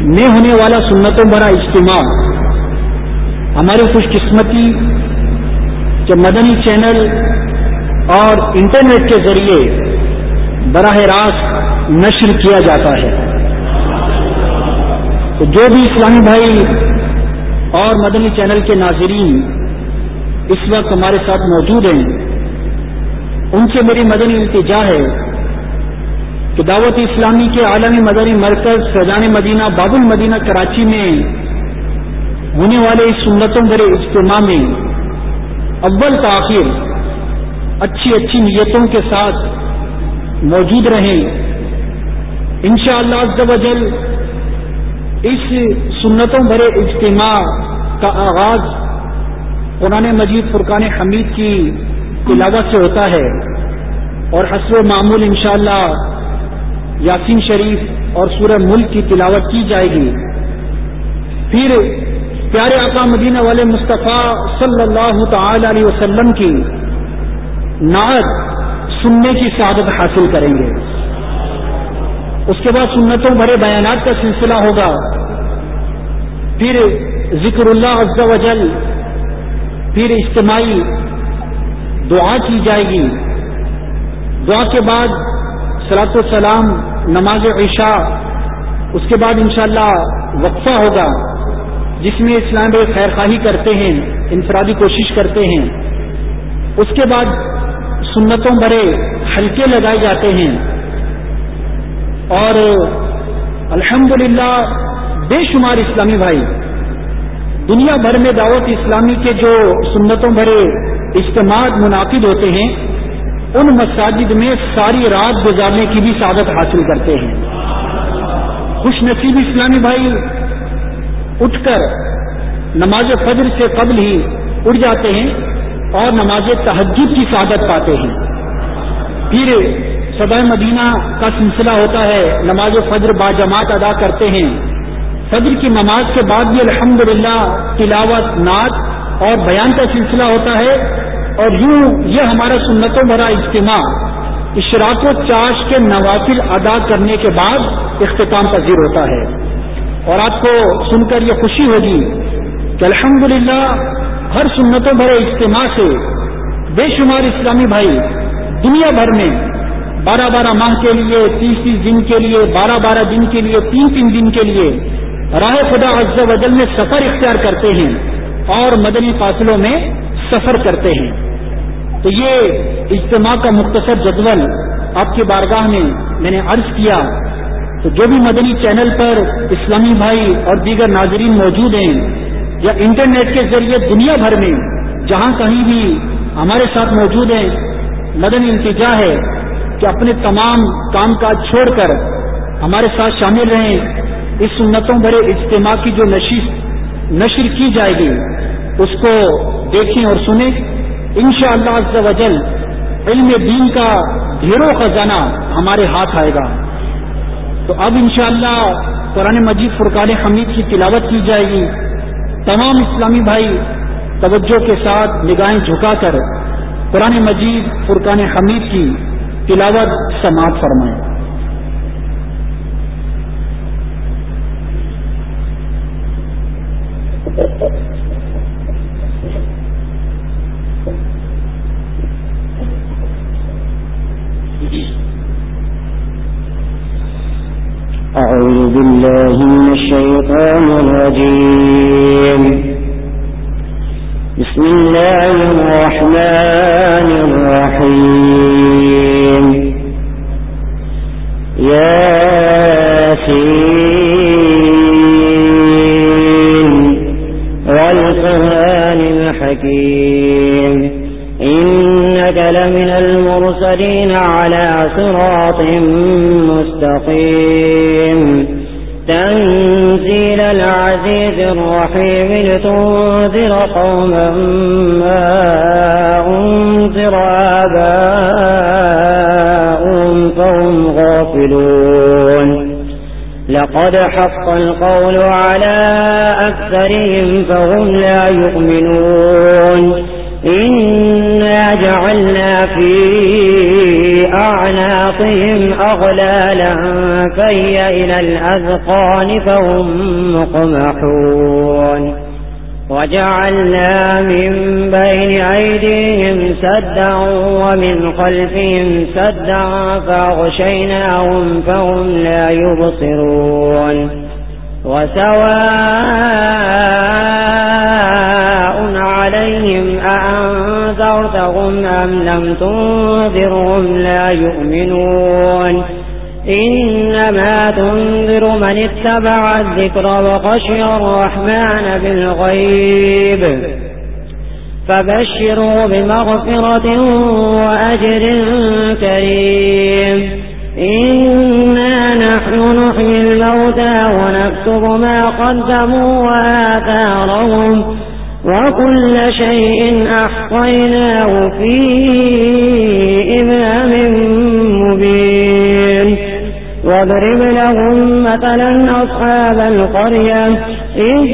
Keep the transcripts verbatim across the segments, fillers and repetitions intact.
میں ہونے والا سنتوں بھرا اجتماع ہماری خوش قسمتی کہ مدنی چینل اور انٹرنیٹ کے ذریعے براہ راست نشر کیا جاتا ہے. تو جو بھی اسلامی بھائی اور مدنی چینل کے ناظرین اس وقت ہمارے ساتھ موجود ہیں، ان سے میری مدنی التجا ہے کہ دعوت اسلامی کے عالمی مدنی مرکز فیضان مدینہ باب المدینہ کراچی میں ہونے والے اس سنتوں بھرے اجتماع میں اول تاخیر اچھی اچھی نیتوں کے ساتھ موجود رہیں. انشاءاللہ عز و جل اس سنتوں بھرے اجتماع کا آغاز قرآن مجید فرقان حمید کی تلاوت سے ہوتا ہے اور حسب معمول انشاءاللہ یاسین شریف اور سورہ ملک کی تلاوت کی جائے گی. پھر پیارے آقا مدینہ والے مصطفیٰ صلی اللہ تعالی علیہ وسلم کی نعت سننے کی سعادت حاصل کریں گے. اس کے بعد سنتوں بھرے بیانات کا سلسلہ ہوگا. پھر ذکر اللہ عز و جل، پھر اجتماعی دعا کی جائے گی. دعا کے بعد صلاۃ والسلام، نماز عشاء. اس کے بعد انشاءاللہ وقفہ ہوگا جس میں اسلام بھائی خیر خواہی کرتے ہیں، انفرادی کوشش کرتے ہیں. اس کے بعد سنتوں بھرے حلقے لگائے جاتے ہیں اور الحمدللہ بے شمار اسلامی بھائی دنیا بھر میں دعوت اسلامی کے جو سنتوں بھرے اجتماعات منعقد ہوتے ہیں ان مساجد میں ساری رات گزارنے کی بھی سعادت حاصل کرتے ہیں. خوش نصیب اسلامی بھائی اٹھ کر نماز فجر سے قبل ہی اٹھ جاتے ہیں اور نماز تہجد کی سعادت پاتے ہیں. پھر صدائے مدینہ کا سلسلہ ہوتا ہے، نماز فجر باجماعت ادا کرتے ہیں. فجر کی نماز کے بعد بھی الحمدللہ تلاوت، نعت اور بیان کا سلسلہ ہوتا ہے. اور یوں یہ ہمارا سنتوں بھرا اجتماع اشراق و چاش کے نوافل ادا کرنے کے بعد اختتام پذیر ہوتا ہے. اور آپ کو سن کر یہ خوشی ہوگی کہ الحمدللہ ہر سنتوں بھرے اجتماع سے بے شمار اسلامی بھائی دنیا بھر میں بارہ بارہ ماہ کے لیے، تیس تیس دن کے لیے، بارہ بارہ دن کے لیے، تین تین دن کے لیے راہ خدا عز و جل میں سفر اختیار کرتے ہیں اور مدنی فاصلوں میں سفر کرتے ہیں. تو یہ اجتماع کا مختصر جدول آپ کی بارگاہ میں میں نے عرض کیا. تو جو بھی مدنی چینل پر اسلامی بھائی اور دیگر ناظرین موجود ہیں یا انٹرنیٹ کے ذریعے دنیا بھر میں جہاں کہیں بھی ہمارے ساتھ موجود ہیں، مدنی التجا ہے کہ اپنے تمام کام کاج چھوڑ کر ہمارے ساتھ شامل رہیں. اس سنتوں بھرے اجتماع کی جو نشست نشر کی جائے گی اس کو دیکھیں اور سنیں. انشاءاللہ عز و جل علم دین کا ڈھیروں خزانہ ہمارے ہاتھ آئے گا. تو اب انشاءاللہ قرآن مجید فرقان حمید کی تلاوت کی جائے گی. تمام اسلامی بھائی توجہ کے ساتھ نگاہیں جھکا کر قرآن مجید فرقان حمید کی تلاوت سماعت فرمائیں. أعوذ بالله من الشيطان الرجيم. بسم الله الرحمن الرحيم. ياسين والقرآن الحكيم إنك لمن المرسلين على صراط مستقيم. تنزيل العزيز الرحيم لتنذر قوما ما أنذر آباؤهم فهم غافلون. لقد حق القول على أكثرهم فهم لا يؤمنون. إنا جعلنا في أعناقهم أغلالا فهي إلى الأذقان فهم مقمحون وجعلنا من بين أيديهم سدا ومن خلفهم سدا فأغشيناهم فهم لا يبصرون وسواء عليهم أأنذرتهم أم لم تنذرهم لا يؤمنون إنما تنذر من اتبع الذكر وخشي الرحمن بالغيب فبشروا بمغفرة وأجر كريم إنا نحن نحيي الموتى ونكتب ما قدموا وآثارهم وكل شيء أحصيناه في إمام مبين واضرب لهم مثلا أصحاب القرية إذ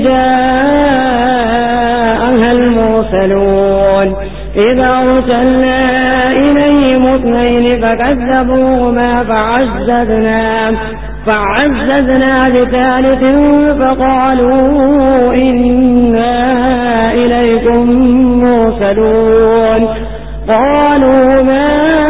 جاءها المرسلون إذا أرسلنا إليهم اثنين فكذبوهما فعززنا فعززنا بثالث فقالوا إنا إليكم مرسلون قالوا ما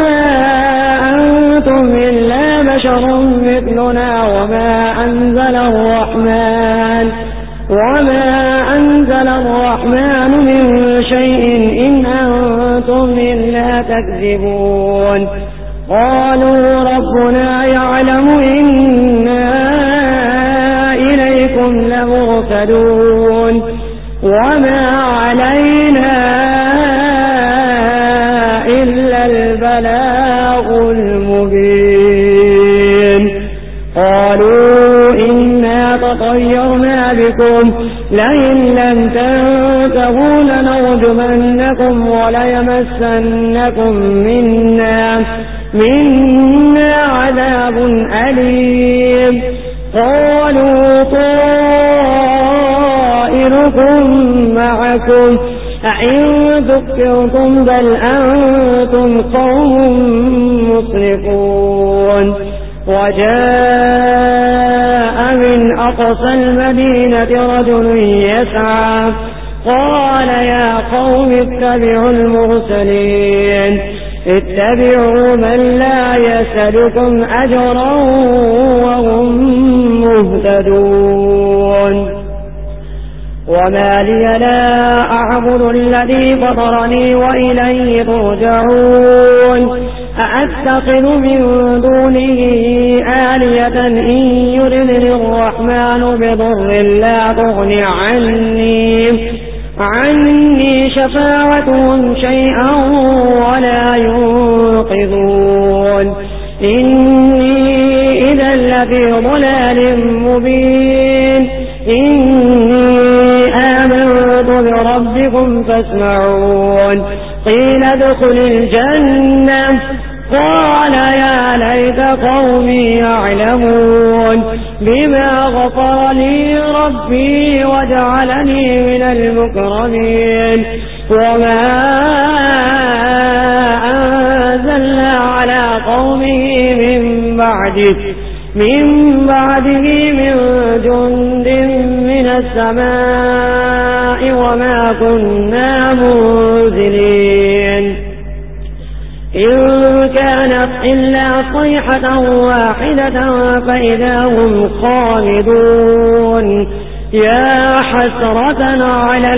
أنتم إلا بشر مثلنا وما أنزل الرحمن وما أنزل الرحمن من شيء إن أنتم إلا تكذبون قالوا ربنا يعلم إنا إليكم لمرسلون وما علينا إلا البلاغ المبين قالوا إنا تطيرنا بكم لئن لم تنتهوا لنرجمنكم وليمسنكم منا منا عذاب أليم قالوا طائركم معكم أئن ذكرتم بل أنتم قوم مسرفون وجاء من أقصى المدينة رجل يسعى قال يا قوم اتبعوا المرسلين اتبعوا من لا يسألكم أجرا وهم مهتدون وما لي لا أعبد الذي فطرني وإليه ترجعون أأتخذ من دونه آلية إن يردني الرحمن بضر لا تغن عني عني شفاعتهم شيئا ولا ينقذون إني إذا لفي ضلال مبين إني آمنت بربكم فاسمعون قيل ادخل الجنة قال يا ليت قومي يعلمون بما غفر لي ربي وجعلني من المكرمين وما أنزلنا على قومه من بعده من بعده من جند من السماء وما كنا منزلين إن كانت إلا صيحة واحدة فإذا هم خالدون يا حسرة على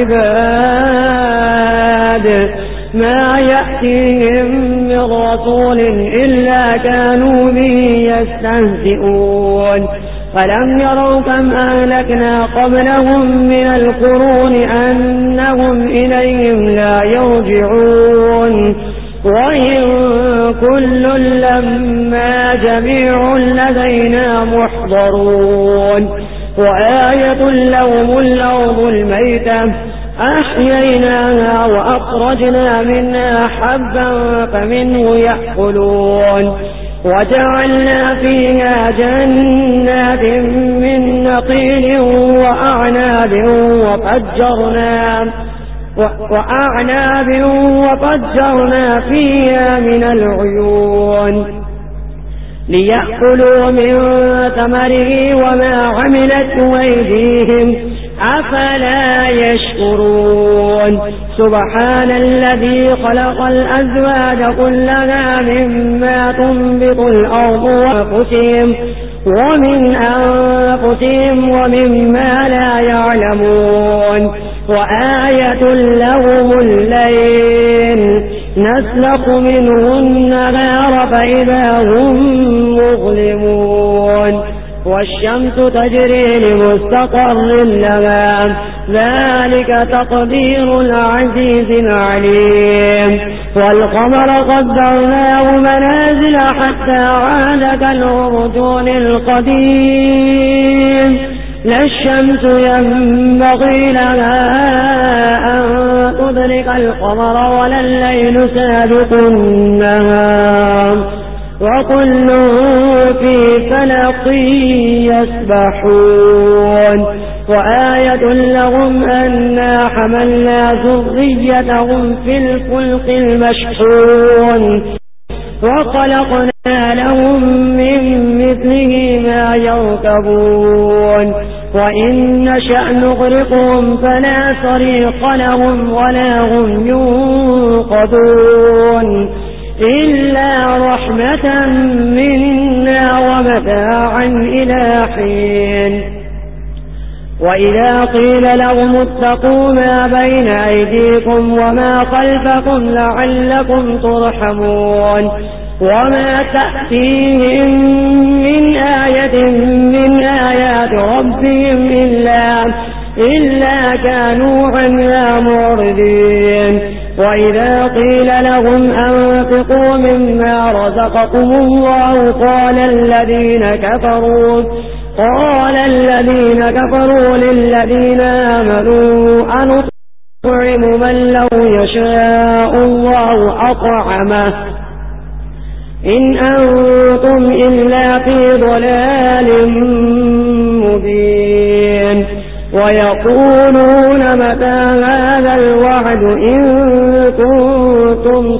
العباد ما يأتيهم من رسول إلا كانوا به يستهزئون فلم يروا كم أهلكنا قبلهم من القرون أنهم إليهم لا يرجعون وإن كل لما جميع لدينا محضرون وآية لهم الأرض الميتة أحييناها وأخرجنا منها حبا فمنه يأكلون وجعلنا فيها جنات من نخيل وأعناب وفجرنا وأعناب وفجرنا فيها من العيون ليأكلوا من ثمره وما عملته أيديهم أفلا يشكرون سبحان الذي خلق الأزواج كلها مما تنبت الأرض وأنفسهم ومن أنفسهم ومما لا يعلمون وآية لهم الليل نسلخ منه النهار فإذا هم مظلمون والشمس تجري لمستقر لها ذلك تقدير العزيز العليم والقمر قدرناه منازل حتى عاد كالعرجون القديم لا الشمس ينبغي لها أن تدرك القمر ولا الليل سابق النهار وكل في فلق يسبحون وآية لهم أنا حملنا ذريتهم في الفلك المشحون وخلقنا لهم من مثله ما يركبون وإن نشأ نغرقهم فلا صريخ لهم ولا هم ينقذون إلا رحمة منا ومتاعا إلى حين وإذا قيل لهم اتقوا ما بين أيديكم وما خلفكم لعلكم ترحمون وما تأتيهم من آية من آيات ربهم إلا, إلا كانوا عنها معرضين وإذا قيل لهم أنفقوا مما رزقكم الله قال الذين كفروا قال الذين كفروا للذين آمنوا أنطعم من لو يشاء الله أطعمه إن أنتم إلا في ضلال مبين ويقولون متى هذا الوعد إن كنتم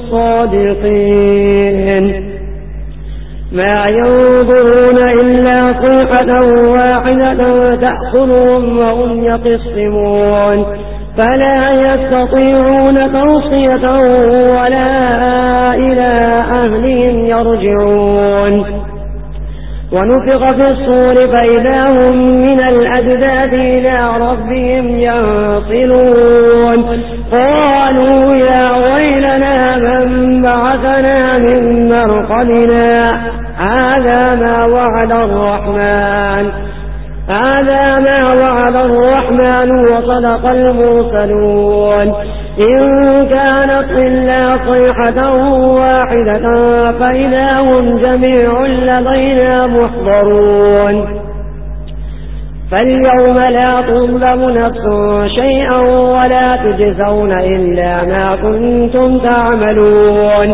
صادقين ما ينظرون إلا صيحة واحدة تأخذهم وهم يقسمون فلا يستطيعون توصية ولا إلى أهلهم يرجعون ونفخ في الصور فإذا هم من الأجداث إلى ربهم ينصلون قالوا يا ويلنا من بعثنا من مرقدنا هذا ما وعد الرحمن هذا ما وعد الرحمن وصدق المرسلون إن كانت إلا صيحة واحدة فإذا هم جميع لدينا محضرون فاليوم لا تظلم نفس شيئا ولا تجزون إلا ما كنتم تعملون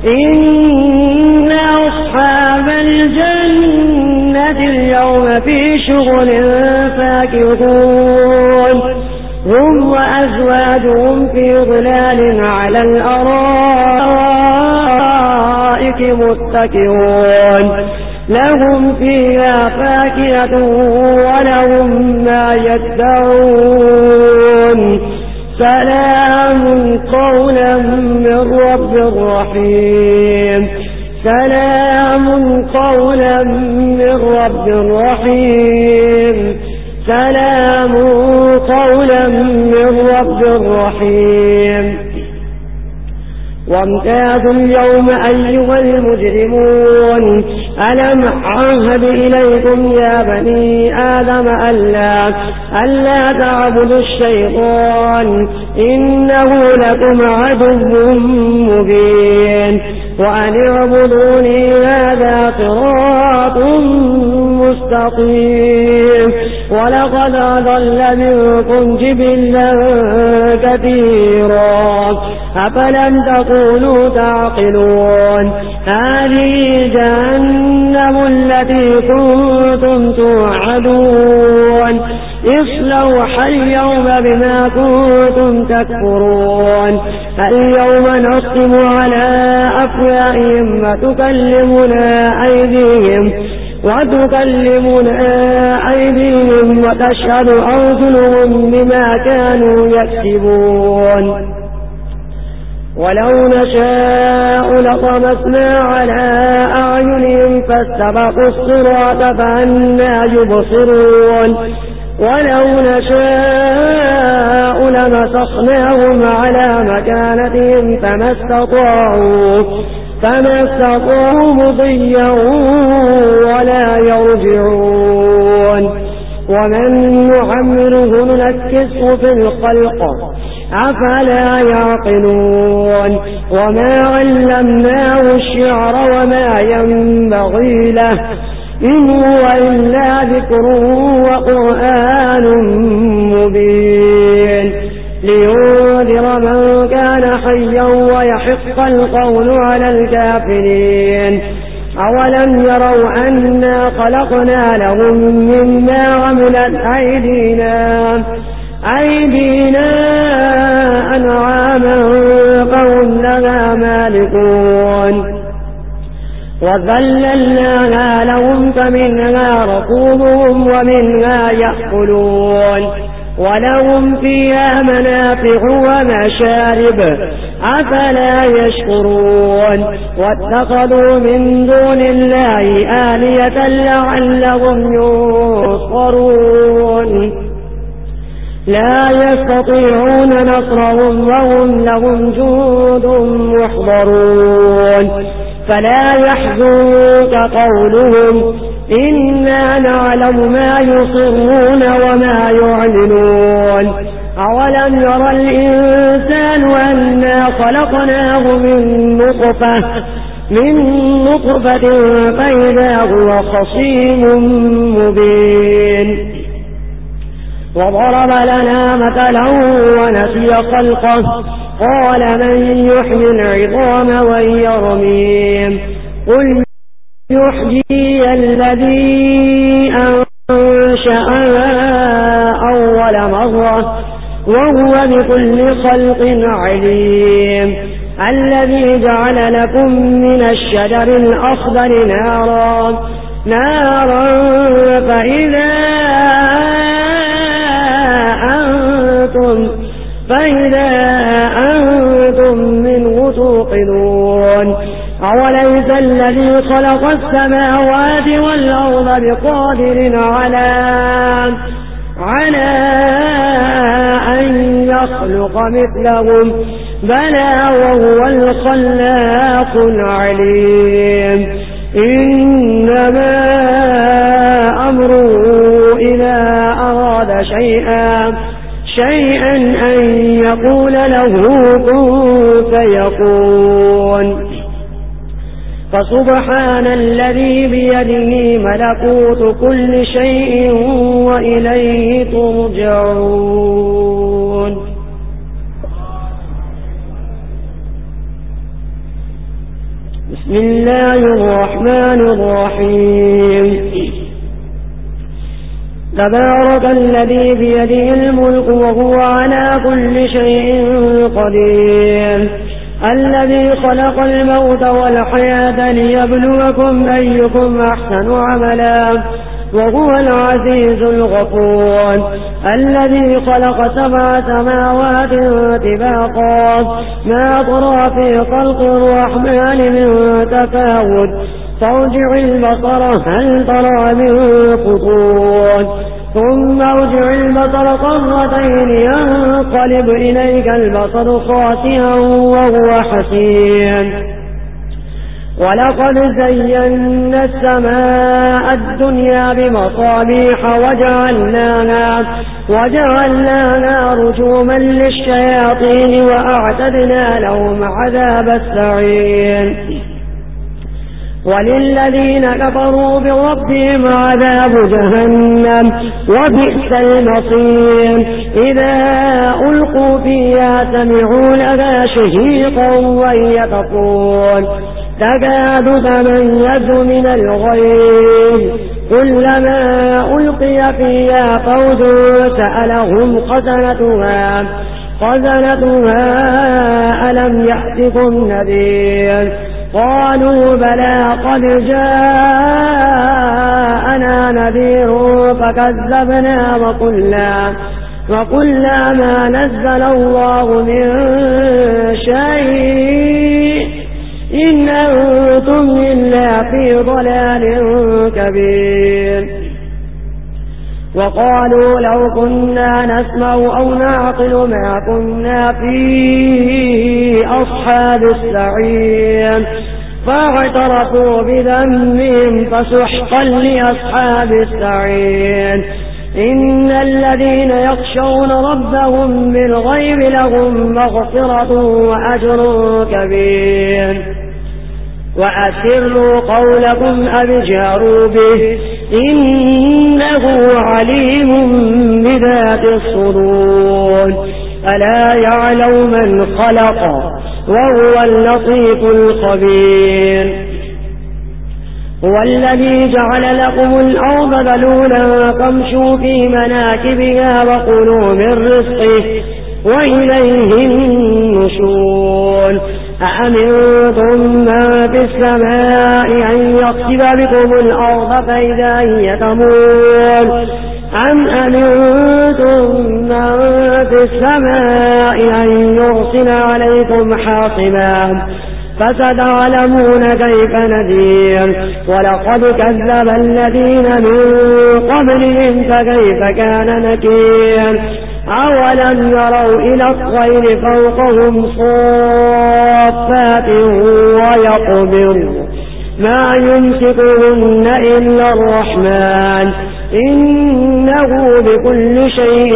إن أصحاب الجنة اليوم في شغل فاكهون هم وأزواجهم في ظلال على الأرائك متكئون لهم فيها فاكهة ولهم ما يدعون سلام قولا من رب رحيم سلام قولا من رب رحيم سلام قولا من رب رحيم وامتازوا اليوم أيها المجرمون ألم أعهد إليكم يا بني آدم ألا, ألا تعبدوا الشيطان إنه لكم عدو مبين وأن اعبدوني هذا صراط مستقيم ولقد أضل منكم جبلا كثيرا أفلم تكونوا تعقلون هذه جهنم التي كنتم توعدون اصلوها اليوم بما كنتم تكفرون اليوم نختم على أفواههم وتكلمنا أيديهم وتكلمنا أيديهم وتشهد أرجلهم بما كانوا يكسبون ولو نشاء لطمسنا على أعينهم فاستبقوا الصراط فأنى يبصرون ولو نشاء لمسخناهم على مكانتهم فما استطاعوا فما استطاعوا مضيا ولا يرجعون ومن يعمره ننكسه في الخلق أفلا يعقلون وما علمناه الشعر وما ينبغي له إن هو إلا ذكر وقرآن مبين لينذر من كان حيا ويحق القول على الكافرين أولم يروا أنا خلقنا لهم مما عملت أيدينا أيدينا أنعاما فهم لها مالكون وذللناها لهم فمنها ركوبهم ومنها يأكلون ولهم فيها منافع ومشارب أفلا يشكرون واتخذوا من دون الله آلية لعلهم ينصرون لا يستطيعون نصرهم وهم لهم جند محضرون فلا يحزنك قولهم إنا نعلم ما يصرون وما يعلنون أولم يرى الإنسان أنا خلقناه من نطفة من نطفة فإذا هو خصيم مبين وضرب لنا مثلا ونسي خلقه قال من يحيي العظام وهي رميم قل يحيي الذي أنشأها أول مرة وهو بكل خلق عليم الذي جعل لكم من الشجر الأخضر نارا نارا فإذا أنتم فإذا أنتم منه توقدون أوليس الذي خلق السماوات والأرض بقادر على على أن يخلق مثلهم بلى وهو الخلاق العليم إنما أمره إذا أراد شيئا شيئا أن يقول له كن فيكون فسبحان الذي بيده ملكوت كل شيء وإليه ترجعون بسم الله الرحمن الرحيم تبارك الذي بيده الملك وهو على كل شيء قدير الذي خلق الموت والحياة ليبلوكم أيكم أحسن عملا وهو العزيز الغفور الذي خلق سبع سماوات طباقا ما ترى في خلق الرحمن من تفاوت فارجع البصر هل ترى من فطور ثم ارجع البصر قرتين ينقلب إليك البصر خاسئا وهو حسير ولقد زينا السماء الدنيا بمصابيح وجعلناها وجعلناها رجوما للشياطين وأعتدنا لهم عذاب السعير وللذين كفروا بربهم عذاب جهنم وبئس المصير إذا ألقوا فيها سمعوا لها شهيقا وهي تفور تكاد تميز من الغيظ كلما ألقي فيها فوج سألهم خزنتها خزنتها ألم يأتكم نذير قالوا بلى قد جاءنا نذير فكذبنا وقلنا وقلنا ما نزل الله من شيء إن أنتم إلا في ضلال كبير وقالوا لو كنا نسمع أو نعقل ما كنا في أصحاب السعير فاعترفوا بذنبهم فسحقا لأصحاب السعير إن الذين يخشون ربهم بالغيب لهم مغفرة وأجر كبير وأسروا قولكم أو اجهروا به إنه عليم بذات الصدور ألا يعلم من خلق وهو اللطيف الخبير هو الذي جعل لكم الأرض ذلولا فامشوا في مناكبها وكلوا من رزقه وإليه النشور أأمنتم من في السماء أن يخسف بكم الأرض فإذا هي تمور أم أمنتم من في السماء أن يرسل عليكم حاصبا فستعلمون كيف نذير ولقد كذب الذين من قبلهم فكيف كان نكير أولم يروا إلى الطير فوقهم صافات ويقبض ما يمسكهن إلا الرحمن إنه بكل شيء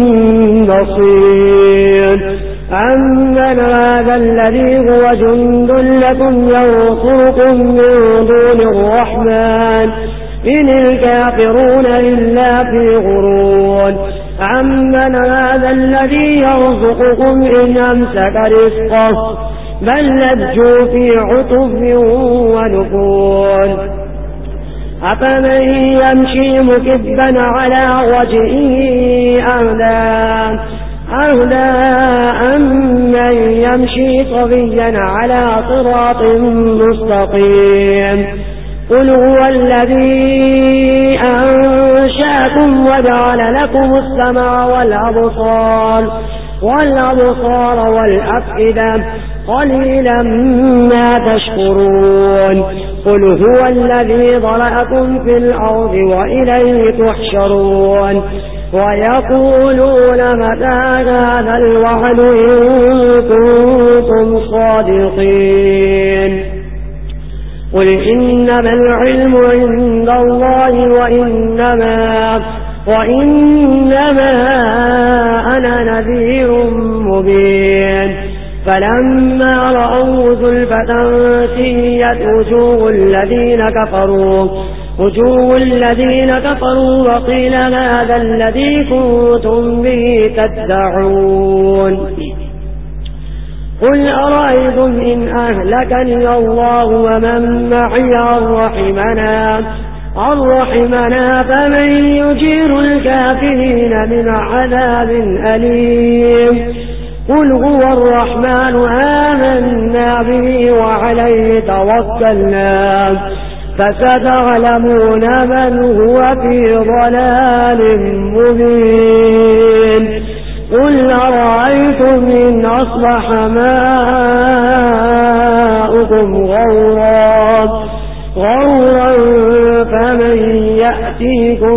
بصير أمن هذا الذي هو جند لكم ينصركم من دون الرحمن إن الكافرون إلا في غرور أمن هذا الذي يرزقكم إن أمسك رزقه بل لجوا في عتب ونفور أفمن يمشي مكبا على وجهه أهدى أهدى أمن يمشي طغيا على صراط مستقيم قل هو الذي أنشأكم وجعل لكم السمع والأبصار والأبصار والأفئدة قليلا ما تشكرون قل هو الذي ضرأكم في الأرض وإليه تحشرون ويقولون متى هذا الوعد إن كنتم صادقين قل إنما العلم عند الله وإنما وإنما أنا نذير مبين فلما رأوا زلفة سيئت وجوه الذين كفروا وجوه الذين كفروا وقيل هذا الذي كنتم به تدعون قل أرأيتم إن أهلكني الله ومن معي الرحمنا الرحمنا فمن يجير الكافرين من عذاب أليم قل هو الرحمن آمنا به وعليه توكلنا فستعلمون من هو في ضلال مبين قل أرأيتم إن أصبح ماؤكم غورا غورا فمن يأتيكم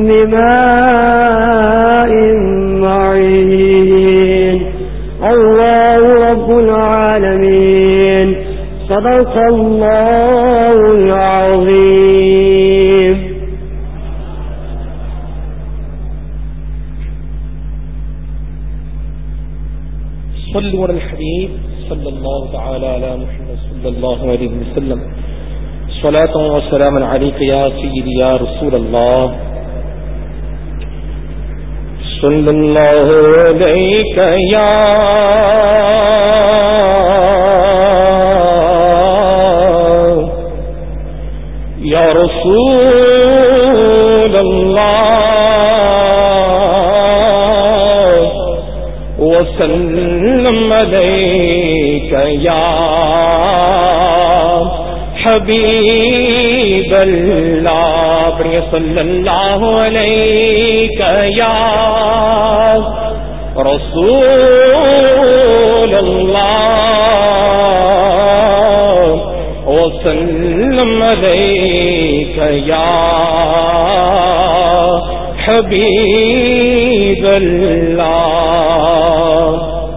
بماء معين الله رب العالمين صدق الله العظيم صلوا على الحبيب صلى الله تعالى على محمد صلى الله عليه وسلم صلاة وسلام عليك يا سيدي يا رسول الله صلى الله عليك يا رسول اللہ وسلم علیک یا حبیب اللہ، پڑھیے صلی اللہ علیک یا رسول اللہ وسلم علیک یا حبیب اللہ۔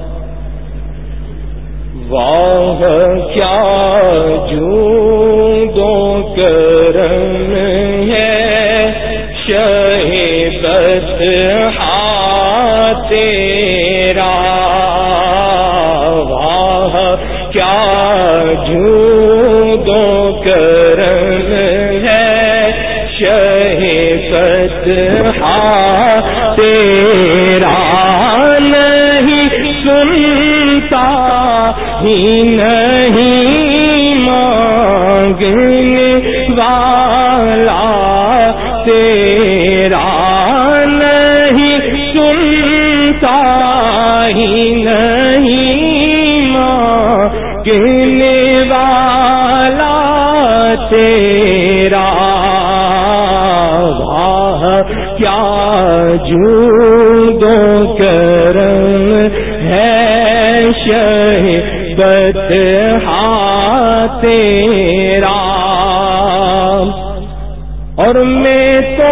واہ کیا جود و کرم ہے شہ بطحا تیرا، واہ کیا جود و کرم ہے شہ بطحا تیرا، نہیں سنتا ہی نہیں مانگنے والا تیرا، نہیں سنتا ہی نہیں مانگنے والا تیرا، واہ کیا جود و کرم ہے شہ بطحا تیرا، اور میں تو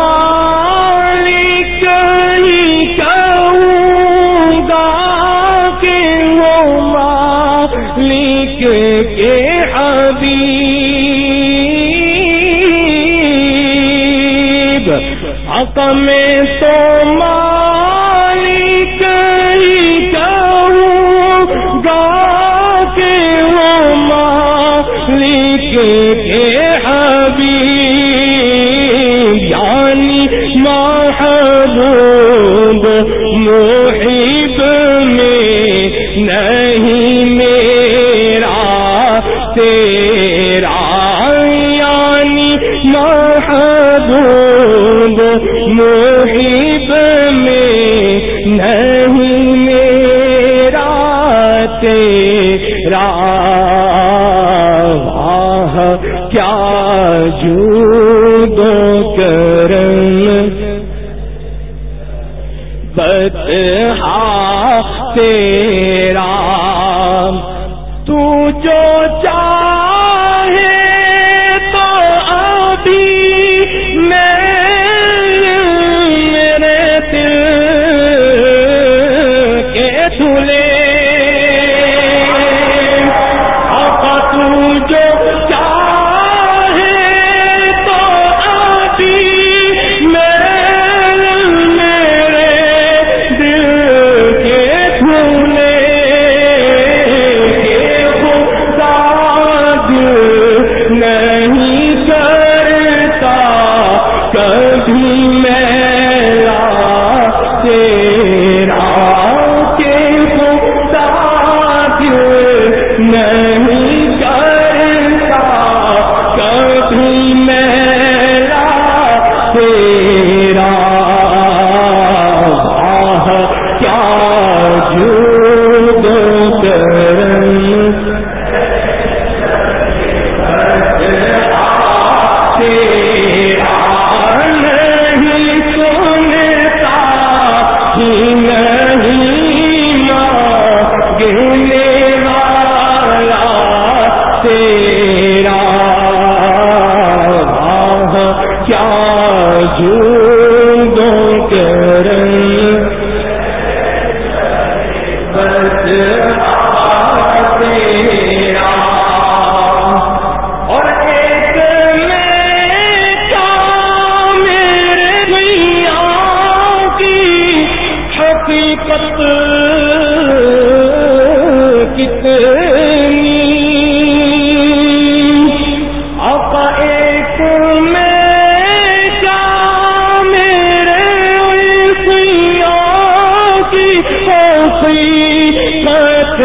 مالک ہی کہوں گا کہ وہ مالک کے حبیب، آقا میں تو مالک ہی کہوں گا کہ وہ مالک کے حبیب، یعنی محبوب محب میں نہیں میرا تیرا، یعنی محبوب محب میں نہیں میرا تیرا، واہ کیا جود و کرم بطحا تیرا، تو جو چاہے تو ابھی میں میرے دل کے دھلے، آقا تو جو چاہے تو ابھی میں میرے دل کے دھلے، خدا دل نہیں کرتا کبھی میرا تیرا، کہ خدا دل نہیں کرتا کبھی میرا تیرا، آہ کیا جود و کرم تیرا، نہیں سنتا ہی نہیں مانگنے والا تیرا، واہ کیا جود و کرم بطحا تیرا، اور ایک میں کام میرے کی حقیقت کتنی، آقا ایک میں کام میرے کی حقیقت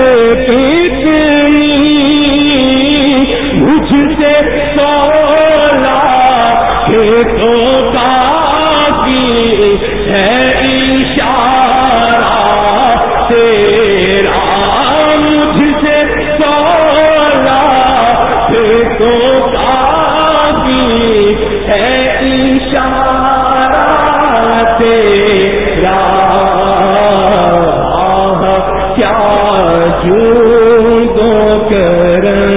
کتنی، مجھ سے سوال اشارہ تیرا مجھ سے سولا تو کافی ہے اشارہ تیرا کیا جودو کرم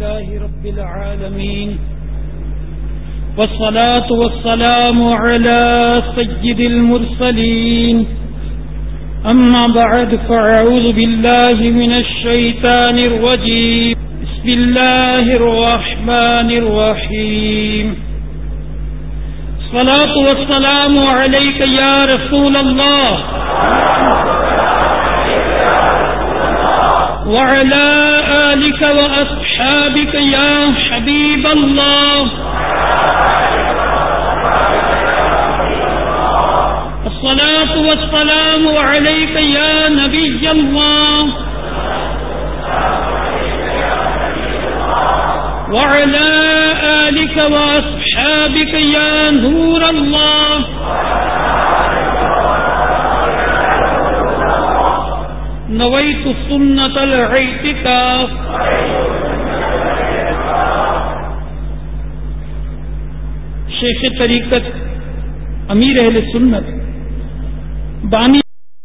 لله رب العالمين والصلاة والسلام على سيد المرسلين أما بعد فأعوذ بالله من الشيطان الرجيم بسم الله الرحمن الرحيم الصلاة والسلام عليك يا رسول الله وعلى آلك وأصحابك يا حبيب الله الصلاة والسلام عليك يا نبي الله وعلى آلك وأصحابك يا نور الله نويت سنة الاعتكاف. شیخ طریقت امیر اہل سنت بانی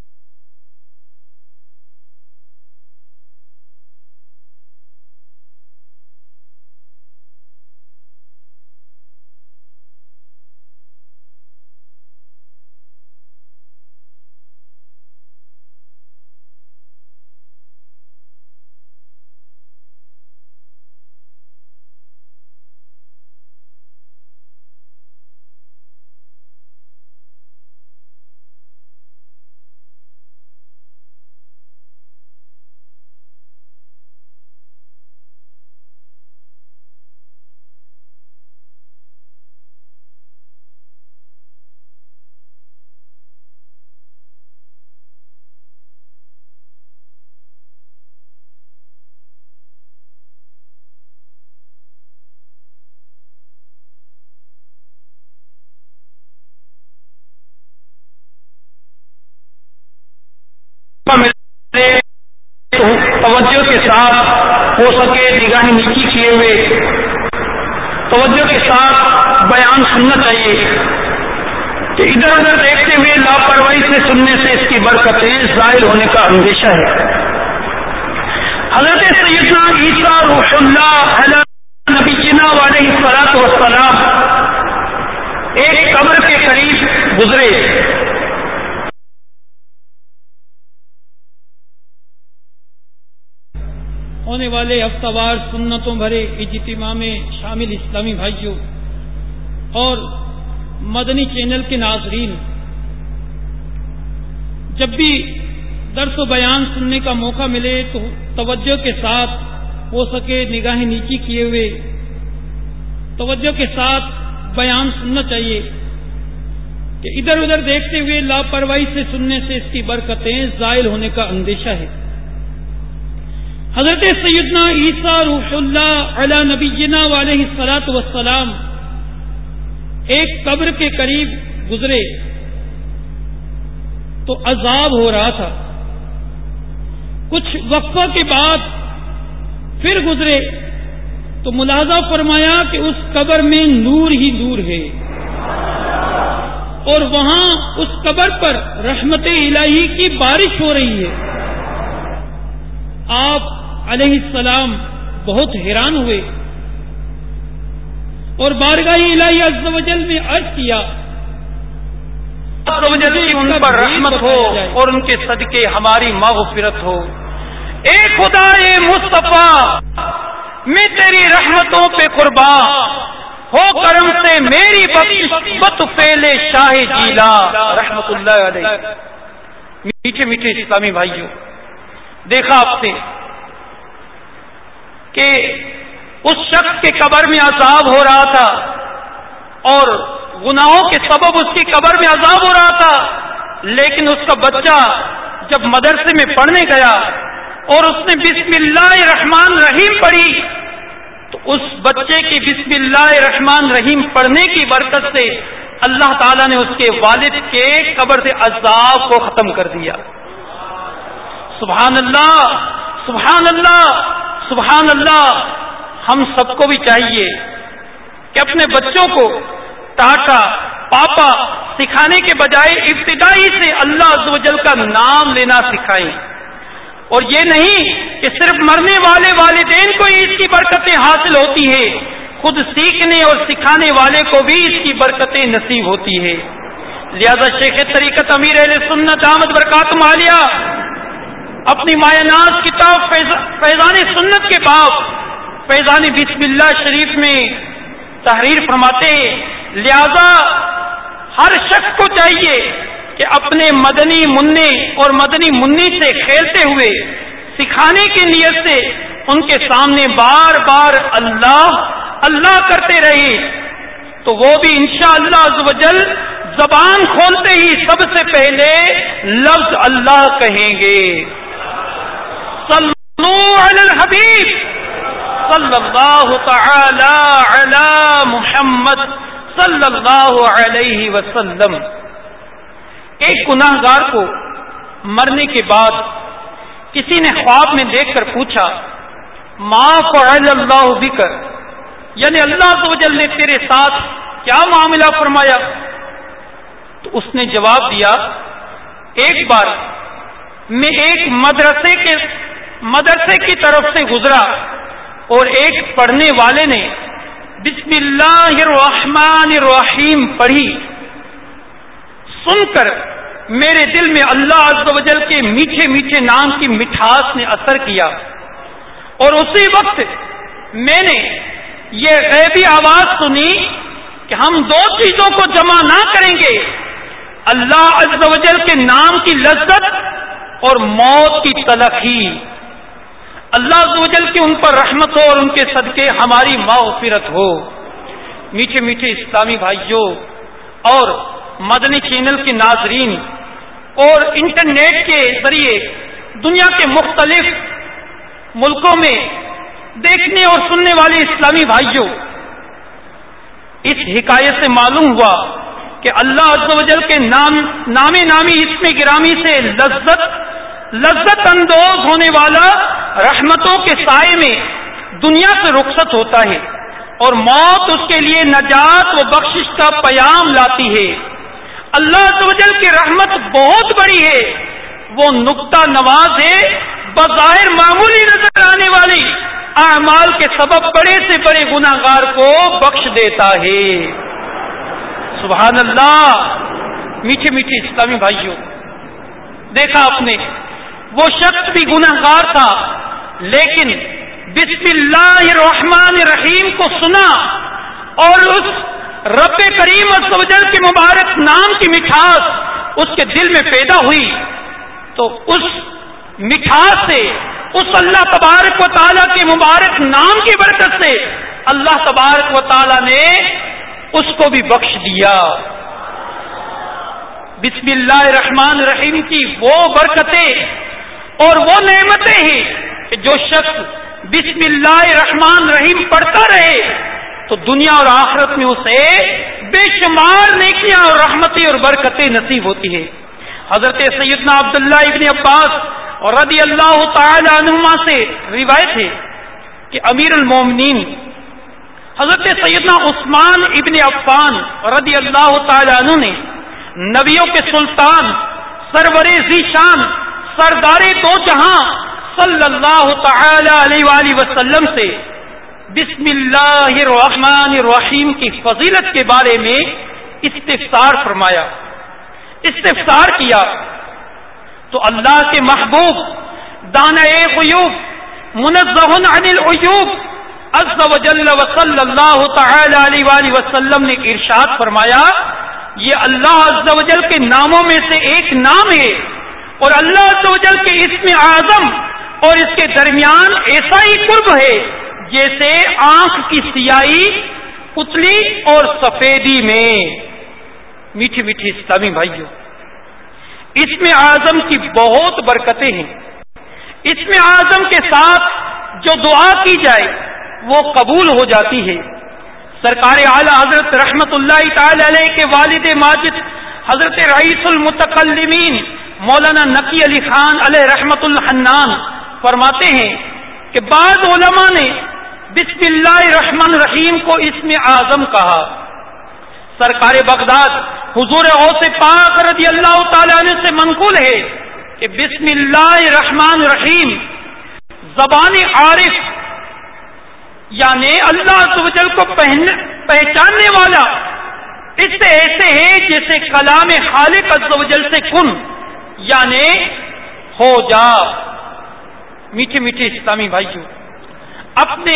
توجہ کے ساتھ ہو سکے نگاہیں نیچی کیے ہوئے توجہ کے ساتھ بیان سننا چاہیے کہ ادھر ادھر دیکھتے ہوئے لاپرواہی سے سننے سے اس کی برکتیں ظاہر ہونے کا اندیشہ ہے. حضرت سیدنا عیسیٰ روح اللہ علیہ نبینا علیہ الصلوۃ والسلام ایک قبر کے قریب گزرے. ہونے والے ہفتہ وار سنتوں بھرے اجتماع میں شامل اسلامی بھائیوں اور مدنی چینل کے ناظرین، جب بھی درس و بیان سننے کا موقع ملے تو توجہ کے ساتھ ہو سکے نگاہیں نیچی کیے ہوئے توجہ کے ساتھ بیان سننا چاہیے کہ ادھر ادھر دیکھتے ہوئے لاپرواہی سے سننے سے اس کی برکتیں زائل ہونے کا اندیشہ ہے. حضرت سیدنا عیسیٰ روح اللہ علی نبینا علیہ الصلوۃ والسلام ایک قبر کے قریب گزرے تو عذاب ہو رہا تھا. کچھ وقفہ کے بعد پھر گزرے تو ملاحظہ فرمایا کہ اس قبر میں نور ہی نور ہے اور وہاں اس قبر پر رحمت الہی کی بارش ہو رہی ہے. آپ علیہ السلام بہت حیران ہوئے اور بارگاہ الہی عز و جل میں عرض کیا ان پر رحمت ہو اور ان کے صدقے ہماری مغفرت ہو. اے خدا اے مصطفیٰ میں تیری رحمتوں پہ قربان ہو کرم سے میری بخشش بت پہلے شاہ جیلا رحمت اللہ علیہ. میٹھے میٹھے اسلامی بھائیوں، دیکھا آپ نے کہ اس شخص کے قبر میں عذاب ہو رہا تھا اور گناہوں کے سبب اس کی قبر میں عذاب ہو رہا تھا، لیکن اس کا بچہ جب مدرسے میں پڑھنے گیا اور اس نے بسم اللہ الرحمن الرحیم پڑھی تو اس بچے کی بسم اللہ الرحمن الرحیم پڑھنے کی برکت سے اللہ تعالیٰ نے اس کے والد کے قبر سے عذاب کو ختم کر دیا. سبحان اللہ سبحان اللہ سبحان اللہ. ہم سب کو بھی چاہیے کہ اپنے بچوں کو ٹاٹا پاپا سکھانے کے بجائے ابتدائی سے اللہ عز و جل کا نام لینا سکھائیں، اور یہ نہیں کہ صرف مرنے والے والدین کو ہی اس کی برکتیں حاصل ہوتی ہے، خود سیکھنے اور سکھانے والے کو بھی اس کی برکتیں نصیب ہوتی ہے۔ لہذا شیخ طریقت امیر اہل سنت دامت برکاتہم عالیہ اپنی مایہ ناز کتاب فیضان سنت کے باب فیضان بسم اللہ شریف میں تحریر فرماتے ہیں، لہذا ہر شخص کو چاہیے کہ اپنے مدنی منی اور مدنی منی سے کھیلتے ہوئے سکھانے کی نیت سے ان کے سامنے بار بار اللہ اللہ کرتے رہے، تو وہ بھی انشاءاللہ عز و جل زبان کھولتے ہی سب سے پہلے لفظ اللہ کہیں گے۔ صلو علی الحبیب صلی اللہ تعالی علی محمد صلی اللہ علیہ وسلم۔ ایک گناہ گار کو مرنے کے بعد کسی نے خواب میں دیکھ کر پوچھا، ما فعل اللہ بک، یعنی اللہ عز و جل نے تیرے ساتھ کیا معاملہ فرمایا؟ تو اس نے جواب دیا، ایک بار میں ایک مدرسے کے مدرسے کی طرف سے گزرا اور ایک پڑھنے والے نے بسم اللہ الرحمن الرحیم پڑھی، سن کر میرے دل میں اللہ عز و جل کے میٹھے میٹھے نام کی مٹھاس نے اثر کیا، اور اسی وقت میں نے یہ غیبی آواز سنی کہ ہم دو چیزوں کو جمع نہ کریں گے، اللہ عز و جل کے نام کی لذت اور موت کی تلخی۔ اللہ عز و جل کی ان پر رحمت ہو اور ان کے صدقے ہماری مغفرت ہو۔ میٹھے میٹھے اسلامی بھائیوں اور مدنی چینل کے ناظرین اور انٹرنیٹ کے ذریعے دنیا کے مختلف ملکوں میں دیکھنے اور سننے والے اسلامی بھائیوں، اس حکایت سے معلوم ہوا کہ اللہ عز و جل کے نام نام نامی اسم گرامی سے لذت لذت اندوز ہونے والا رحمتوں کے سائے میں دنیا سے رخصت ہوتا ہے، اور موت اس کے لیے نجات و بخشش کا پیام لاتی ہے۔ اللہ عز و جل کی رحمت بہت بڑی ہے، وہ نقطہ نواز ہے، بظاہر معمولی نظر آنے والی اعمال کے سبب بڑے سے بڑے گناہ گار کو بخش دیتا ہے۔ سبحان اللہ۔ میٹھے میٹھے اسلامی بھائیوں، دیکھا آپ نے، وہ شخص بھی گناہ گار تھا، لیکن بسم اللہ الرحمن الرحیم کو سنا اور اس رب کریم عز و جل کے مبارک نام کی مٹھاس اس کے دل میں پیدا ہوئی، تو اس مٹھاس سے، اس اللہ تبارک و تعالیٰ کے مبارک نام کی برکت سے اللہ تبارک و تعالیٰ نے اس کو بھی بخش دیا۔ بسم اللہ الرحمن الرحیم کی وہ برکتیں اور وہ نعمتیں ہیں کہ جو شخص بسم اللہ الرحمن الرحیم پڑھتا رہے تو دنیا اور آخرت میں اسے بے شمار نیکیاں اور رحمتیں اور برکتیں نصیب ہوتی ہیں۔ حضرت سیدنا عبداللہ ابن عباس رضی اللہ تعالی عنہما سے روایت ہے کہ امیر المومنین حضرت سیدنا عثمان ابن عفان رضی اللہ تعالی عنہ نے نبیوں کے سلطان سرور ذیشان سردار دو جہاں صلی اللہ تعالی علیہ وآلہ وسلم سے بسم اللہ الرحمن الرحیم کی فضیلت کے بارے میں استفسار فرمایا، استفسار کیا، تو اللہ کے محبوب دانۂ غیوب منزہ عن العیوب عز و جل و صلی اللہ تعالی علیہ وآلہ وسلم نے ارشاد فرمایا، یہ اللہ عز و جل کے ناموں میں سے ایک نام ہے، اور اللہ عز و جل کے اسم اعظم اور اس کے درمیان ایسا ہی قرب ہے جیسے آنکھ کی سیاہی پتلی اور سفیدی میں۔ میٹھی میٹھی اسلامی بھائیوں، اسم اعظم کی بہت برکتیں ہیں۔ اسم اعظم کے ساتھ جو دعا کی جائے وہ قبول ہو جاتی ہے۔ سرکار اعلی حضرت رحمت اللہ تعالی علیہ کے والد ماجد حضرت رئیس المتکلمین مولانا نقی علی خان علیہ رحمت الحنان فرماتے ہیں کہ بعض علماء نے بسم اللہ الرحمن الرحیم کو اسم اعظم کہا۔ سرکار بغداد حضور غوث پاک رضی اللہ تعالی عنہ سے منقول ہے کہ بسم اللہ الرحمن الرحیم زبان عارف یعنی اللہ عز و جل کو پہچاننے والا اس سے ایسے ہے جیسے کلام خالق عز و جل سے کن یعنی ہو جا۔ میٹھے میٹھے اسلامی بھائیوں، اپنے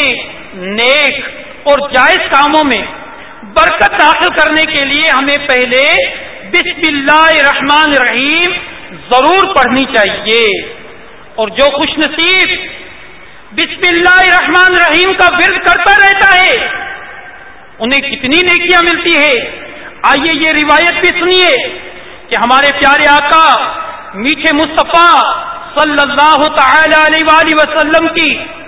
نیک اور جائز کاموں میں برکت حاصل کرنے کے لیے ہمیں پہلے بسم اللہ الرحمن الرحیم ضرور پڑھنی چاہیے، اور جو خوش نصیب بسم اللہ الرحمن الرحیم کا ورد کرتا رہتا ہے انہیں کتنی نیکیاں ملتی ہے۔ آئیے یہ روایت بھی سنیے کہ ہمارے پیارے آقا میٹھے مصطفیٰ صلی اللہ تعالی علیہ وآلہ وسلم کی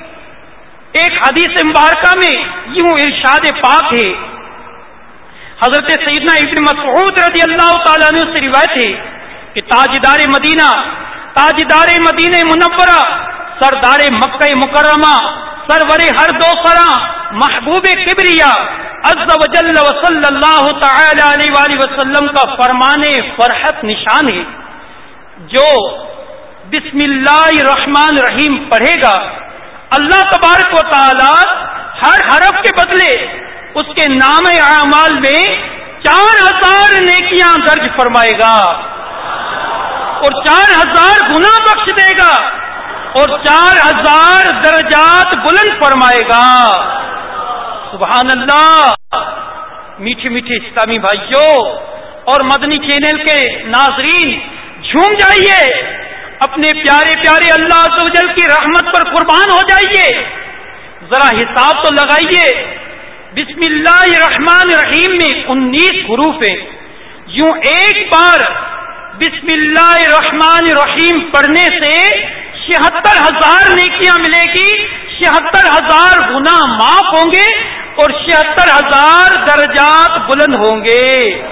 ایک حدیث مبارکہ میں یوں ارشاد پاک ہے، حضرت سیدنا ابن مسعود رضی اللہ تعالیٰ عنہ سے روایت ہے کہ تاجدار مدینہ تاجدار مدینہ منورہ سردار مکہ مکرمہ سرور ہر دو سرا محبوب کبریا عز و جل و صلی اللہ تعالی علیہ وآلہ وسلم کا فرمان فرحت نشان ہے، جو بسم اللہ الرحمن الرحیم پڑھے گا اللہ تبارک و تعالی ہر حرف کے بدلے اس کے نام اعمال میں چار ہزار نیکیاں درج فرمائے گا اور چار ہزار گناہ بخش دے گا اور چار ہزار درجات بلند فرمائے گا۔ سبحان اللہ۔ میٹھے میٹھے اسلامی بھائیوں اور مدنی چینل کے ناظرین، جھوم جائیے، اپنے پیارے پیارے اللہ عز و جل کی رحمت پر قربان ہو جائیے۔ ذرا حساب تو لگائیے، بسم اللہ الرحمن الرحیم میں انیس حروف ہیں، یوں ایک بار بسم اللہ الرحمن الرحیم پڑھنے سے چھہتر ہزار نیکیاں ملے گی، چھہتر ہزار گناہ معاف ہوں گے اور چھہتر ہزار درجات بلند ہوں گے۔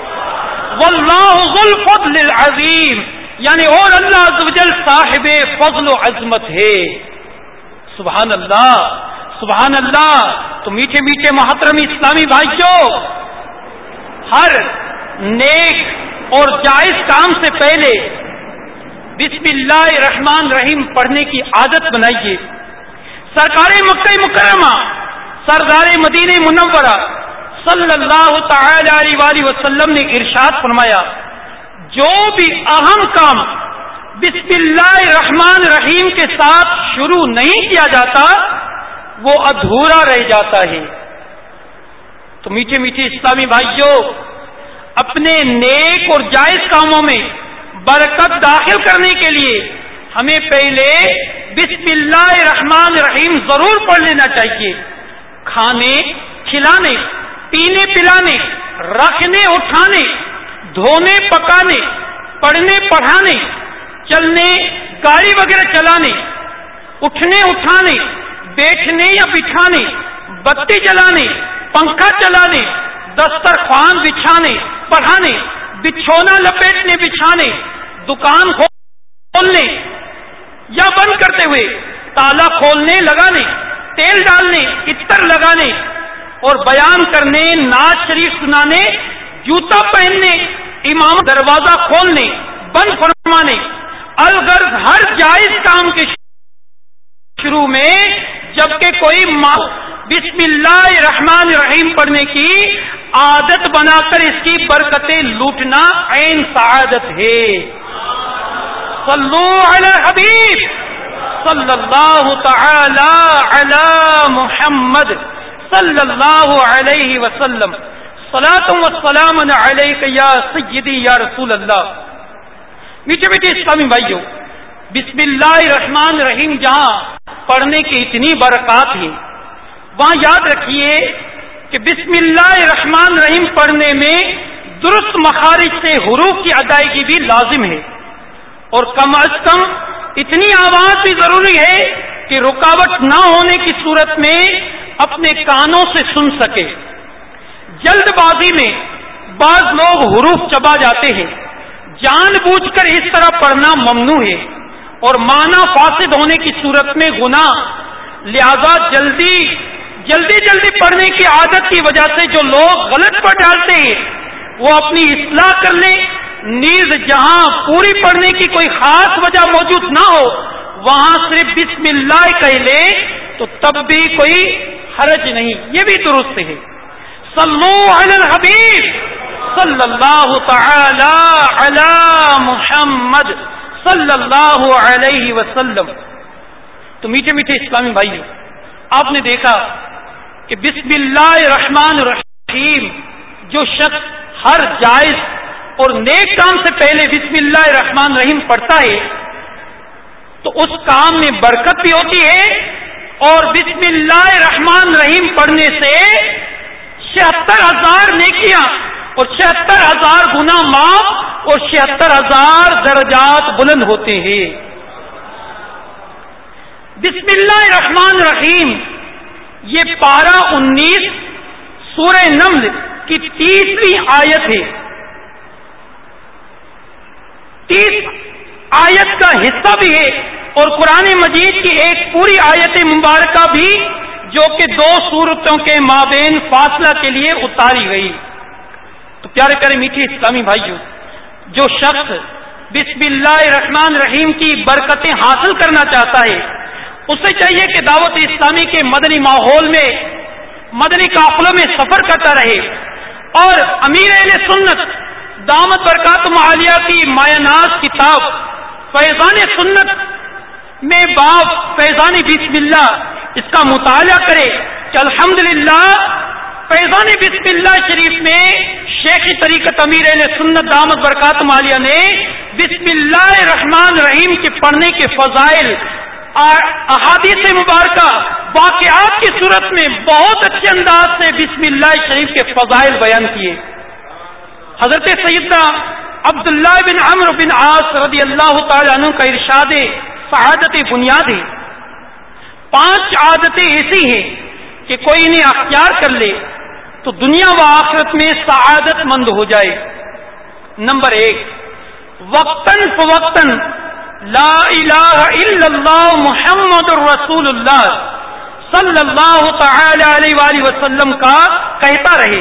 واللہ ذو الفضل العظیم، یعنی اور اللہ عز و جل صاحب فضل و عظمت ہے۔ سبحان اللہ سبحان اللہ۔ تو میٹھے میٹھے محترم اسلامی بھائیوں، ہر نیک اور جائز کام سے پہلے بسم اللہ الرحمن الرحیم پڑھنے کی عادت بنائیے۔ سرکار مکہ مکرمہ سردار مدینہ منورہ صلی اللہ تعالی علیہ وآلہ وسلم نے ارشاد فرمایا، جو بھی اہم کام بسم اللہ الرحمن الرحیم کے ساتھ شروع نہیں کیا جاتا وہ ادھورا رہ جاتا ہے۔ تو میٹھے میٹھے اسلامی بھائیوں، اپنے نیک اور جائز کاموں میں برکت داخل کرنے کے لیے ہمیں پہلے بسم اللہ الرحمن الرحیم ضرور پڑھ لینا چاہیے۔ کھانے کھلانے، پینے پلانے، رکھنے اٹھانے، دھونے پکانے، پڑھنے پڑھانے، چلنے گاڑی وغیرہ چلانے، اٹھنے اٹھانے، بیٹھنے یا بٹھانے، بتی جلانے، پنکھا چلانے، دسترخوان بچھانے پڑھانے، بچھونا لپیٹنے بچھانے، دکان کھولنے یا بند کرتے ہوئے، تالا کھولنے لگانے، تیل ڈالنے، عطر لگانے اور بیان کرنے، نعت شریف سنانے، جوتا پہننے، امام دروازہ کھولنے بند فرمانے، الغرض ہر جائز کام کے شروع میں جبکہ کوئی بسم اللہ الرحمن الرحیم پڑھنے کی عادت بنا کر اس کی برکتیں لوٹنا عین سعادت ہے۔ صلو علی الحبیب صلی اللہ تعالی علی محمد صلی اللہ علیہ وسلم، صلاۃ و سلام علیک یا سیدی یا رسول اللہ۔ میٹھے میٹھے اسلامی بھائیوں، بسم اللہ الرحمن الرحیم جہاں پڑھنے کی اتنی برکات ہیں، وہاں یاد رکھیے کہ بسم اللہ الرحمن الرحیم پڑھنے میں درست مخارج سے حروف کی ادائیگی بھی لازم ہے، اور کم از کم اتنی آواز بھی ضروری ہے کہ رکاوٹ نہ ہونے کی صورت میں اپنے کانوں سے سن سکے۔ جلد بازی میں بعض لوگ حروف چبا جاتے ہیں، جان بوجھ کر اس طرح پڑھنا ممنوع ہے اور معنی فاسد ہونے کی صورت میں گناہ، لہذا جلدی جلدی جلدی پڑھنے کی عادت کی وجہ سے جو لوگ غلط پڑھ ڈالتے ہیں وہ اپنی اصلاح کر لیں، نیز جہاں پوری پڑھنے کی کوئی خاص وجہ موجود نہ ہو وہاں صرف بسم اللہ کہہ لے تو تب بھی کوئی حرج نہیں، یہ بھی درست ہے۔ صلو علی الحبیب صلی اللہ تعالی علی محمد صلی اللہ علیہ وسلم۔ تو میٹھے میٹھے اسلامی بھائیو، آپ نے دیکھا کہ بسم اللہ الرحمن الرحیم جو شخص ہر جائز اور نیک کام سے پہلے بسم اللہ الرحمن الرحیم پڑھتا ہے تو اس کام میں برکت بھی ہوتی ہے، اور بسم اللہ الرحمن الرحیم پڑھنے سے چھہتر ہزار نیکیاں اور چھہتر ہزار گناہ معاف اور چھہتر ہزار درجات بلند ہوتے ہیں۔ بسم اللہ الرحمن الرحیم یہ پارہ انیس سورہ نمل کی تیسری آیت ہے، تیس آیت کا حصہ بھی ہے، اور قرآن مجید کی ایک پوری آیت مبارکہ بھی جو کہ دو سورتوں کے مابین فاصلہ کے لیے اتاری گئی۔ تو پیارے پیارے میٹھے اسلامی بھائیوں، جو شخص بسم اللہ الرحمن الرحیم کی برکتیں حاصل کرنا چاہتا ہے اسے چاہیے کہ دعوت اسلامی کے مدنی ماحول میں مدنی قافلوں میں سفر کرتا رہے، اور امیر اہل سنت دامت برکاتہم عالیہ کی مایہ ناز کتاب فیضان سنت میں باب فیضان بسم اللہ اس کا مطالعہ کرے کہ الحمدللہ فیضان بسم اللہ شریف میں شیخ طریقت امیر اہل سنت دامت برکاتہم عالیہ نے بسم اللہ الرحمن الرحیم کے پڑھنے کے فضائل احادیث مبارکہ واقعات کی صورت میں بہت اچھے انداز سے بسم اللہ شریف کے فضائل بیان کیے۔ حضرت سیدنا عبداللہ بن عمرو بن عاص رضی اللہ تعالی عنہ کا ارشاد سعادت بنیاد ہے، پانچ عادتیں ایسی ہیں کہ کوئی انہیں اختیار کر لے تو دنیا و آخرت میں سعادت مند ہو جائے۔ نمبر ایک، وقتاً فوقتاً لا الہ الا اللہ محمد الرسول اللہ صلی اللہ تعالی علیہ وآلہ وسلم کا کہتا رہے۔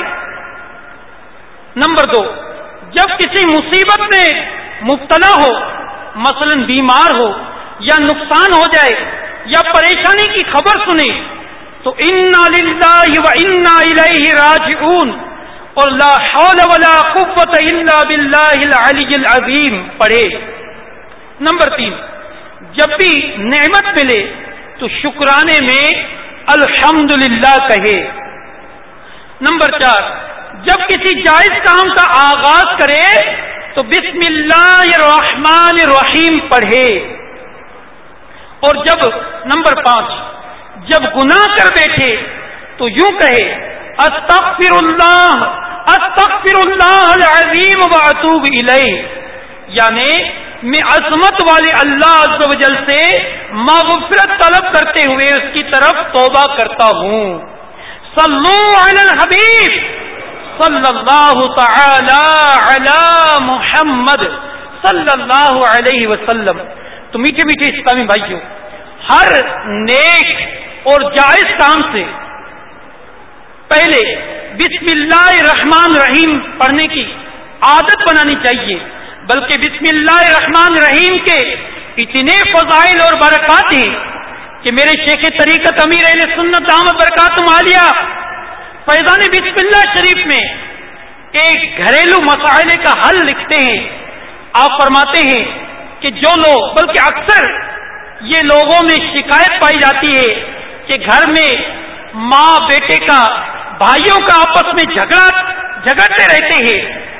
نمبر دو، جب کسی مصیبت میں مبتلا ہو، مثلا بیمار ہو یا نقصان ہو جائے یا پریشانی کی خبر سنے تو انا للہ و انا الیہ راجعون اور لا حول ولا قوت الا باللہ العلی العظیم پڑھے۔ نمبر تین، جب بھی نعمت ملے تو شکرانے میں الحمدللہ کہے۔ نمبر چار، جب کسی جائز کام کا آغاز کرے تو بسم اللہ الرحمن الرحیم پڑھے، اور جب نمبر پانچ، جب گناہ کر بیٹھے تو یوں کہے استغفر اللہ استغفر اللہ العظیم واتوب الیہ، یعنی میں عظمت والے اللہ عز و جل سے مغفرت طلب کرتے ہوئے اس کی طرف توبہ کرتا ہوں۔ صلو علی الحبیب صلی اللہ تعالی علی محمد صلی اللہ علیہ وسلم۔ تو میٹھے میٹھے اسلامی بھائیوں، ہر نیک اور جائز کام سے پہلے بسم اللہ الرحمن الرحیم پڑھنے کی عادت بنانی چاہیے، بلکہ بسم اللہ الرحمن الرحیم کے اتنے فضائل اور برکات ہیں کہ میرے شیخ طریقت امیر اہل سنت دامت برکاتہم عالیہ فیضان بسم اللہ شریف میں ایک گھریلو مسائل کا حل لکھتے ہیں۔ آپ فرماتے ہیں کہ جو لوگ، بلکہ اکثر یہ لوگوں میں شکایت پائی جاتی ہے کہ گھر میں ماں بیٹے کا، بھائیوں کا آپس میں جھگڑا جھگڑتے رہتے ہیں۔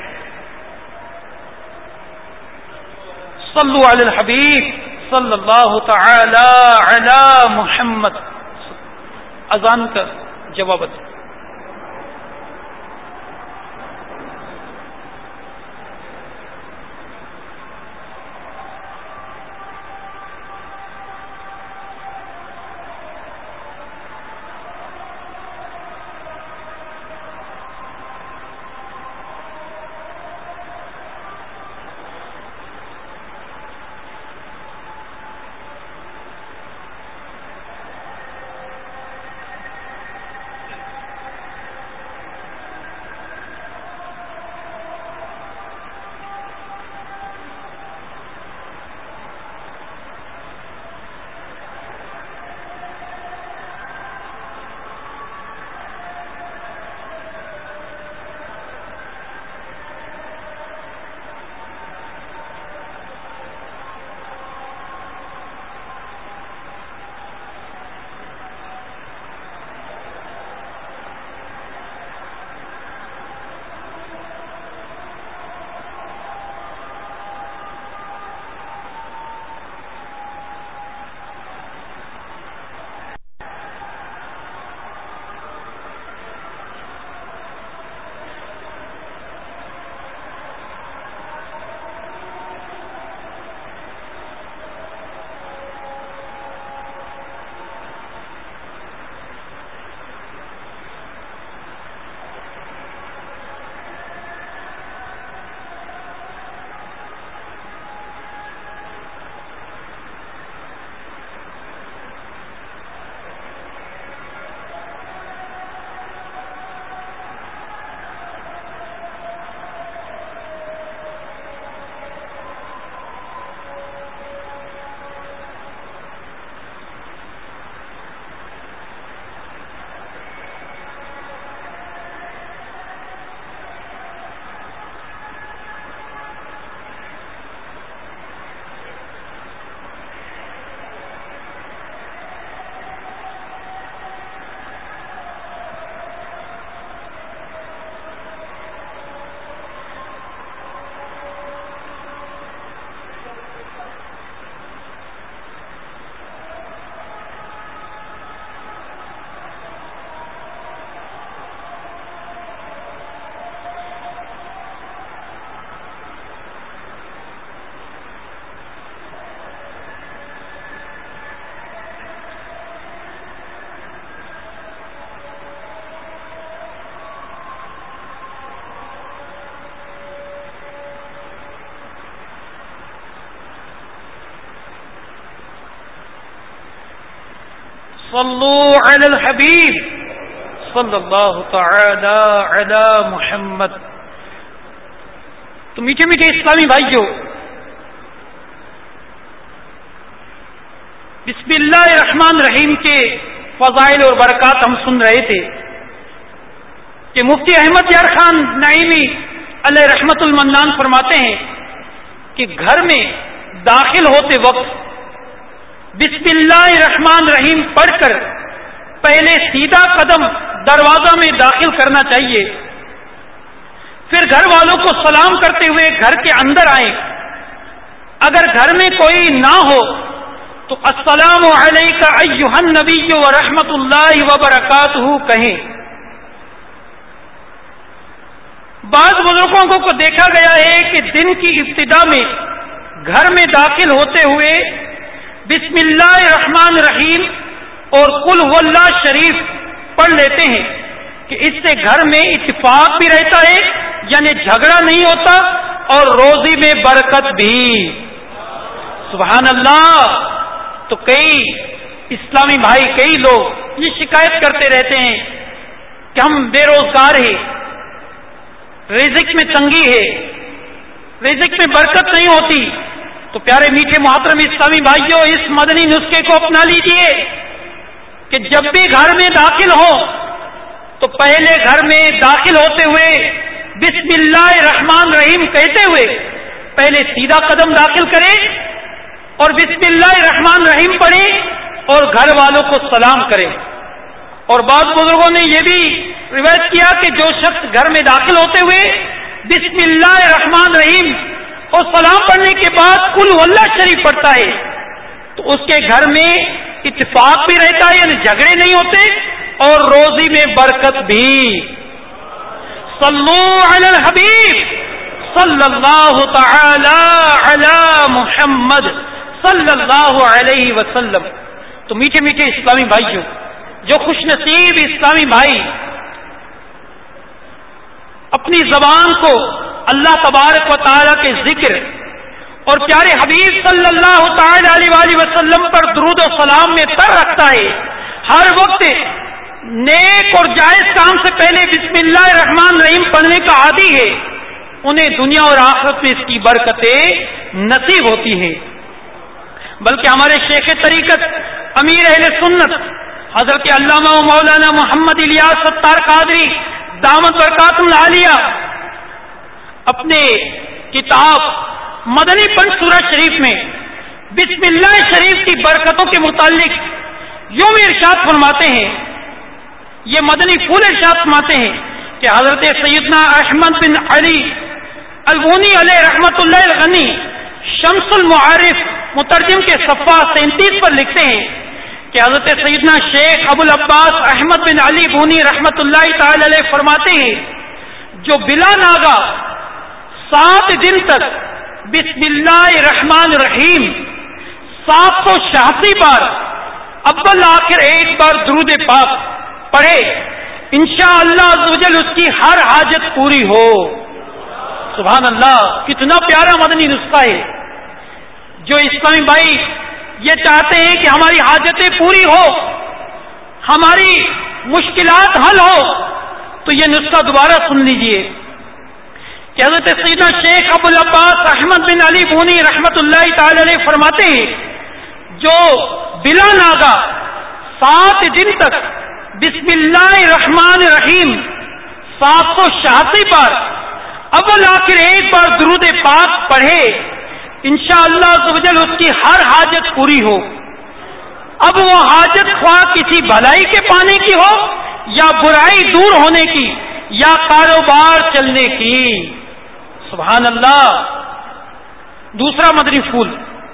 صلو علی الحبیب صلی اللہ تعالی علی محمد۔ اذان کا جواب دیں۔ صلو علی الحبیب صلی اللہ تعالی علی محمد. تو میٹھے میٹھے اسلامی بھائیوں، بسم اللہ الرحمن الرحیم کے فضائل اور برکات ہم سن رہے تھے کہ مفتی احمد یار خان نعیمی علیہ رحمت المنان فرماتے ہیں کہ گھر میں داخل ہوتے وقت بسم اللہ الرحمن الرحیم پڑھ کر پہلے سیدھا قدم دروازہ میں داخل کرنا چاہیے، پھر گھر والوں کو سلام کرتے ہوئے گھر کے اندر آئیں. اگر گھر میں کوئی نہ ہو تو السلام علیکہ ایھا النبی ورحمۃ اللہ وبرکاتہ کہیں. بعض بزرگوں کو دیکھا گیا ہے کہ دن کی ابتدا میں گھر میں داخل ہوتے ہوئے بسم اللہ الرحمن الرحیم اور قل هو اللہ شریف پڑھ لیتے ہیں کہ اس سے گھر میں اتفاق بھی رہتا ہے، یعنی جھگڑا نہیں ہوتا، اور روزی میں برکت بھی. سبحان اللہ. تو کئی اسلامی بھائی، کئی لوگ یہ شکایت کرتے رہتے ہیں کہ ہم بے روزگار ہیں، رزق میں تنگی ہے، رزق میں برکت نہیں ہوتی. تو پیارے میٹھے محترم اسلامی بھائیوں، اس مدنی نسخے کو اپنا لیجئے کہ جب بھی گھر میں داخل ہو تو پہلے گھر میں داخل ہوتے ہوئے بسم اللہ الرحمن الرحیم کہتے ہوئے پہلے سیدھا قدم داخل کریں اور بسم اللہ الرحمن الرحیم پڑھیں اور گھر والوں کو سلام کریں. اور بعض بزرگوں نے یہ بھی روایت کیا کہ جو شخص گھر میں داخل ہوتے ہوئے بسم اللہ الرحمن الرحیم اور سلام پڑھنے کے بعد قل هو اللہ شریف پڑھتا ہے تو اس کے گھر میں اتفاق بھی رہتا ہے، یعنی جھگڑے نہیں ہوتے، اور روزی میں برکت بھی. صلو علی الحبیب صلی اللہ تعالی علی محمد صلی اللہ علیہ وسلم. تو میٹھے میٹھے اسلامی بھائیوں، جو خوش نصیب اسلامی بھائی اپنی زبان کو اللہ تبارک و تعالی کے ذکر اور پیارے حبیب صلی اللہ تعالی علیہ وآلہ وسلم پر درود و سلام میں تر رکھتا ہے، ہر وقت نیک اور جائز کام سے پہلے بسم اللہ الرحمن الرحیم پڑھنے کا عادی ہے، انہیں دنیا اور آخرت میں اس کی برکتیں نصیب ہوتی ہیں. بلکہ ہمارے شیخ طریقت امیر اہل سنت حضرت علامہ و مولانا محمد الیاس ستار قادری دامت برکاتہ العالیہ اپنے کتاب مدنی پنج سورہ شریف میں بسم اللہ شریف کی برکتوں کے متعلق یوں ارشاد فرماتے ہیں، یہ مدنی پھول ارشاد فرماتے ہیں کہ حضرت سیدنا احمد بن علی البونی علیہ رحمت اللہ الغنی شمس المعارف مترجم کے صفحہ سینتیس پر لکھتے ہیں کہ حضرت سیدنا شیخ ابو العباس احمد بن علی بونی رحمت اللہ تعالی علیہ فرماتے ہیں، جو بلا ناگا سات دن تک بسم اللہ الرحمن الرحیم سات سو چھیاسی بار اول آخر ایک بار درود پاک پڑھے، انشاءاللہ عز و جل اس کی ہر حاجت پوری ہو. سبحان اللہ. کتنا پیارا مدنی نسخہ ہے. جو اسلامی بھائی یہ چاہتے ہیں کہ ہماری حاجتیں پوری ہو، ہماری مشکلات حل ہو، تو یہ نسخہ دوبارہ سن لیجئے کہ حضرت سیدنا شیخ ابو العباس احمد بن علی بونی رحمت اللہ تعالی علیہ فرماتے ہیں، جو بلا ناگا سات دن تک بسم اللہ الرحمن الرحیم سات سو چھیاسی بار اول آخر ایک بار درود پاک پڑھے، انشاءاللہ عز و جل اس کی ہر حاجت پوری ہو. اب وہ حاجت خواہ کسی بھلائی کے پانے کی ہو یا برائی دور ہونے کی یا کاروبار چلنے کی. سبحان اللہ. دوسرا مدنی پھول،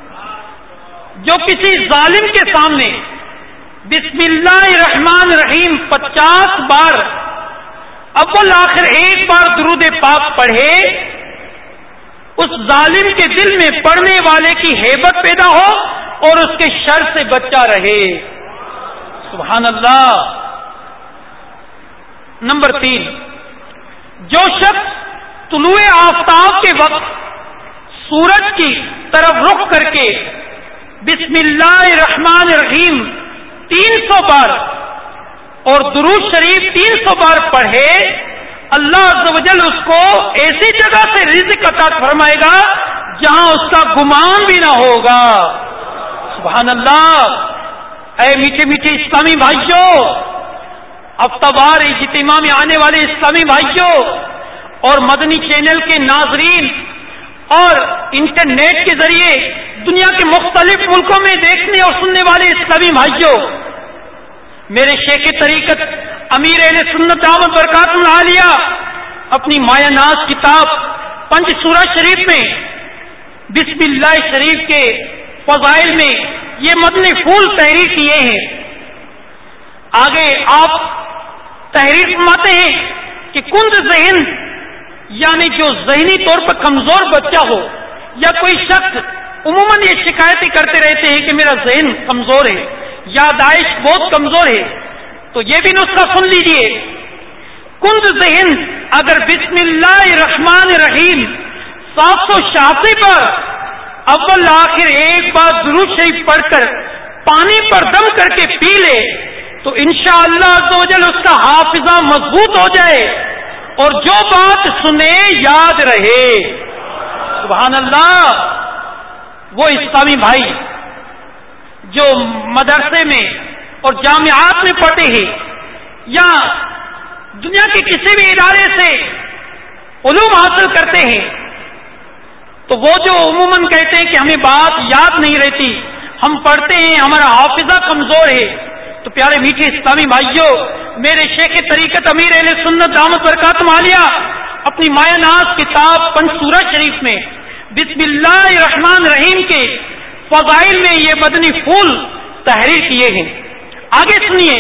جو کسی ظالم کے سامنے بسم اللہ الرحمن الرحیم پچاس بار اول آخر ایک بار درود پاک پڑھے، اس ظالم کے دل میں پڑھنے والے کی ہیبت پیدا ہو اور اس کے شر سے بچا رہے. سبحان اللہ. نمبر تین، جو شخص طلوع آفتاب کے وقت سورج کی طرف رخ کر کے بسم اللہ الرحمن الرحیم تین سو بار اور درود شریف تین سو بار پڑھے، اللہ عز و جل اس کو ایسی جگہ سے رزق عطا فرمائے گا جہاں اس کا گمان بھی نہ ہوگا۔ سبحان اللہ۔ اے میٹھے میٹھے اسلامی بھائیوں، ہفتہ اجتماع میں آنے والے اسلامی بھائیوں اور مدنی چینل کے ناظرین اور انٹرنیٹ کے ذریعے دنیا کے مختلف ملکوں میں دیکھنے اور سننے والے اسلامی بھائیوں، میرے شیخ طریقت امیر اہل سنت دامت برکاتہ العالیہ اپنی مایہ ناز کتاب پنج سورہ شریف میں بسم اللہ شریف کے فضائل میں یہ مدنی پھول تحریر کیے ہیں۔ آگے آپ تحریر فرماتے ہیں کہ کند ذہن، یعنی جو ذہنی طور پر کمزور بچہ ہو یا کوئی شخص عموماً یہ شکایتیں کرتے رہتے ہیں کہ میرا ذہن کمزور ہے، یادداشت بہت کمزور ہے، تو یہ بھی نسخہ سن لیجئے۔ کند ذہن اگر بسم اللہ الرحمن الرحیم سات سو چھیاسی پر اول آخر ایک بار درود شریف پڑھ کر پانی پر دم کر کے پی لے تو انشاءاللہ عز و جل اس کا حافظہ مضبوط ہو جائے اور جو بات سنے یاد رہے۔ سبحان اللہ۔ وہ اسلامی بھائی جو مدرسے میں اور جامعات میں پڑھتے ہیں یا دنیا کے کسی بھی ادارے سے علوم حاصل کرتے ہیں، تو وہ جو عموماً کہتے ہیں کہ ہمیں بات یاد نہیں رہتی، ہم پڑھتے ہیں ہمارا حافظہ کمزور ہے، تو پیارے میٹھے اسلامی بھائیوں، میرے شیخ طریقت امیر اہل سنت دامت برکاتہ العالیہ اپنی مایہ ناز کتاب پنج سورہ شریف میں بسم اللہ الرحمن الرحیم کے فضائل میں یہ مدنی پھول تحریر کیے ہیں۔ آگے سنیے،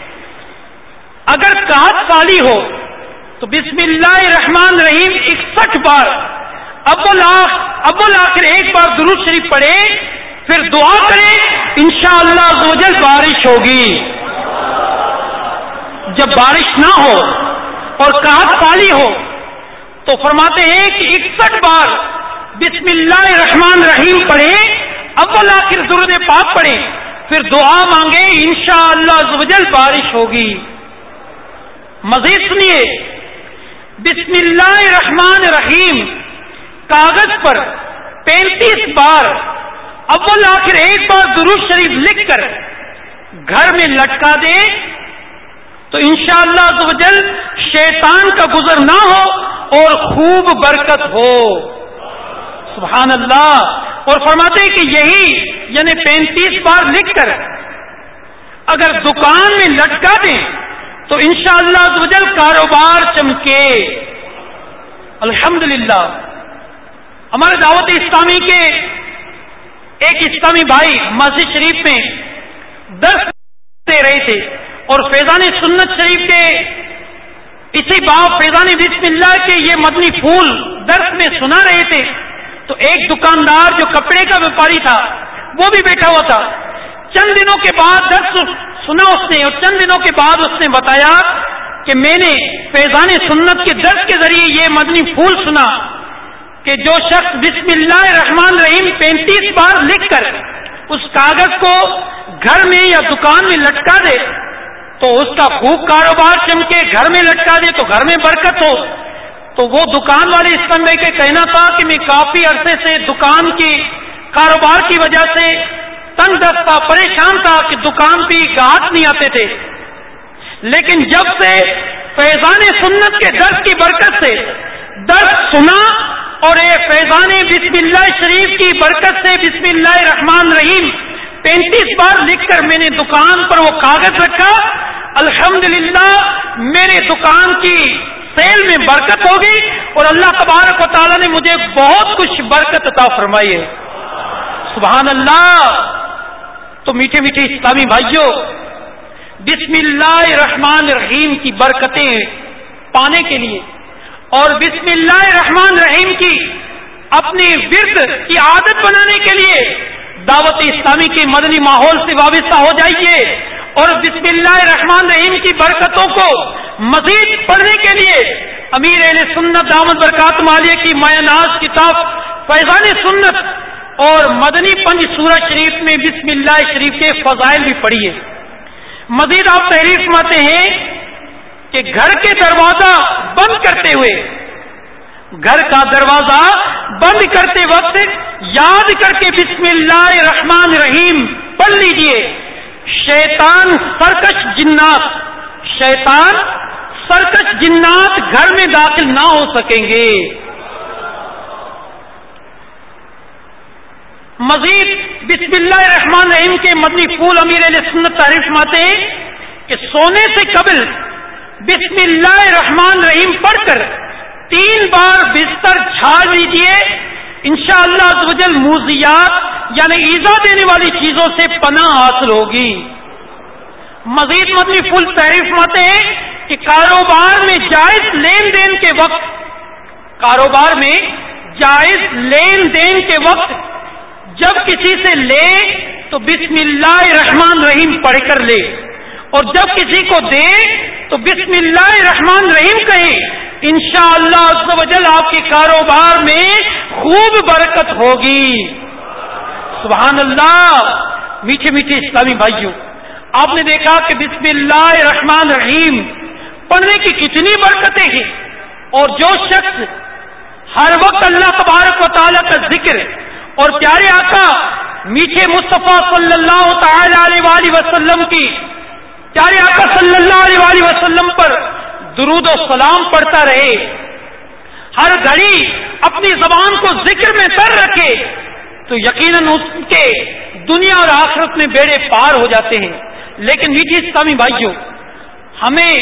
اگر قحط کالی ہو تو بسم اللہ الرحمن الرحیم اکسٹھ بار اول اول آخر ایک بار درود شریف پڑھے، پھر دعا کرے، انشاءاللہ عز و جل بارش ہوگی۔ جب بارش نہ ہو اور قحط کالی ہو تو فرماتے ہیں کہ اکسٹھ بار بسم اللہ الرحمن الرحیم پڑھے، اول آخر درود پاک پڑھے، پھر دعا مانگے، انشاءاللہ عز و جل بارش ہوگی۔ مزید سنیے، بسم اللہ الرحمن الرحیم کاغذ پر پینتیس بار اول آخر ایک بار درود شریف لکھ کر گھر میں لٹکا دے تو انشاءاللہ عز و جل شیطان کا گزر نہ ہو اور خوب برکت ہو۔ سبحان اللہ۔ اور فرماتے ہیں کہ یہی یعنی پینتیس بار لکھ کر اگر دکان میں لٹکا دیں تو انشاءاللہ عز و جل کاروبار چمکے۔ الحمدللہ، ہمارے دعوت اسلامی کے ایک اسلامی بھائی مسجد شریف میں درس دے رہے تھے اور فیضان سنت شریف کے اسی باب فیضان بسم اللہ کے یہ مدنی پھول درس میں سنا رہے تھے، تو ایک دکاندار جو کپڑے کا ویپاری تھا وہ بھی بیٹھا ہوا تھا۔ چند دنوں کے بعد درس سنا اس نے اور چند دنوں کے بعد اس نے بتایا کہ میں نے فیضان سنت کے درس کے ذریعے یہ مدنی پھول سنا کہ جو شخص بسم اللہ الرحمن الرحیم پینتیس بار لکھ کر اس کاغذ کو گھر میں یا دکان میں لٹکا دے تو اس کا خوب کاروبار چمکے، گھر میں لٹکا دے تو گھر میں برکت ہو۔ تو وہ دکان والے اسلام بھائی کا کہنا تھا کہ میں کافی عرصے سے دکان کی کاروبار کی وجہ سے تنگ دست تھا، پریشان تھا کہ دکان پہ گاہک نہیں آتے تھے، لیکن جب سے فیضان سنت کے درس کی برکت سے درس سنا اور یہ فیضان بسم اللہ شریف کی برکت سے بسم اللہ الرحمن الرحیم پینتیس بار لکھ کر میں نے دکان پر وہ کاغذ رکھا، الحمدللہ میرے دکان کی سیل میں برکت ہوگی اور اللہ تبارک و تعالی نے مجھے بہت کچھ برکت عطا فرمائی ہے۔ سبحان اللہ۔ تو میٹھے میٹھے اسلامی بھائیوں، بسم اللہ الرحمن الرحیم کی برکتیں پانے کے لیے اور بسم اللہ الرحمن الرحیم کی اپنی ورد کی عادت بنانے کے لیے دعوت اسلامی کے مدنی ماحول سے وابستہ ہو جائیے اور بسم اللہ الرحمن الرحیم کی برکتوں کو مزید پڑھنے کے لیے امیر اہل سنت دامت برکاتہ العالیہ کی مایہ ناز کتاب فیضان سنت اور مدنی پنج سورہ شریف میں بسم اللہ شریف کے فضائل بھی پڑھیے۔ مزید آپ تحریر فرماتے ہیں کہ گھر کے دروازہ بند کرتے ہوئے، گھر کا دروازہ بند کرتے وقت یاد کر کے بسم اللہ الرحمن الرحیم پڑھ لیجئے. شیطان سرکش جنات شیطان سرکش جنات گھر میں داخل نہ ہو سکیں گے. مزید بسم اللہ الرحمن الرحیم کے مدنی پھول امیر اہل سنت تعریف فرماتے ہیں کہ سونے سے قبل بسم اللہ الرحمن الرحیم پڑھ کر تین بار بستر جھاڑ لیجئے، انشاءاللہ عز و جل موذیات یعنی ایذا دینے والی چیزوں سے پناہ حاصل ہوگی. مزید مدنی پھول تعریف فرماتے ہیں کہ کاروبار میں جائز لین دین کے وقت کاروبار میں جائز لین دین کے وقت جب کسی سے لے تو بسم اللہ الرحمن الرحیم پڑھ کر لے، اور جب کسی کو دے تو بسم اللہ الرحمن الرحیم کہے. انشاءاللہ عز و جل آپ کے کاروبار میں خوب برکت ہوگی. سبحان اللہ. میٹھے میٹھے اسلامی بھائیوں، آپ نے دیکھا کہ بسم اللہ الرحمن الرحیم پڑھنے کی کتنی برکتیں ہیں، اور جو شخص ہر وقت اللہ تبارک و تعالیٰ کا ذکر اور پیارے آقا میٹھے مصطفیٰ صلی اللہ تعالی علیہ وآلہ وسلم کی پیارے آقا صلی اللہ علیہ وآلہ وسلم پر درود و سلام پڑھتا رہے، ہر گھڑی اپنی زبان کو ذکر میں تر رکھے، تو یقیناً اس کے دنیا اور آخرت میں بیڑے پار ہو جاتے ہیں. لیکن میٹھی اسلامی بھائیوں، ہمیں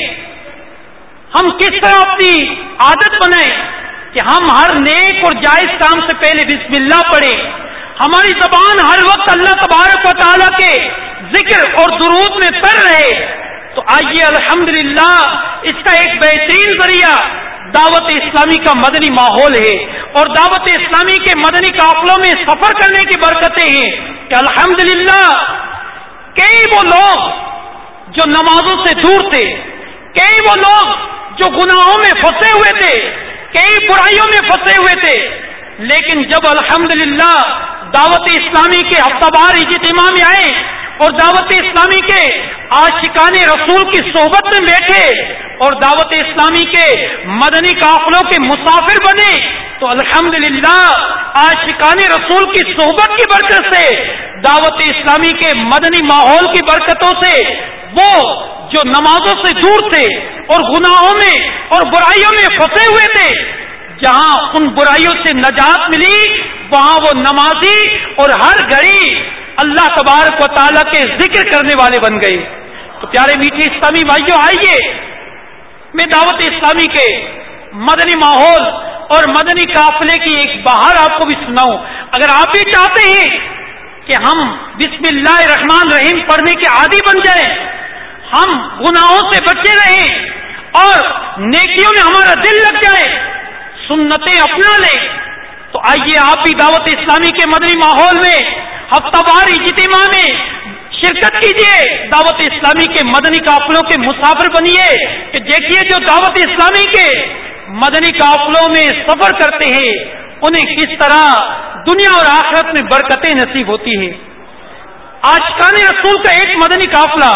ہم کس طرح اپنی عادت بنائیں کہ ہم ہر نیک اور جائز کام سے پہلے بسم اللہ پڑھیں، ہماری زبان ہر وقت اللہ تبارک و تعالیٰ کے ذکر اور درود میں تر رہے. تو آئیے الحمدللہ اس کا ایک بہترین ذریعہ دعوت اسلامی کا مدنی ماحول ہے، اور دعوت اسلامی کے مدنی قافلوں میں سفر کرنے کی برکتیں ہیں کہ الحمدللہ کئی وہ لوگ جو نمازوں سے دور تھے، کئی وہ لوگ جو گناہوں میں پھنسے ہوئے تھے، کئی برائیوں میں پھنسے ہوئے تھے، لیکن جب الحمدللہ دعوت اسلامی کے ہفتہ وار اجتماع میں آئے اور دعوت اسلامی کے عاشقان رسول کی صحبت میں بیٹھے اور دعوت اسلامی کے مدنی قافلوں کے مسافر بنے، تو الحمدللہ عاشقان رسول کی صحبت کی برکت سے، دعوت اسلامی کے مدنی ماحول کی برکتوں سے، وہ جو نمازوں سے دور تھے اور گناہوں میں اور برائیوں میں پھنسے ہوئے تھے، جہاں ان برائیوں سے نجات ملی، وہاں وہ نمازی اور ہر گھڑی اللہ تبارک و تعالیٰ کے ذکر کرنے والے بن گئے. تو پیارے میٹھے اسلامی بھائیوں، آئیے میں دعوت اسلامی کے مدنی ماحول اور مدنی قافلے کی ایک بہار آپ کو بھی سناؤں. اگر آپ بھی چاہتے ہیں کہ ہم بسم اللہ الرحمن الرحیم پڑھنے کے عادی بن جائیں، ہم گناہوں سے بچے رہیں اور نیکیوں میں ہمارا دل لگ جائے، سنتیں اپنا لیں، تو آئیے آپ بھی دعوت اسلامی کے مدنی ماحول میں ہفتہ وار اجتماع میں شرکت کیجیے، دعوت اسلامی کے مدنی قافلوں کے مسافر بنیے کہ دیکھیے جو دعوت اسلامی کے مدنی قافلوں میں سفر کرتے ہیں انہیں کس طرح دنیا اور آخرت میں برکتیں نصیب ہوتی ہیں. عاشقان رسول کا ایک مدنی قافلہ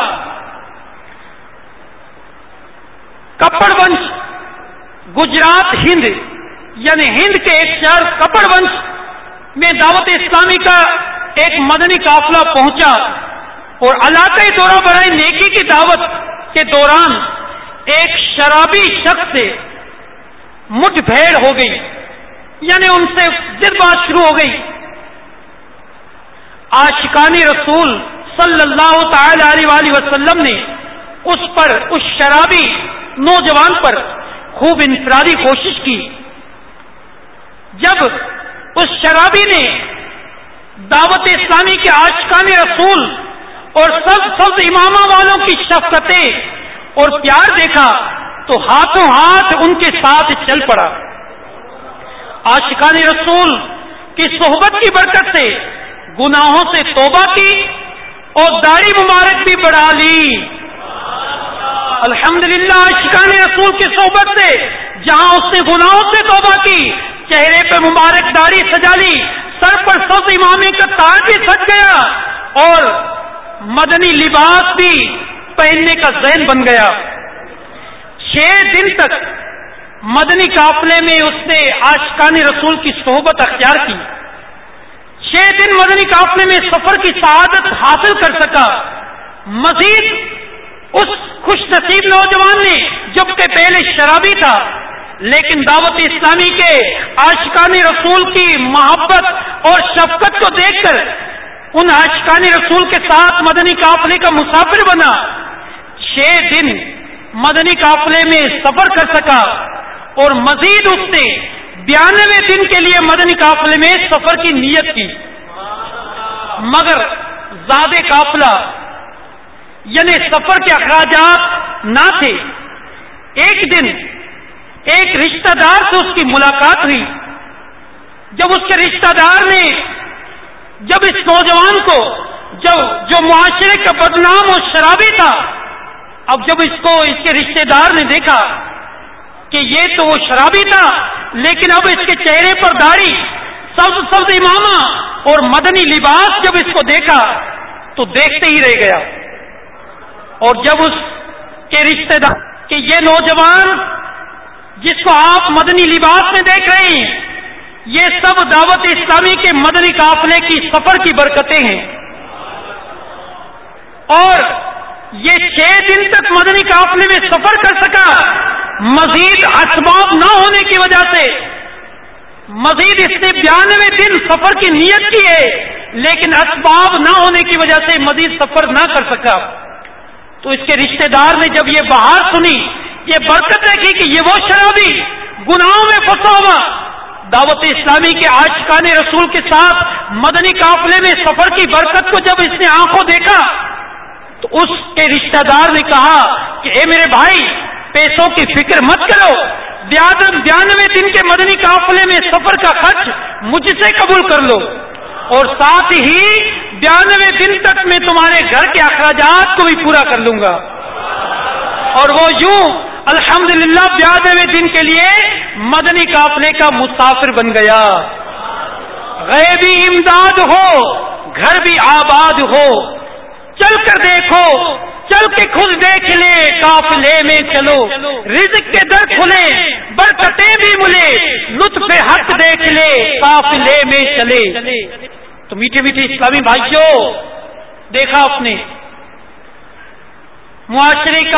کپڑ ونش گجرات ہند یعنی ہند کے ایک شہر کپڑ ونش میں دعوت اسلامی کا ایک مدنی قافلہ پہنچا، اور علاقائی دورہ برائے نیکی کی دعوت کے دوران ایک شرابی شخص سے مٹھ بھیڑ ہو گئی، یعنی ان سے ضد بات شروع ہو گئی. عاشقان رسول صلی اللہ تعالی علیہ وآلہ وسلم نے اس پر اس شرابی نوجوان پر خوب انفرادی کوشش کی. جب اس شرابی نے دعوت اسلامی کے عاشقان رسول اور سب سب امامہ والوں کی شفقتیں اور پیار دیکھا تو ہاتھوں ہاتھ ان کے ساتھ چل پڑا. عاشقان رسول کی صحبت کی برکت سے گناہوں سے توبہ کی اور داڑھی مبارک بھی بڑھا لی. الحمدللہ عاشقان رسول کی صحبت سے جہاں اس نے گناہوں سے توبہ کی، چہرے پہ مبارک داڑھی سجا لی، سر پر سبز امامے کا تاج بھی سج گیا، اور مدنی لباس بھی پہننے کا ذہن بن گیا. چھ دن تک مدنی قافلے میں اس نے عاشقان رسول کی صحبت اختیار کی. چھ دن مدنی قافلے میں سفر کی سعادت حاصل کر سکا. مزید اس خوش نصیب نوجوان نے جب کہ پہلے شرابی تھا لیکن دعوت اسلامی کے عاشقان رسول کی محبت اور شفقت کو دیکھ کر ان عاشقان رسول کے ساتھ مدنی قافلے کا مسافر بنا. چھ دن مدنی قافلے میں سفر کر سکا اور مزید اس نے بیانوے دن کے لیے مدنی قافلے میں سفر کی نیت کی. مگر زاد قافلہ یعنی سفر کے اخراجات نہ تھے. ایک دن ایک رشتہ دار سے اس کی ملاقات ہوئی. جب اس کے رشتہ دار نے جب اس نوجوان کو جب جو معاشرے کا بدنام اور شرابی تھا, اب جب اس کو اس کے رشتہ دار نے دیکھا کہ یہ تو وہ شرابی تھا لیکن اب اس کے چہرے پر داڑھی, سبز سبز امامہ اور مدنی لباس, جب اس کو دیکھا تو دیکھتے ہی رہ گیا. اور جب اس کے رشتہ دار کہ یہ نوجوان جس کو آپ مدنی لباس میں دیکھ رہے ہیں یہ سب دعوت اسلامی کے مدنی قافلے کی سفر کی برکتیں ہیں. اور یہ چھ دن تک مدنی قافلے میں سفر کر سکا مزید اسباب نہ ہونے کی وجہ سے. مزید اس نے بیانوے دن سفر کی نیت کی ہے لیکن اسباب نہ ہونے کی وجہ سے مزید سفر نہ کر سکا. تو اس کے رشتہ دار نے جب یہ بہار سنی, یہ برکت دیکھی کہ یہ وہ شرابی گناہوں میں پھنسا ہوا دعوت اسلامی کے عاشقان رسول کے ساتھ مدنی قافلے میں سفر کی برکت کو جب اس نے آنکھوں دیکھا تو اس کے رشتہ دار نے کہا کہ اے میرے بھائی, پیسوں کی فکر مت کرو, بیانوے دن کے مدنی قافلے میں سفر کا خرچ مجھ سے قبول کر لو اور ساتھ ہی بیانوے دن تک میں تمہارے گھر کے اخراجات کو بھی پورا کر لوں گا. اور وہ یوں الحمدللہ بیانوے دن کے لیے مدنی قافلے کا مسافر بن گیا. غیبی امداد ہو, گھر بھی آباد ہو, چل کر دیکھو, چل کے خود دیکھ لے, قافلے میں چلو, رزق کے در کھلے, برکتیں بھی ملے, لطف حق دیکھ لے, قافلے میں چلے. تو میٹھے میٹھے اسلامی بھائیوں, دیکھا آپ نے معاشرے کا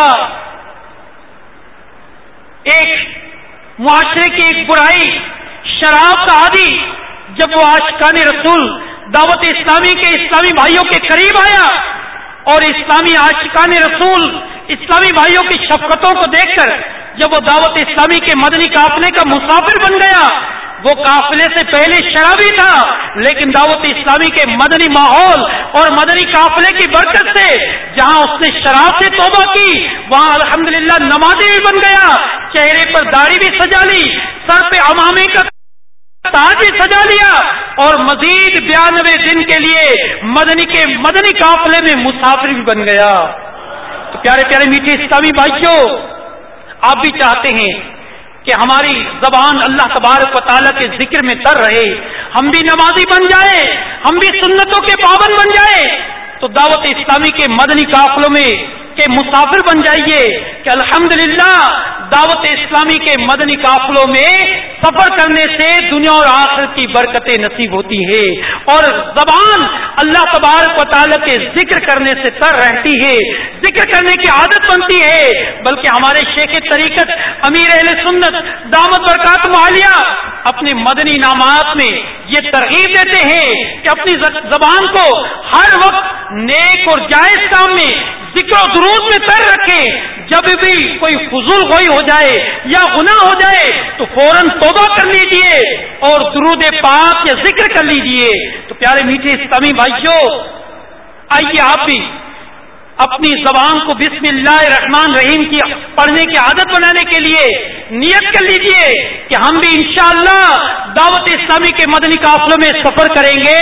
ایک معاشرے کی ایک برائی شراب کا عادی جب وہ عاشقان رسول دعوت اسلامی کے اسلامی بھائیوں کے قریب آیا اور اسلامی عاشقان رسول اسلامی بھائیوں کی شفقتوں کو دیکھ کر جب وہ دعوت اسلامی کے مدنی قافلے کا مسافر بن گیا. وہ قافلے سے پہلے شرابی تھا لیکن دعوت اسلامی کے مدنی ماحول اور مدنی قافلے کی برکت سے جہاں اس نے شراب سے توبہ کی وہاں الحمدللہ نمازی بھی بن گیا, چہرے پر داڑھی بھی سجا لی, سر پہ عمامے کا تاج بھی سجا لیا اور مزید بیانوے دن کے لیے مدنی کے مدنی قافلے میں مسافر بھی بن گیا. تو پیارے پیارے میٹھے اسلامی بھائیوں, آپ بھی چاہتے ہیں کہ ہماری زبان اللہ تبارک و تعالیٰ کے ذکر میں تر رہے, ہم بھی نمازی بن جائیں, ہم بھی سنتوں کے پابند بن جائیں, تو دعوت اسلامی کے مدنی قافلوں میں کے مسافر بن جائیے کہ الحمدللہ دعوت اسلامی کے مدنی قافلوں میں سفر کرنے سے دنیا اور آخرت کی برکتیں نصیب ہوتی ہے اور زبان اللہ تبارک و تعالیٰ کے ذکر کرنے سے تر رہتی ہے, ذکر کرنے کی عادت بنتی ہے. بلکہ ہمارے شیخ طریقت امیر اہل سنت دامت برکاتہ عالیہ اپنے مدنی انعامات میں یہ ترغیب دیتے ہیں کہ اپنی زبان کو ہر وقت نیک اور جائز کام میں ذکر و درود میں تر رکھیں. جب بھی کوئی فضول گوئی ہو جائے یا گناہ ہو جائے تو فوراً توبہ کر لیجئے اور درود پاک یا ذکر کر لیجئے. تو پیارے میٹھے اسلامی بھائیوں, آئیے آپ بھی اپنی زبان کو بسم اللہ الرحمن الرحیم کی پڑھنے کی عادت بنانے کے لیے نیت کر لیجئے کہ ہم بھی انشاءاللہ دعوت اسلامی کے مدنی قافلوں میں سفر کریں گے.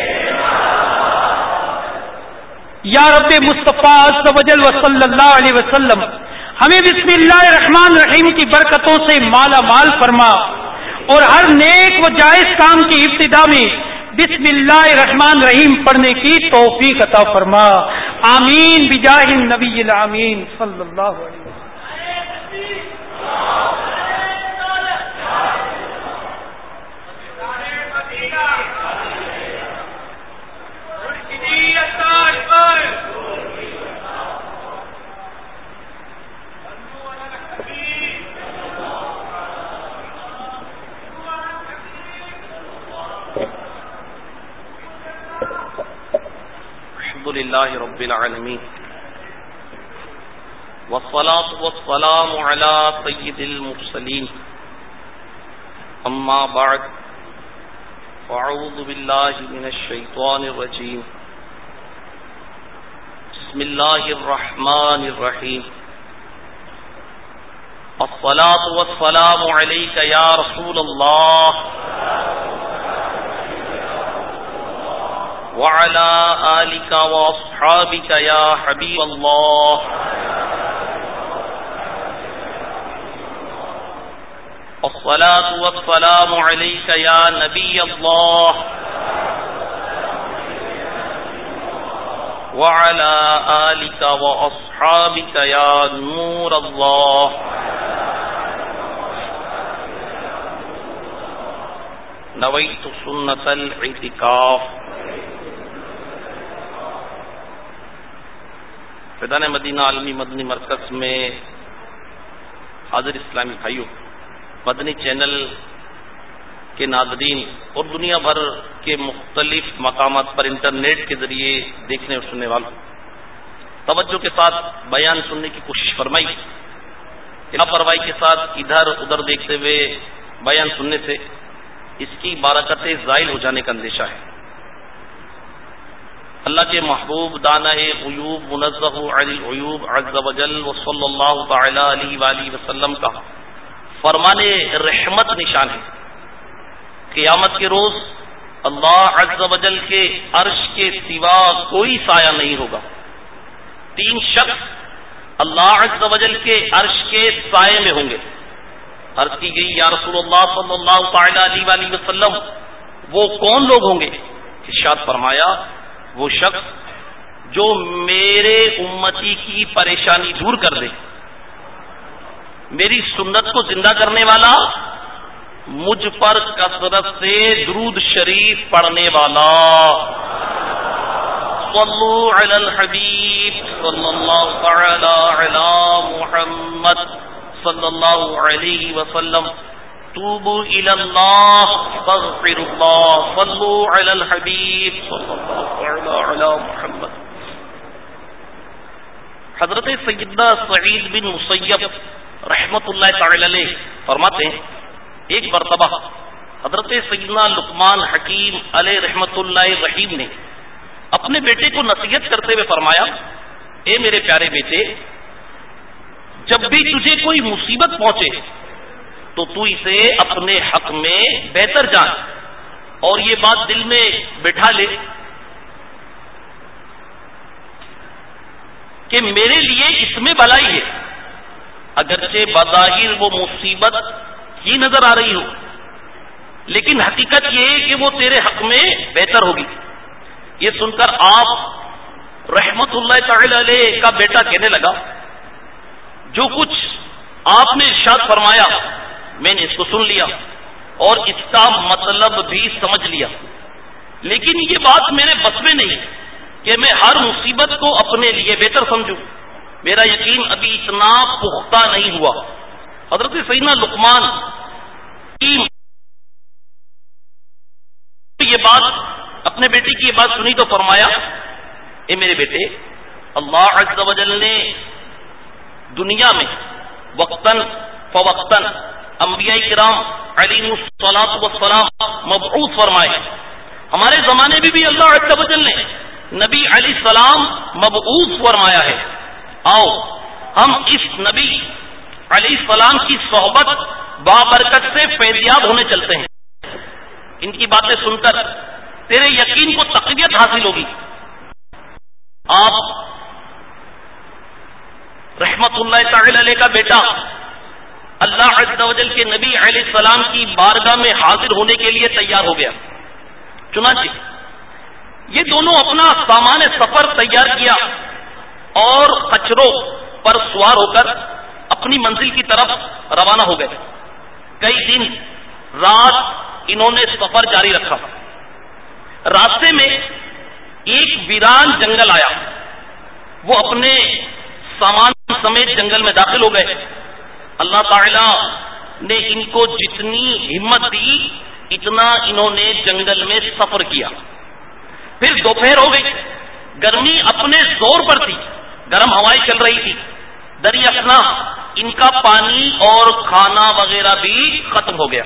یا رب مصطفیٰ عز و جل و صلی اللہ علیہ وسلم ہمیں بسم اللہ الرحمن الرحیم کی برکتوں سے مالا مال فرما اور ہر نیک و جائز کام کی ابتدا میں بسم اللہ الرحمن الرحیم پڑھنے کی توفیق عطا فرما. آمین بجاہ النبی الامین صلی اللہ علیہ وسلم. لله رب العالمين والصلاة والسلام على سيد المرسلين أما بعد فأعوذ بالله من الشيطان الرجيم بسم الله الرحمن الرحيم الصلاة والسلام عليك يا رسول الله وعلى آلك وأصحابك يا حبيب الله الصلاة والسلام عليك يا نبي الله وعلى آلك وأصحابك يا نور الله نويت سنة الاعتكاف. فیضان مدینہ عالمی مدنی مرکز میں حاضر اسلامی بھائیوں، مدنی چینل کے ناظرین اور دنیا بھر کے مختلف مقامات پر انٹرنیٹ کے ذریعے دیکھنے اور سننے والوں، توجہ کے ساتھ بیان سننے کی کوشش فرمائی. لاپرواہی کے ساتھ ادھر ادھر دیکھتے ہوئے بیان سننے سے اس کی برکتیں زائل ہو جانے کا اندیشہ ہے. اللہ کے محبوب دانہ غیوب منزہ عن العیوب عز وجل وصلی اللہ تعالی علیہ وآلہ وسلم کا فرمان رحمت نشان ہے. قیامت کے روز اللہ عز وجل کے عرش کے سوا کوئی سایہ نہیں ہوگا. تین شخص اللہ عز وجل کے عرش کے سائے میں ہوں گے. عرض کی گئی یا رسول اللہ صلی اللہ تعالی علیہ وآلہ وسلم وہ کون لوگ ہوں گے؟ ارشاد فرمایا وہ شخص جو میرے امتی کی پریشانی دور کر دے، میری سنت کو زندہ کرنے والا، مجھ پر کثرت سے درود شریف پڑھنے والا. صلو علی الحبیب صلی اللہ تعالی علی محمد صلی اللہ علیہ وسلم. توبوا الی اللہ استغفر اللہ. صلوا علی الحبیب صلی اللہ تعالی علی محمد. حضرت سیدنا سعید بن مسیب رحمت اللہ تعالی علیہ فرماتے ہیں ایک مرتبہ حضرت سیدنا لقمان حکیم علیہ رحمت اللہ رحیم نے اپنے بیٹے کو نصیحت کرتے ہوئے فرمایا، اے میرے پیارے بیٹے، جب بھی تجھے کوئی مصیبت پہنچے تو تو اسے اپنے حق میں بہتر جان اور یہ بات دل میں بٹھا لے کہ میرے لیے اس میں بھلائی ہے، اگرچہ بظاہر وہ مصیبت ہی نظر آ رہی ہو، لیکن حقیقت یہ ہے کہ وہ تیرے حق میں بہتر ہوگی. یہ سن کر آپ رحمت اللہ تعالی علیہ کا بیٹا کہنے لگا، جو کچھ آپ نے ارشاد فرمایا میں نے اس کو سن لیا اور اس کا مطلب بھی سمجھ لیا، لیکن یہ بات میرے بس میں نہیں کہ میں ہر مصیبت کو اپنے لیے بہتر سمجھوں. میرا یقین ابھی اتنا پختہ نہیں ہوا. حضرت سیدنا لقمان یہ بات اپنے بیٹے کی یہ بات سنی تو فرمایا، اے میرے بیٹے، اللہ عز و جل نے دنیا میں وقتاً فوقتاً انبیاء کرام علیہ الصلاۃ والسلام مبعوث فرمائے. ہمارے زمانے میں بھی اللہ عز و جل نے نبی علیہ السلام مبعوث فرمایا ہے. آؤ ہم اس نبی علیہ السلام کی صحبت بابرکت سے فیضیاب ہونے چلتے ہیں. ان کی باتیں سن کر تیرے یقین کو تقویت حاصل ہوگی. آپ رحمت اللہ تعالی علیہ کا بیٹا اللہ عز و جل کے نبی علیہ السلام کی بارگاہ میں حاضر ہونے کے لیے تیار ہو گیا. چنانچہ یہ دونوں اپنا سامان سفر تیار کیا اور خچروں پر سوار ہو کر اپنی منزل کی طرف روانہ ہو گئے۔ کئی دن رات انہوں نے سفر جاری رکھا۔ راستے میں ایک ویران جنگل آیا، وہ اپنے سامان سمیت جنگل میں داخل ہو گئے۔ اللہ تعالی نے ان کو جتنی ہمت دی اتنا انہوں نے جنگل میں سفر کیا۔ پھر دوپہر ہو گئی، گرمی اپنے زور پر تھی، گرم ہوائیں چل رہی تھی۔ دری اثنا ان کا پانی اور کھانا وغیرہ بھی ختم ہو گیا۔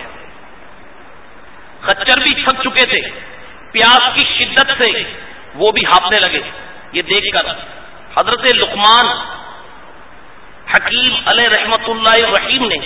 خچر بھی تھک چکے تھے، پیاس کی شدت سے وہ بھی ہانپنے لگے۔ یہ دیکھ کر حضرت لقمان حکیم علیہ رحمت اللہ الرحیم نے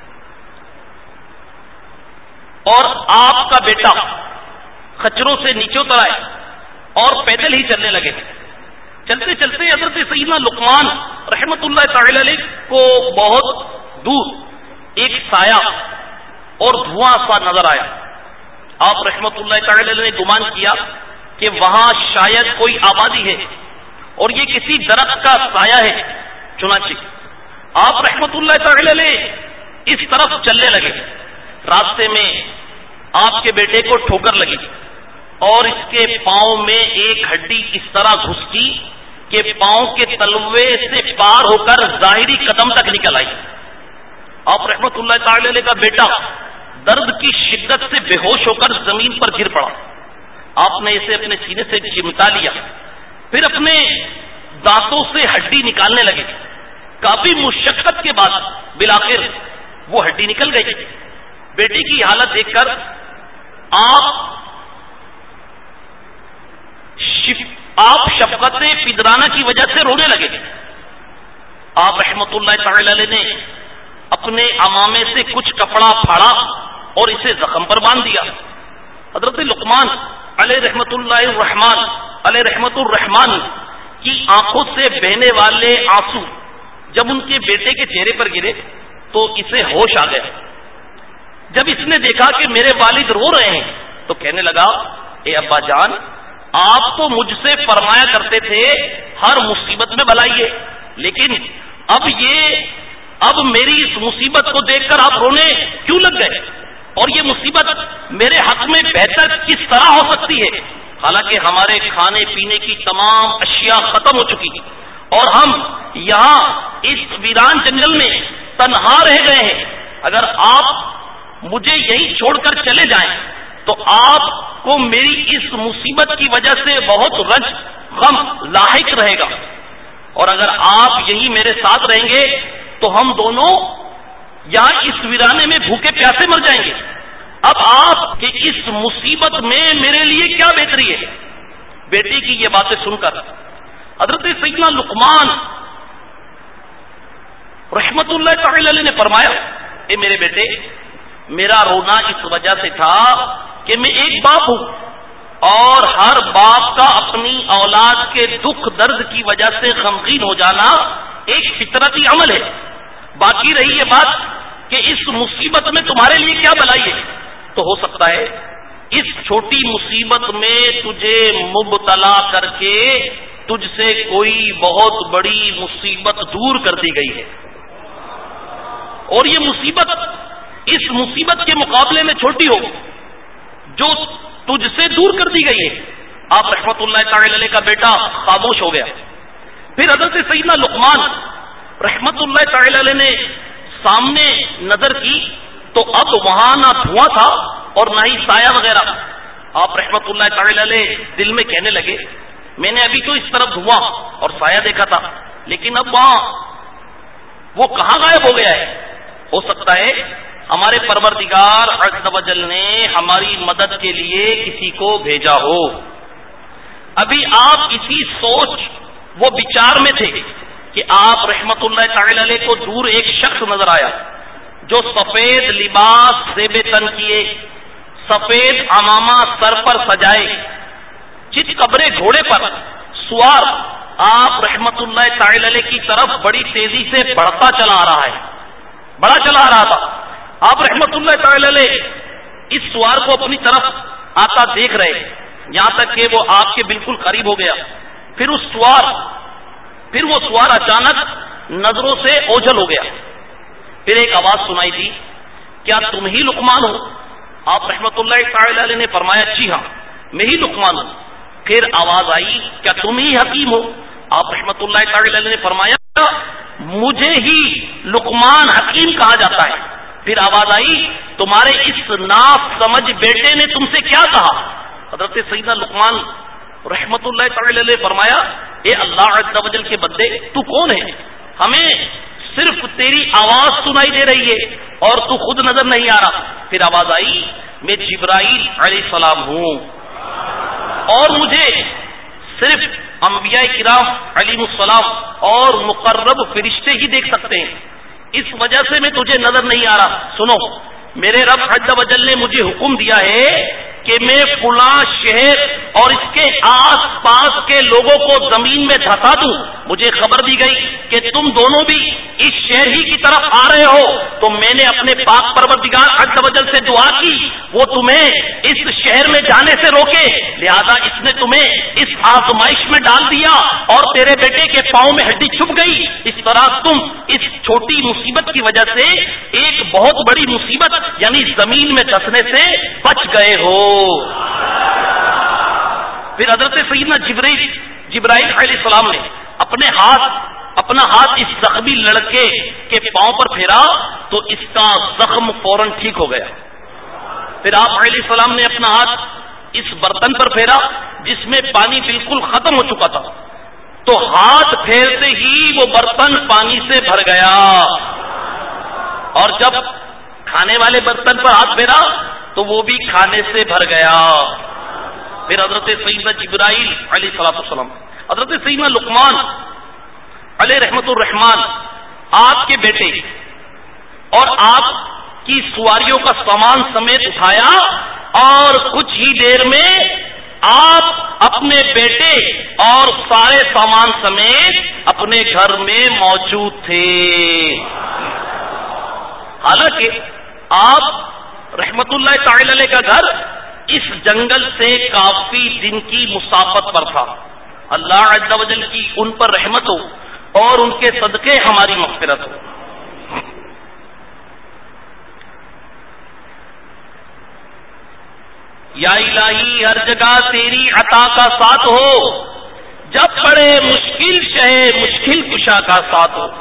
اور آپ کا بیٹا خچروں سے نیچے اتر آئے اور پیدل ہی چلنے لگے۔ چلتے چلتے حضرت سیدنا لقمان رحمت اللہ تعالی علیہ کو بہت دور ایک سایہ اور دھواں سا نظر آیا۔ آپ رحمت اللہ تعالی علیہ نے گمان کیا کہ وہاں شاید کوئی آبادی ہے اور یہ کسی درخت کا سایہ ہے۔ چنانچہ آپ رحمت اللہ تعالی علیہ اس طرف چلنے لگے۔ راستے میں آپ کے بیٹے کو ٹھوکر لگی اور اس کے پاؤں میں ایک ہڈی اس طرح گھسکی کہ پاؤں کے تلوے سے پار ہو کر ظاہری قدم تک نکل آئی۔ آپ رحمت اللہ تعالی علیہ کا بیٹا درد کی شدت سے بے ہوش ہو کر زمین پر گر پڑا۔ آپ نے اسے اپنے سینے سے چمٹا لیا، پھر اپنے دانتوں سے ہڈی نکالنے لگے۔ کافی مشقت کے بعد بالآخر وہ ہڈی نکل گئی۔ بیٹے کی حالت دیکھ کر آپ شف... آپ شفقت پدرانہ کی وجہ سے رونے لگے۔ آپ رحمت اللہ تعالی علیہ نے اپنے امامے سے کچھ کپڑا پھاڑا اور اسے زخم پر باندھ دیا۔ حضرت لقمان علیہ رحمت اللہ الرحمان علیہ رحمت الرحمان کی آنکھوں سے بہنے والے آنسو جب ان کے بیٹے کے چہرے پر گرے تو اسے ہوش آ گیا۔ جب اس نے دیکھا کہ میرے والد رو رہے ہیں تو کہنے لگا، اے ابا جان، آپ تو مجھ سے فرمایا کرتے تھے ہر مصیبت میں بلائیے، لیکن اب یہ اب میری اس مصیبت کو دیکھ کر آپ رونے کیوں لگ گئے؟ اور یہ مصیبت میرے حق میں بہتر کس طرح ہو سکتی ہے؟ حالانکہ ہمارے کھانے پینے کی تمام اشیاء ختم ہو چکی اور ہم یہاں اس ویران جنگل میں تنہا رہ گئے ہیں۔ اگر آپ مجھے یہی چھوڑ کر چلے جائیں تو آپ کو میری اس مصیبت کی وجہ سے بہت رنج غم لاحق رہے گا، اور اگر آپ یہی میرے ساتھ رہیں گے تو ہم دونوں یہاں اس ویرانے میں بھوکے پیاسے مر جائیں گے۔ اب آپ کی اس مصیبت میں میرے لیے کیا بہتری ہے؟ بیٹی کی یہ باتیں سن کر حضرت سیدنا لقمان رحمت اللہ تعالی علیہ نے فرمایا، اے میرے بیٹے، میرا رونا اس وجہ سے تھا کہ میں ایک باپ ہوں اور ہر باپ کا اپنی اولاد کے دکھ درد کی وجہ سے غمگین ہو جانا ایک فطرتی عمل ہے۔ باقی رہی یہ بات کہ اس مصیبت میں تمہارے لیے کیا بلائی ہے، تو ہو سکتا ہے اس چھوٹی مصیبت میں تجھے مبتلا کر کے تجھ سے کوئی بہت بڑی مصیبت دور کر دی گئی ہے، اور یہ مصیبت اس مصیبت کے مقابلے میں چھوٹی ہو جو تجھ سے دور کر دی گئی ہے۔ آپ رحمت اللہ تعالی علیہ کا بیٹا خاموش ہو گیا۔ پھر حضرت سیدنا لقمان رحمت اللہ تعالی علیہ نے سامنے نظر کی تو اب وہاں نہ دھواں تھا اور نہ ہی سایہ وغیرہ۔ آپ رحمت اللہ تعالی علیہ دل میں کہنے لگے، میں نے ابھی تو اس طرف دھواں اور سایہ دیکھا تھا، لیکن اب وہاں وہ کہاں غائب ہو گیا ہے؟ ہو سکتا ہے ہمارے پروردگار عز و جل نے ہماری مدد کے لیے کسی کو بھیجا ہو۔ ابھی آپ اسی سوچ وہ بچار میں تھے کہ آپ رحمت اللہ تعالی علیہ کو دور ایک شخص نظر آیا جو سفید لباس زیب تن کیے، سفید عمامہ سر پر سجائے، چت قبرے گھوڑے پر سوار آپ رحمت اللہ تعالی علیہ کی طرف بڑی تیزی سے بڑھتا چلا آ رہا ہے بڑا چلا آ رہا تھا۔ آپ رحمت اللہ تعالی علیہ اس سوار کو اپنی طرف آتا دیکھ رہے، یہاں تک کہ وہ آپ کے بالکل قریب ہو گیا۔ پھر اس سوار پھر وہ سوار اچانک نظروں سے اوجھل ہو گیا. پھر ایک آواز سنائی دی, کیا تم ہی لقمان ہو؟ آپ رحمت اللہ تعالی علیہ نے فرمایا جی ہاں میں ہی لقمان ہوں. پھر آواز آئی, کیا تم ہی حکیم ہو؟ آپ رحمت اللہ تعالی علیہ نے فرمایا مجھے ہی لقمان حکیم کہا جاتا ہے. پھر آواز آئی, تمہارے اس ناف سمجھ بیٹے نے تم سے کیا کہا؟ حضرت سیدنا لقمان رحمت اللہ تعالی علیہ نے فرمایا, اے اللہ عز و جل کے بندے تو کون ہے؟ ہمیں صرف تیری آواز سنائی دے رہی ہے اور تو خود نظر نہیں آ رہا. پھر آواز آئی, میں جبرائیل علیہ السلام ہوں اور مجھے صرف انبیاء کرام علیہ السلام اور مقرب فرشتے ہی دیکھ سکتے ہیں, اس وجہ سے میں تجھے نظر نہیں آ رہا. سنو, میرے رب عز و جل نے مجھے حکم دیا ہے کہ میں فلاں شہر اور اس کے آس پاس کے لوگوں کو زمین میں دھسا دوں. مجھے خبر دی گئی کہ تم دونوں بھی اس شہر ہی کی طرف آ رہے ہو, تو میں نے اپنے پاک پروردگار عز و جل سے دعا کی وہ تمہیں اس شہر میں جانے سے روکے, لہذا اس نے تمہیں اس آزمائش میں ڈال دیا اور تیرے بیٹے کے پاؤں میں ہڈی چھپ گئی. اس طرح تم اس چھوٹی مصیبت کی وجہ سے ایک بہت بڑی مصیبت یعنی زمین میں دھسنے سے بچ گئے ہو. پھر حضرت سیدنا جبرائیل جبرائیل علیہ السلام نے اپنے ہاتھ اپنا ہاتھ اس زخمی لڑکے کے پاؤں پر پھیرا تو اس کا زخم فوراً ٹھیک ہو گیا. پھر آپ علیہ السلام نے اپنا ہاتھ اس برتن پر پھیرا جس میں پانی بالکل ختم ہو چکا تھا, تو ہاتھ پھیرتے ہی وہ برتن پانی سے بھر گیا, اور جب کھانے والے برتن پر ہاتھ پھیرا تو وہ بھی کھانے سے بھر گیا. پھر حضرت سیدنا جبرائیل علیہ الصلوۃ والسلام, حضرت سیدنا لقمان علیہ رحمت الرحمان آپ کے بیٹے اور آپ کی سواریوں کا سامان سمیت اٹھایا, اور کچھ ہی دیر میں آپ اپنے بیٹے اور سارے سامان سمیت اپنے گھر میں موجود تھے. حالانکہ آپ رحمت اللہ تعالی علیہ کا گھر اس جنگل سے کافی دن کی مسافت پر تھا. اللہ عز و جل کی ان پر رحمت ہو اور ان کے صدقے ہماری مغفرت ہو. یا الہی ہر جگہ تیری عطا کا ساتھ ہو, جب پڑے مشکل شے مشکل کشا کا ساتھ ہو.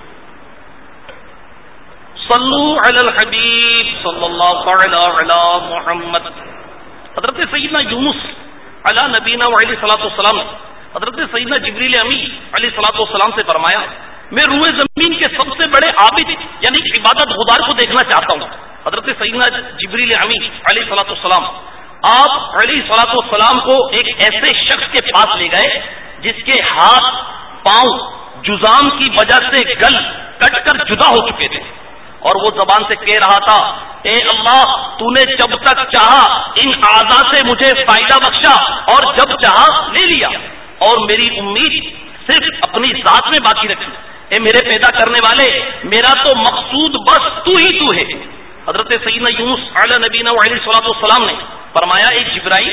صلو علی الحبیب صلی اللہ تعالی علی محمد. حضرت سیدنا یونس علی نبینا علیہ الصلوۃ والسلام حضرت سیدنا جبریل امی علیہ الصلوۃ والسلام سے فرمایا, میں روئے زمین کے سب سے بڑے عابد یعنی عبادت گزار کو دیکھنا چاہتا ہوں. حضرت سیدنا جبریل امی علیہ الصلوۃ والسلام آپ علیہ الصلوۃ والسلام کو ایک ایسے شخص کے پاس لے گئے جس کے ہاتھ پاؤں جزام کی وجہ سے گل کٹ کر جدا ہو چکے تھے, اور وہ زبان سے کہہ رہا تھا, اے اللہ تو نے جب تک چاہا ان اعضاء سے مجھے فائدہ بخشا اور جب چاہا لے لیا, اور میری امید صرف اپنی ذات میں باقی رکھی. اے میرے پیدا کرنے والے, میرا تو مقصود بس تو ہی تو ہے. حضرت سیدنا یونس علی نبینا علیہ الصلوۃ والسلام نے فرمایا, اے جبرائیل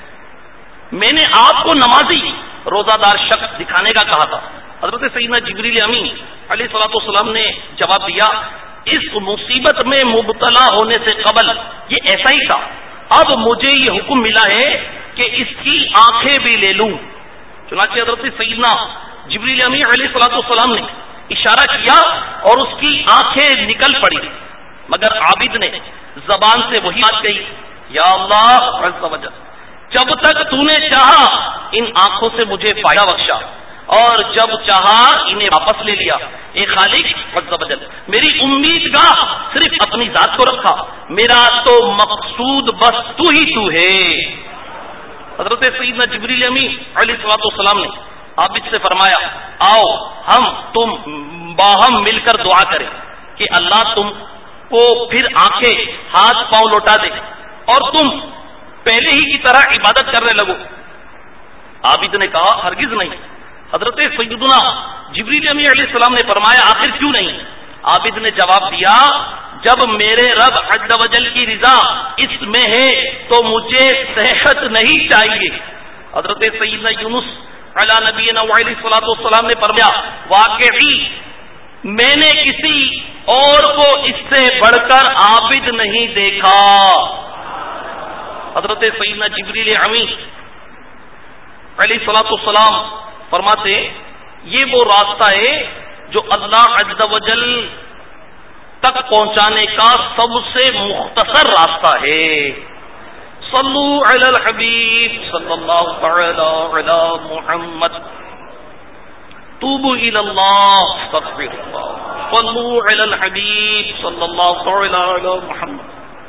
میں نے آپ کو نمازی روزہ دار شخص دکھانے کا کہا تھا. حضرت سیدنا جبریل امین علیہ الصلوۃ والسلام نے جواب دیا, اس مصیبت میں مبتلا ہونے سے قبل یہ ایسا ہی تھا, اب مجھے یہ حکم ملا ہے کہ اس کی آنکھیں بھی لے لوں. چنانچہ حضرت سیدنا جبریل امین علیہ الصلوۃ والسلام نے اشارہ کیا اور اس کی آنکھیں نکل پڑی, مگر عابد نے زبان سے وہی بات کہی, یا اللہ عز و جل جب تک تو نے چاہا ان آنکھوں سے مجھے فائدہ بخشا اور جب چاہا انہیں واپس لے لیا. اے خالق عز و جل میری امید گاہ صرف اپنی ذات کو رکھا, میرا تو مقصود بس تو ہی تو ہے. حضرت سیدنا جبریل امین علیہ الصلوۃ والسلام نے عابد سے فرمایا, آؤ ہم تم باہم مل کر دعا کریں کہ اللہ تم کو پھر آنکھیں ہاتھ پاؤں لوٹا دے اور تم پہلے ہی کی طرح عبادت کرنے لگو. عابد نے کہا, ہرگز نہیں. حضرت سیدنا جبریل امین علیہ السلام نے فرمایا, آخر کیوں نہیں؟ عابد نے جواب دیا, جب میرے رب عز و جل کی رضا اس میں ہے تو مجھے صحت نہیں چاہیے. حضرت سیدنا یونس علی نبینا علیہ الصلوۃ والسلام نے فرمایا واقعی میں نے کسی اور کو اس سے بڑھ کر عابد نہیں دیکھا. حضرت سیدنا جبریل امی علیہ الصلوۃ والسلام فرماتے یہ وہ راستہ ہے جو اللہ عز و جل تک پہنچانے کا سب سے مختصر راستہ ہے. صلو علی الحبیب صلی اللہ تعالی علی محمد توبوا الی اللہ استغفر اللہ صلو علی الحبیب صلی اللہ تعالی علی محمد.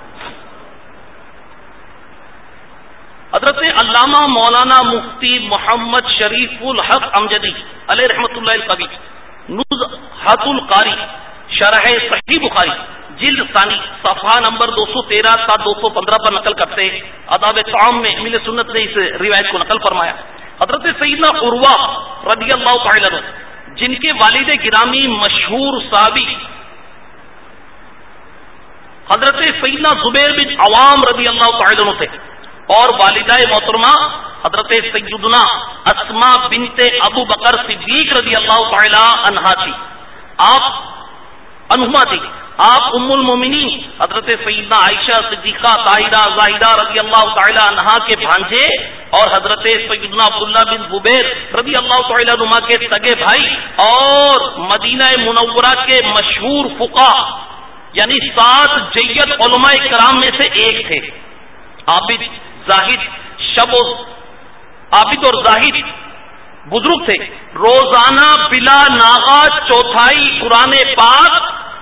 حضرت علامہ مولانا مفتی محمد شریف الحق امجدی علیہ رحمۃ اللہ القوی نزہۃ القاری شرح صحیح بخاری جلد ثانی صفحہ نمبر دو سو تیرہ تا دو سو پندرہ پر نقل کرتے آداب طعام میں اہل سنت نے اس روایت کو نقل فرمایا. حضرت سیدنا عروہ رضی اللہ تعالی عنہ جن کے والد گرامی مشہور صحابی حضرت سیدنا زبیر بن عوام رضی اللہ تعالی عنہ تھے اور والدہ محترمہ حضرت سیدنا اسماء بنت ابو بکر صدیق رضی اللہ تعالی عنہا تھی. آپ عنہما تھی. آپ ام المومنین حضرت سیدنا عائشہ صدیقہ طاہرہ زاہدہ رضی اللہ تعالی عنہا کے بھانجے اور حضرت سیدنا عبداللہ بن زبیر رضی اللہ تعالی عنہما کے سگے بھائی اور مدینہ منورہ کے مشہور فقہاء یعنی سات جید علماء کرام میں سے ایک تھے. عابد زاہد شب و عابد اور زاہد بزرگ تھے. روزانہ بلا ناغا چوتھائی قرآن پاک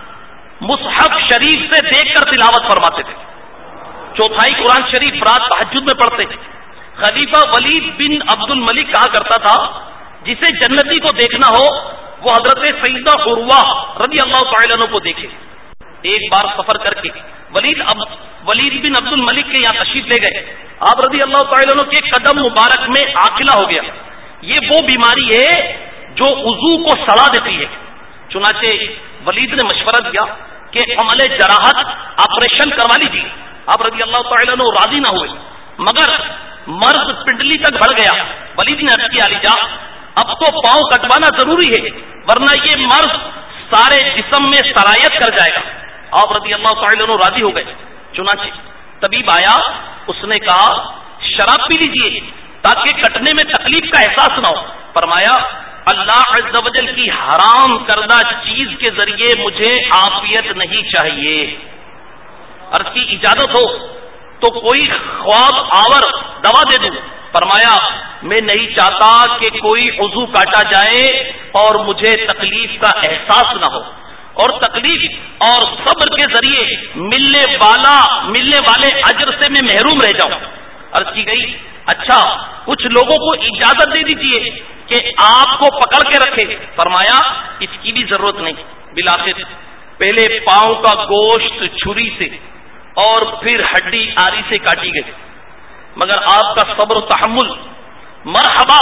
مصحف شریف سے دیکھ کر تلاوت فرماتے تھے. چوتھائی قرآن شریف رات تہجد میں پڑھتے. خلیفہ ولید بن عبد الملک کہا کرتا تھا جسے جنتی کو دیکھنا ہو وہ حضرت سیدنا عروہ رضی اللہ تعالی عنہ کو دیکھے. ایک بار سفر کر کے ولید اب ولید بن عبد الملک کے یہاں تشریف لے گئے. آپ رضی اللہ تعالی عنہ کے قدم مبارک میں عاقلہ ہو گیا. یہ وہ بیماری ہے جو وضو کو سڑا دیتی ہے. چنانچہ ولید نے مشورہ دیا کہ عمل جراحت آپریشن کروا لیجیے. آپ رضی اللہ تعالی عنہ راضی نہ ہوئے مگر مرض پنڈلی تک بڑھ گیا. ولید نے عرض کیا علی جا اب تو پاؤں کٹوانا ضروری ہے ورنہ یہ مرض سارے جسم میں سرایت کر جائے گا. آپ رضی اللہ تعالی عنہ راضی ہو گئے. چنانچہ طبیب آیا. اس نے کہا شراب پی لیجیے تاکہ کٹنے میں تکلیف کا احساس نہ ہو. فرمایا اللہ عز و جل کی حرام کردہ چیز کے ذریعے مجھے عافیت نہیں چاہیے. عرض کی اجازت ہو تو کوئی خواب آور دوا دے دوں. فرمایا میں نہیں چاہتا کہ کوئی عضو کاٹا جائے اور مجھے تکلیف کا احساس نہ ہو اور تکلیف اور صبر کے ذریعے ملنے والا ملنے والے اجر سے میں محروم رہ جاؤں. عرض کی گئی اچھا کچھ لوگوں کو اجازت دے دیجیے کہ آپ کو پکڑ کے رکھے. فرمایا اس کی بھی ضرورت نہیں. بلاخر پہلے پاؤں کا گوشت چھری سے اور پھر ہڈی آری سے کاٹی گئی مگر آپ کا صبر و تحمل مرحبا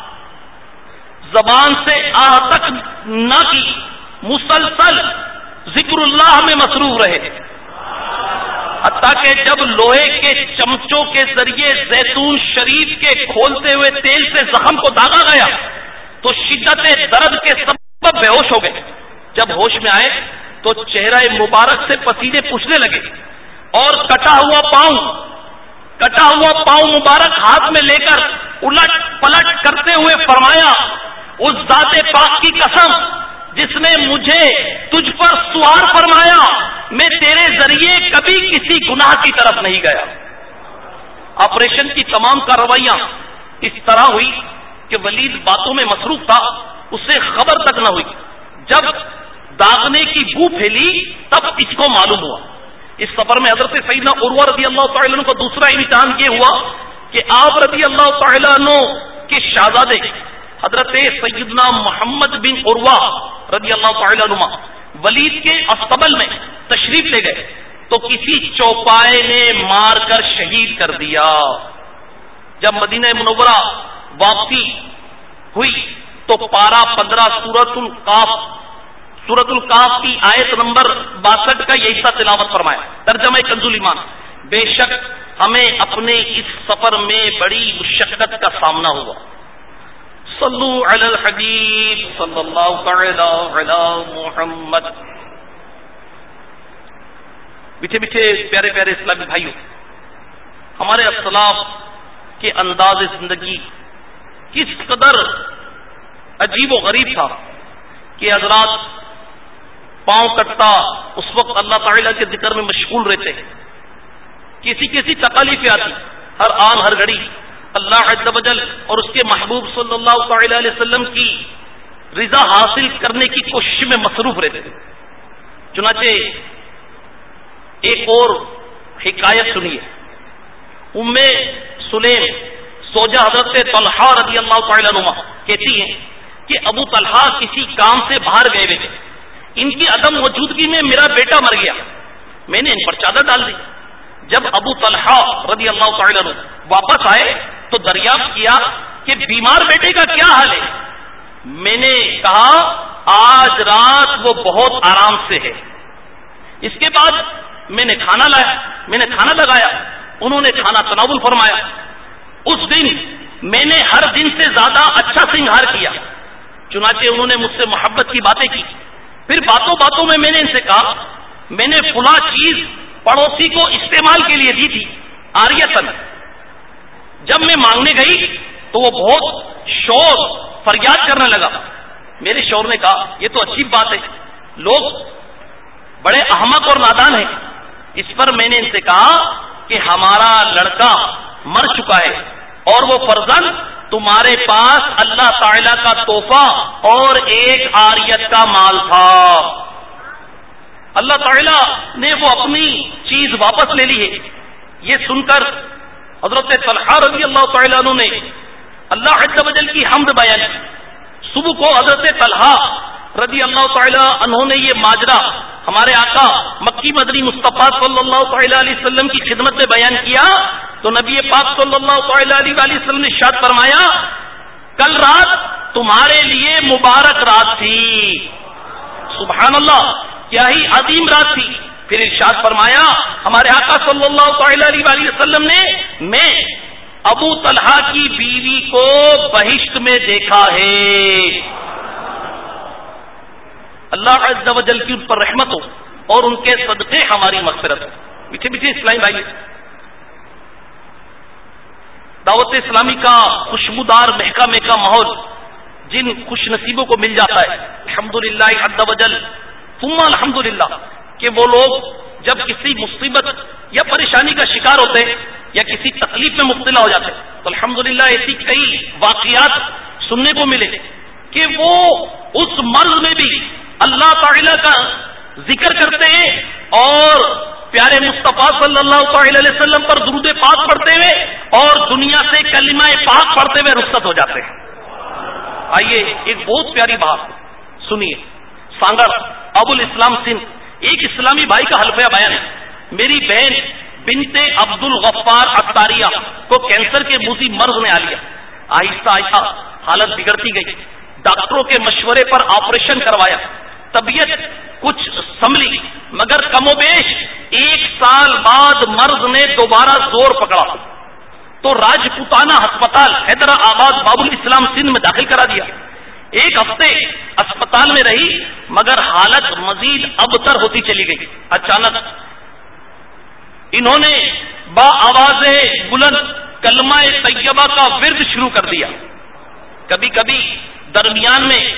زبان سے آہ تک نہ کی مسلسل ذکر اللہ میں مصروف رہے حتیٰ کہ جب لوہے کے چمچوں کے ذریعے زیتون شریف کے کھولتے ہوئے تیل سے زخم کو داغا گیا تو شدت درد کے سبب بے ہوش ہو گئے. جب ہوش میں آئے تو چہرہ مبارک سے پسینے پوچھنے لگے اور کٹا ہوا پاؤں کٹا ہوا پاؤں مبارک ہاتھ میں لے کر الٹ پلٹ کرتے ہوئے فرمایا اس ذات پاک کی قسم جس نے مجھے تجھ پر سوار فرمایا میں تیرے ذریعے کبھی کسی گناہ کی طرف نہیں گیا. آپریشن کی تمام کارروائیاں اس طرح ہوئی کہ ولید باتوں میں مصروف تھا اسے خبر تک نہ ہوئی. جب داغنے کی بو پھیلی تب اس کو معلوم ہوا. اس سفر میں حضرت سیدنا عروہ رضی اللہ تعالی عنہ کو دوسرا امتحان یہ ہوا کہ آپ رضی اللہ تعالی عنہ کے شہزادے حضرت سیدنا محمد بن عروہ رضی اللہ تعالی عنہ ولید کے استبل میں تشریف لے گئے تو کسی چوپائے نے مار کر شہید کر دیا. جب مدینہ منورہ واپسی ہوئی تو پارہ پندرہ سورۃ القاف سورۃ القاف کی آیت نمبر باسٹھ کا یہ حصہ تلاوت فرمایا. ترجمہ کنز الایمان بے شک ہمیں اپنے اس سفر میں بڑی مشقت کا سامنا ہوا. صلو علی الحبیب صلی اللہ تعالی علی محمد. میٹھے میٹھے پیارے پیارے اسلامی بھائیوں، ہمارے اسلاف کے انداز زندگی کس قدر عجیب و غریب تھا کہ حضرات پاؤں کٹتا اس وقت اللہ تعالیٰ کے ذکر میں مشغول رہتے، کسی کسی تکالیفیں آتی، ہر آن ہر گھڑی اللہ عز و جل اور اس کے محبوب صلی اللہ تعالی علیہ وسلم کی رضا حاصل کرنے کی کوشش میں مصروف رہتے. چنانچہ ایک اور حکایت سنیے. ام سلیم زوجہ حضرت طلحہ رضی اللہ تعالی عنہ کہتی ہیں کہ ابو طلحہ کسی کام سے باہر گئے ہوئے تھے، ان کی عدم موجودگی میں میرا بیٹا مر گیا، میں نے ان پر چادر ڈال دی. جب ابو طلحہ رضی اللہ تعالی عنہ واپس آئے تو دریافت کیا کہ بیمار بیٹے کا کیا حال ہے. میں نے کہا آج رات وہ بہت آرام سے ہے. اس کے بعد میں نے کھانا لایا، میں نے کھانا لگایا، انہوں نے کھانا تناول فرمایا. اس دن میں نے ہر دن سے زیادہ اچھا سنگھار کیا. چنانچہ انہوں نے مجھ سے محبت کی باتیں کی. پھر باتوں باتوں میں میں نے ان سے کہا میں نے فلاں چیز پڑوسی کو استعمال کے لیے دی تھی آریتن. جب میں مانگنے گئی تو وہ بہت شور فریاد کرنے لگا. میرے شوہر نے کہا یہ تو اچھی بات ہے، لوگ بڑے احمق اور نادان ہیں. اس پر میں نے ان سے کہا کہ ہمارا لڑکا مر چکا ہے اور وہ فرزند تمہارے پاس اللہ تعالی کا تحفہ اور ایک عاریت کا مال تھا. اللہ تعالی نے وہ اپنی چیز واپس لے لی ہے. یہ سن کر حضرت طلحہ رضی اللہ تعالی عنہ نے اللہ عز و جل کی حمد بیان کی. صبح کو حضرت طلحہ رضی اللہ تعالی عنہ نے یہ ماجرا ہمارے آقا مکی مدنی مصطفیٰ صلی اللہ تعالی علیہ وسلم کی خدمت میں بیان کیا تو نبی پاک صلی اللہ تعالی علیہ وسلم نے ارشاد فرمایا کل رات تمہارے لیے مبارک رات تھی. سبحان اللہ، کیا ہی عظیم رات تھی. پھر ارشاد فرمایا ہمارے آقا صلی اللہ تعالی علیہ وسلم نے میں ابو طلحہ کی بیوی کو بہشت میں دیکھا ہے. اللہ عز و جل کی ان پر رحمت ہو اور ان کے صدقے ہماری مغفرت ہو. میٹھے میٹھے اسلامی بھائی، دعوت اسلامی کا خوشبودار مہکا مہکا ماحول جن خوش نصیبوں کو مل جاتا ہے الحمدللہ عز و جل ثم الحمدللہ کہ وہ لوگ جب کسی مصیبت یا پریشانی کا شکار ہوتے ہیں یا کسی تکلیف میں مبتلا ہو جاتے ہیں تو الحمدللہ ایسی کئی واقعات سننے کو ملے کہ وہ اس مرض میں بھی اللہ تعالی کا ذکر کرتے ہیں اور پیارے مصطفیٰ صلی اللہ تعالی علیہ وسلم پر درود پاک پڑھتے ہوئے اور دنیا سے کلمہ پاک پڑھتے ہوئے رخصت ہو جاتے ہیں. آئیے ایک بہت پیاری بات سنیے. سانگر ابو الاسلام سندھ ایک اسلامی بھائی کا حلفیہ بیان ہے. میری بہن بنت عبد الغفار اتاریہ کو کینسر کے موذی مرض نے آ لیا. آہستہ آہستہ حالت بگڑتی گئی. ڈاکٹروں کے مشورے پر آپریشن کروایا. طبیعت کچھ سنبھلی مگر کم و بیش ایک سال بعد مرض نے دوبارہ زور پکڑا تو راجپوتانہ ہسپتال حیدرآباد باب الاسلام سندھ میں داخل کرا دیا. ایک ہفتے اسپتال میں رہی مگر حالت مزید ابتر ہوتی چلی گئی. اچانک انہوں نے با آواز بلند کلمہ طیبہ کا ورد شروع کر دیا. کبھی کبھی درمیان میں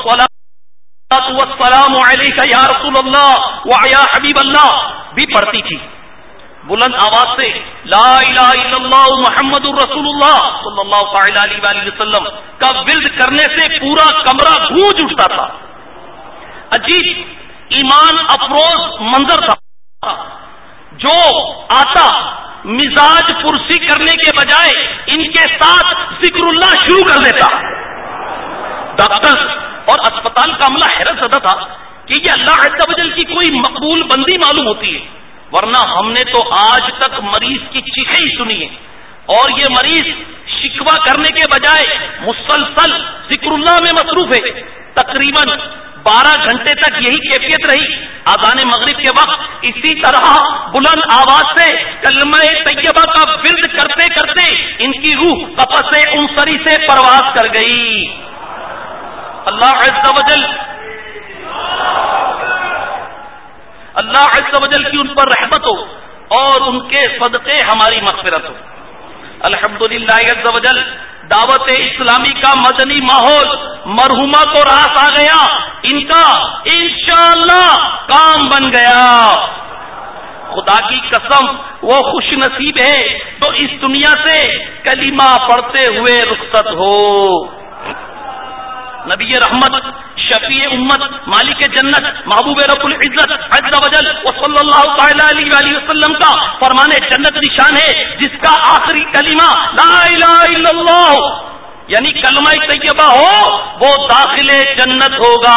السلام علیکہ یا رسول اللہ و یا حبیب اللہ بھی پڑھتی تھی. بلند آواز سے لا الہ الا اللہ محمد الرسول اللہ صلی اللہ تعالی علیہ وآلہ وسلم کا ورد کرنے سے پورا کمرہ گونج اٹھتا تھا. عجیب ایمان افروز منظر تھا. جو آتا مزاج پرسی کرنے کے بجائے ان کے ساتھ ذکر اللہ شروع کر دیتا. ڈاکٹر اور اسپتال کا عملہ حیرت زدہ تھا کہ یہ اللہ عز و جل کی کوئی مقبول بندی معلوم ہوتی ہے، ورنہ ہم نے تو آج تک مریض کی چیخیں ہی سنی ہیں اور یہ مریض شکوہ کرنے کے بجائے مسلسل ذکر اللہ میں مصروف ہے. تقریباً بارہ گھنٹے تک یہی کیفیت رہی. اذان مغرب کے وقت اسی طرح بلند آواز سے کلمہ طیبہ کا ورد کرتے کرتے ان کی روح قفس عنصری سے پرواز کر گئی. اللہ عز و جل اللہ عز و جل کی ان پر رحمت ہو اور ان کے صدقے ہماری مغفرت ہو. الحمدللہ عز و جل دعوت اسلامی کا مدنی ماحول مرحومہ کو راس آ گیا. ان کا انشاءاللہ کام بن گیا. خدا کی قسم وہ خوش نصیب ہے تو اس دنیا سے کلمہ پڑھتے ہوئے رخصت ہو. نبی رحمت، شفیع امت، مالک جنت، محبوب رب العزت عز و جل و صلی اللہ تعالی علیہ وآلہ وسلم کا فرمان جنت نشان ہے جس کا آخری کلمہ لا الہ الا اللہ یعنی کلمہ طیبہ ہو وہ داخل جنت ہوگا.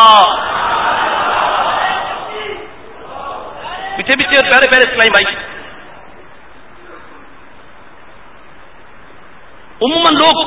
پیچھے پیچھے پیارے پیارے اسلامی بھائی، عموماً لوگ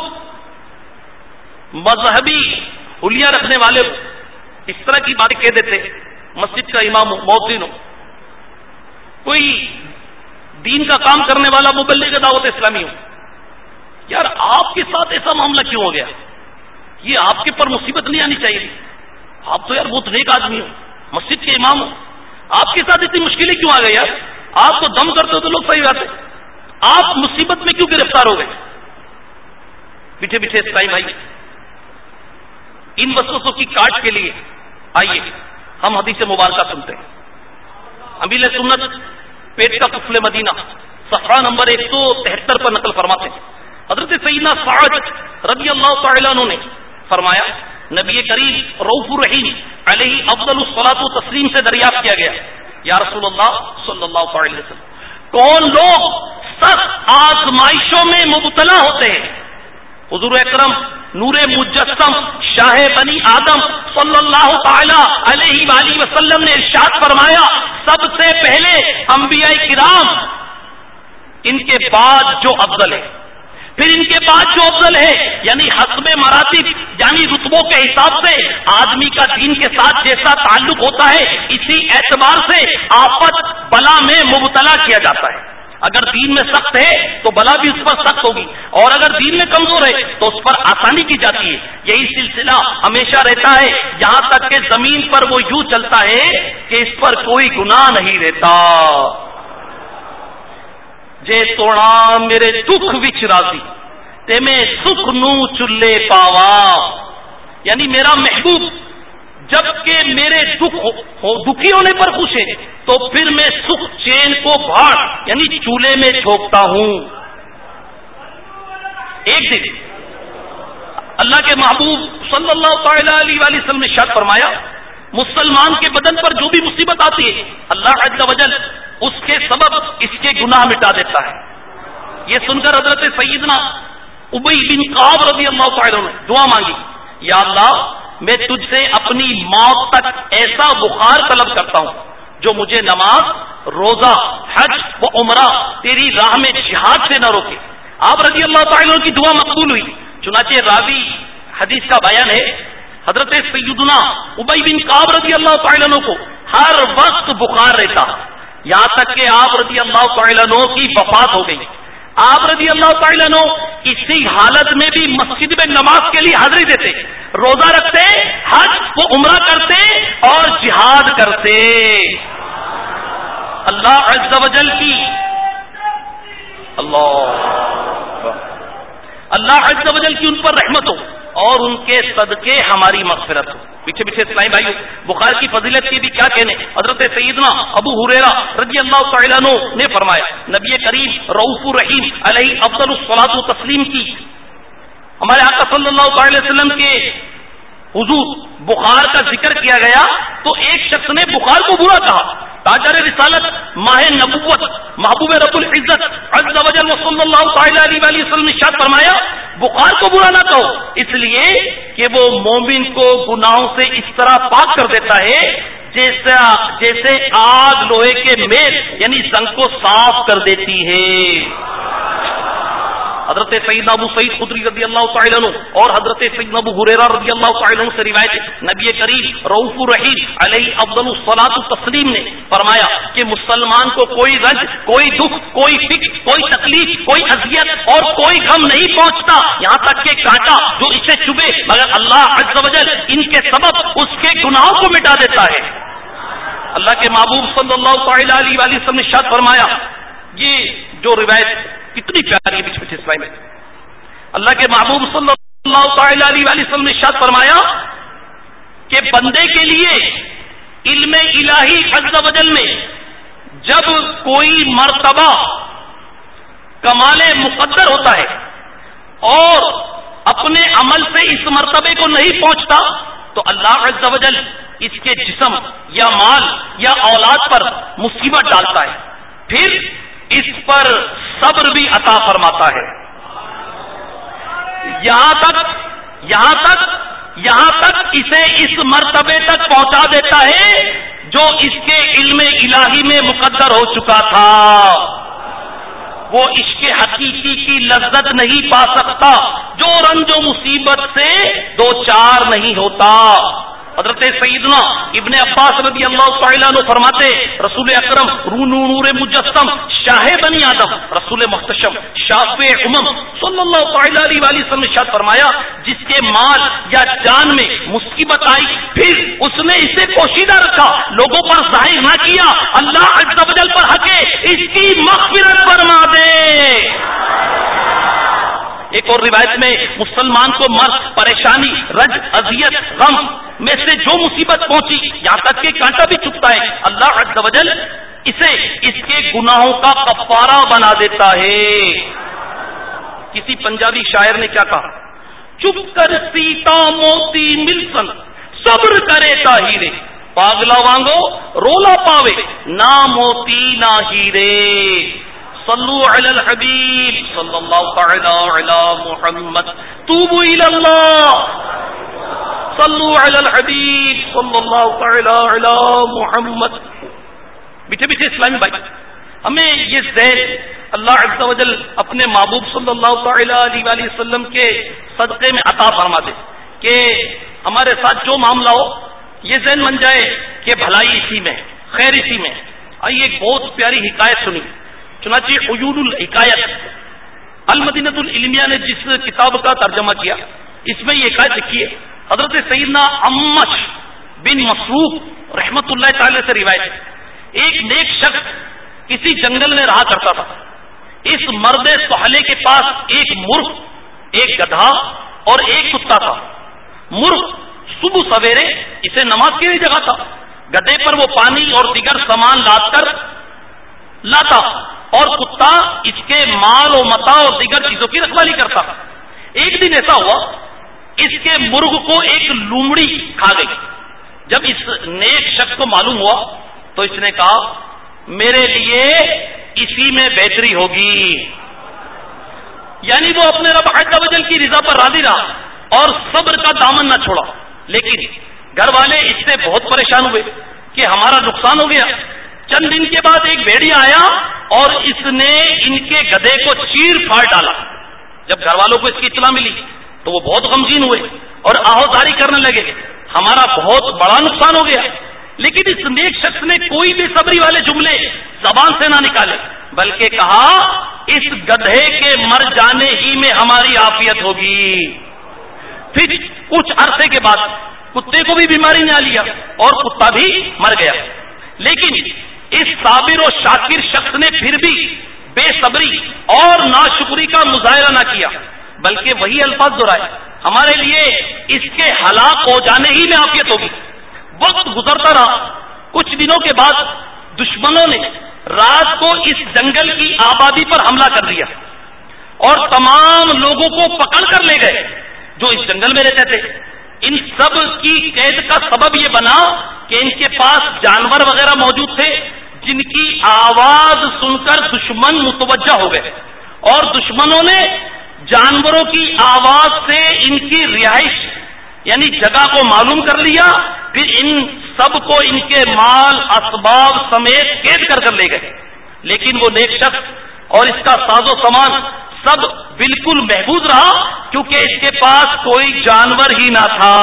مذہبی حلیہ رکھنے والے اس طرح کی باتیں کہہ دیتے، مسجد کا امام ہو، مؤذن ہو، کوئی دین کا کام کرنے والا مبلغ دعوت اسلامی ہو، یار آپ کے ساتھ ایسا معاملہ کیوں ہو گیا؟ یہ آپ کے پر مصیبت نہیں آنی چاہیے. آپ تو یار بہت نیک آدمی ہو، مسجد کے امام ہو، آپ کے ساتھ اتنی مشکلیں کیوں آ گئی یار؟ آپ تو دم کرتے ہو تو لوگ صحیح بات ہے، آپ مصیبت میں کیوں گرفتار ہو گئے؟ پیچھے پیچھے اسلامی بھائی، ان وسوسوں کی کاٹ کے لیے آئیے ہم حدیث مبارکہ سنتے ہیں. امیر سنت پیٹ کا قفل مدینہ صفحہ نمبر ایک سو تہتر پر نقل فرماتے ہیں. حضرت سیدنا سعد رضی اللہ تعالیٰ عنہ نے فرمایا نبی کریم رؤوف الرحیم علیہ افضل الصلاۃ و تسلیم سے دریافت کیا گیا، یا رسول اللہ صلی اللہ علیہ وسلم کون لوگ سخت آزمائشوں میں مبتلا ہوتے ہیں؟ حضور اکرم نور مجسم شاہ بنی آدم صلی اللہ تعالی علیہ وآلہ وسلم نے ارشاد فرمایا سب سے پہلے انبیاء کرام، ان کے بعد جو افضل ہے، پھر ان کے بعد جو افضل ہے، یعنی حسب مراتب یعنی رتبوں کے حساب سے آدمی کا دین کے ساتھ جیسا تعلق ہوتا ہے اسی اعتبار سے آفت بلا میں مبتلا کیا جاتا ہے. اگر دین میں سخت ہے تو بلا بھی اس پر سخت ہوگی، اور اگر دین میں کمزور ہے تو اس پر آسانی کی جاتی ہے. یہی سلسلہ ہمیشہ رہتا ہے یہاں تک کہ زمین پر وہ یوں چلتا ہے کہ اس پر کوئی گناہ نہیں رہتا. جے توڑا میرے دکھ وچ راضی تے میں سکھ نو چلے پاوا، یعنی میرا محبوب جب کہ میرے دکھ ہو دکھی ہونے پر خوش ہے تو پھر میں سکھ چین کو بھاڑ یعنی چولہے میں جھونکتا ہوں. ایک دن اللہ کے محبوب صلی اللہ تعالی علیہ وآلہ وسلم نے ارشاد فرمایا مسلمان کے بدن پر جو بھی مصیبت آتی ہے اللہ عز و جل اس کے سبب اس کے گناہ مٹا دیتا ہے. یہ سن کر حضرت سیدنا ابی بن کعب رضی اللہ تعالی عنہ نے دعا مانگی، یا اللہ میں تجھ سے اپنی موت تک ایسا بخار طلب کرتا ہوں جو مجھے نماز، روزہ، حج و عمرہ تیری راہ میں جہاد سے نہ روکے. آپ رضی اللہ تعالی عنہ کی دعا مقبول ہوئی. چنانچہ راوی حدیث کا بیان ہے حضرت سیدنا ابی بن کعب رضی اللہ تعالی عنہ کو ہر وقت بخار رہتا، یہاں تک کہ آپ رضی اللہ تعالی عنہ کی وفات ہو گئی. آپ رضی اللہ تعالیٰ عنہ اسی حالت میں بھی مسجد میں نماز کے لیے حاضری دیتے، روزہ رکھتے، حج و عمرہ کرتے اور جہاد کرتے. اللہ عز و جل کی اللہ اللہ عز و جل کی ان پر رحمت ہو اور ان کے صدقے ہماری مغفرت ہو. پیچھے پیچھے اسلامی بھائی بخار کی فضیلت کی بھی کیا کہنے. حضرت سیدنا ابو ہریرہ رضی اللہ تعالیٰ عنہ نے فرمایا نبی کریم رؤوف الرحیم علیہ افضل الصلاۃ و تسلیم کی ہمارے آقا صلی اللہ تعالی وسلم کے حضور بخار کا ذکر کیا گیا تو ایک شخص نے بخار کو برا کہا. تاجر رسالت ماہ نبوت محبوب رب العزت عز و جل صلی اللہ تعالی علیہ وآلہ وسلم نے ارشاد فرمایا بخار کو برا نہ کہو اس لیے کہ وہ مومن کو گناہوں سے اس طرح پاک کر دیتا ہے جیسا جیسے آگ لوہے کے میل یعنی زنگ کو صاف کر دیتی ہے. حضرت سیدنا ابو سعید خدری رضی اللہ تعالی عنہ اور حضرت سیدنا ابو ہریرہ رضی اللہ تعالی عنہ سے روایت ہے، نبی کریم رؤوف الرحیم علیہ افضل الصلاۃ والتسلیم نے فرمایا کہ مسلمان کو کوئی رنج، کوئی دکھ، کوئی فکر، کوئی تکلیف، کوئی اذیت اور کوئی غم نہیں پہنچتا، یہاں تک کہ کانٹا جو اسے چبھے، مگر اللہ عز و جل ان کے سبب اس کے گناہوں کو مٹا دیتا ہے۔ اللہ کے محبوب صلی اللہ تعالی علیہ وآلہ وسلم نے ارشاد فرمایا، یہ جو روایت کتنی پیاری ہے بیچ بیچ اسلائی میں، اللہ کے محبوب صلی اللہ تعالی علیہ وآلہ وسلم نے ارشاد فرمایا کہ بندے کے لیے علم الہی عز و جل میں جب کوئی مرتبہ کمال مقدر ہوتا ہے اور اپنے عمل سے اس مرتبے کو نہیں پہنچتا تو اللہ عز و جل اس کے جسم یا مال یا اولاد پر مصیبت ڈالتا ہے، پھر اس پر صبر بھی عطا فرماتا ہے، یہاں تک یہاں تک یہاں تک اسے اس مرتبے تک پہنچا دیتا ہے جو اس کے علم الہی میں مقدر ہو چکا تھا۔ وہ عشق حقیقی کی لذت نہیں پا سکتا جو رنج و مصیبت سے دو چار نہیں ہوتا۔ حضرت سیدنا ابن عباس رضی اللہ تعالیٰ عنہ فرماتے، رسول اکرم رو نور مجسم شاہ بنی آدم، رسول محتشم شافع امم صلی اللہ تعالیٰ علیہ وآلہ وسلم نے ارشاد فرمایا، جس کے مال یا جان میں مصیبت آئی پھر اس نے اسے پوشیدہ رکھا، لوگوں پر ظاہر نہ کیا، اللہ عز و جل پر حق ہے اس کی مغفرت فرما دے۔ ایک اور روایت میں مسلمان کو مرض، پریشانی، رنج، اذیت، غم میں سے جو مصیبت پہنچی، یہاں تک کہ کانٹا بھی چبھتا ہے، اللہ عز و جل اسے اس کے گناہوں کا کفارہ بنا دیتا ہے۔ کسی پنجابی شاعر نے کیا کہا، چپ کر سیتا موتی ملسن صبر کرے تاہیرے، پاگلا وانگو رولا پاوے نہ موتی نہ ہیرے۔ صلو علی الحبیب صلی اللہ تعالی علی محمد، توبوا الی اللہ، صلو علی الحبیب صلی اللہ تعالی علی محمد۔ میٹھے میٹھے اسلامی بھائی، ہمیں یہ ذہن اللہ عز و جل اپنے محبوب صلی اللہ تعالی علیہ وآلہ وسلم کے صدقے میں عطا فرما دے کہ ہمارے ساتھ جو معاملہ ہو یہ ذہن بن جائے کہ بھلائی اسی میں، خیر اسی میں۔ آئیے ایک بہت پیاری حکایت سنی، چنانچہ عیون الحکایت المدینۃ العلمیہ نے جس کتاب کا ترجمہ کیا اس میں یہ حکایت لکھی ہے، حضرت سیدنا عمش بن مسروق رحمت اللہ تعالی سے روایت ہے، ایک نیک شخص کسی جنگل میں رہا کرتا تھا، اس مرد سہلے کے پاس ایک مرغ، ایک گدھا اور ایک کتا تھا۔ مرغ صبح سویرے اسے نماز کے لیے جگاتا، گدھے پر وہ پانی اور دیگر سامان لاد کر لاتا اور کتا اس کے مال و متاع اور دیگر چیزوں کی رکھوالی کرتا۔ ایک دن ایسا ہوا اس کے مرغ کو ایک لومڑی کھا گئی۔ جب اس نیک شخص کو معلوم ہوا تو اس نے کہا میرے لیے اسی میں بہتری ہوگی، یعنی وہ اپنے رب عز و جل کی رضا پر راضی رہا اور صبر کا دامن نہ چھوڑا۔ لیکن گھر والے اس سے بہت پریشان ہوئے کہ ہمارا نقصان ہو گیا۔ چند دن کے بعد ایک بھیڑیا آیا اور اس نے ان کے گدھے کو چیر پھاڑ ڈالا۔ جب گھر والوں کو اس کی اطلاع ملی تو وہ بہت غمگین ہوئے اور آہوزاری کرنے لگے، ہمارا بہت بڑا نقصان ہو گیا۔ لیکن اس نیک شخص نے کوئی بھی صبری والے جملے زبان سے نہ نکالے، بلکہ کہا اس گدھے کے مر جانے ہی میں ہماری عافیت ہوگی۔ پھر کچھ عرصے کے بعد کتے کو بھی بیماری نے آ لیا اور کتا بھی مر گیا۔ لیکن اس صابر و شاکر شخص نے پھر بھی بے صبری اور ناشکری کا مظاہرہ نہ کیا، بلکہ وہی الفاظ دہرائے، ہمارے لیے اس کے ہلاک ہو جانے ہی میں عافیت ہوگی۔ وقت گزرتا رہا، کچھ دنوں کے بعد دشمنوں نے رات کو اس جنگل کی آبادی پر حملہ کر دیا اور تمام لوگوں کو پکڑ کر لے گئے جو اس جنگل میں رہتے تھے۔ ان سب کی قید کا سبب یہ بنا کہ ان کے پاس جانور وغیرہ موجود تھے جن کی آواز سن کر دشمن متوجہ ہو گئے، اور دشمنوں نے جانوروں کی آواز سے ان کی رہائش یعنی جگہ کو معلوم کر لیا، پھر ان سب کو ان کے مال اسباب سمیت قید کر کر لے گئے۔ لیکن وہ نیک شخص اور اس کا ساز و سامان سب بالکل محفوظ رہا کیونکہ اس کے پاس کوئی جانور ہی نہ تھا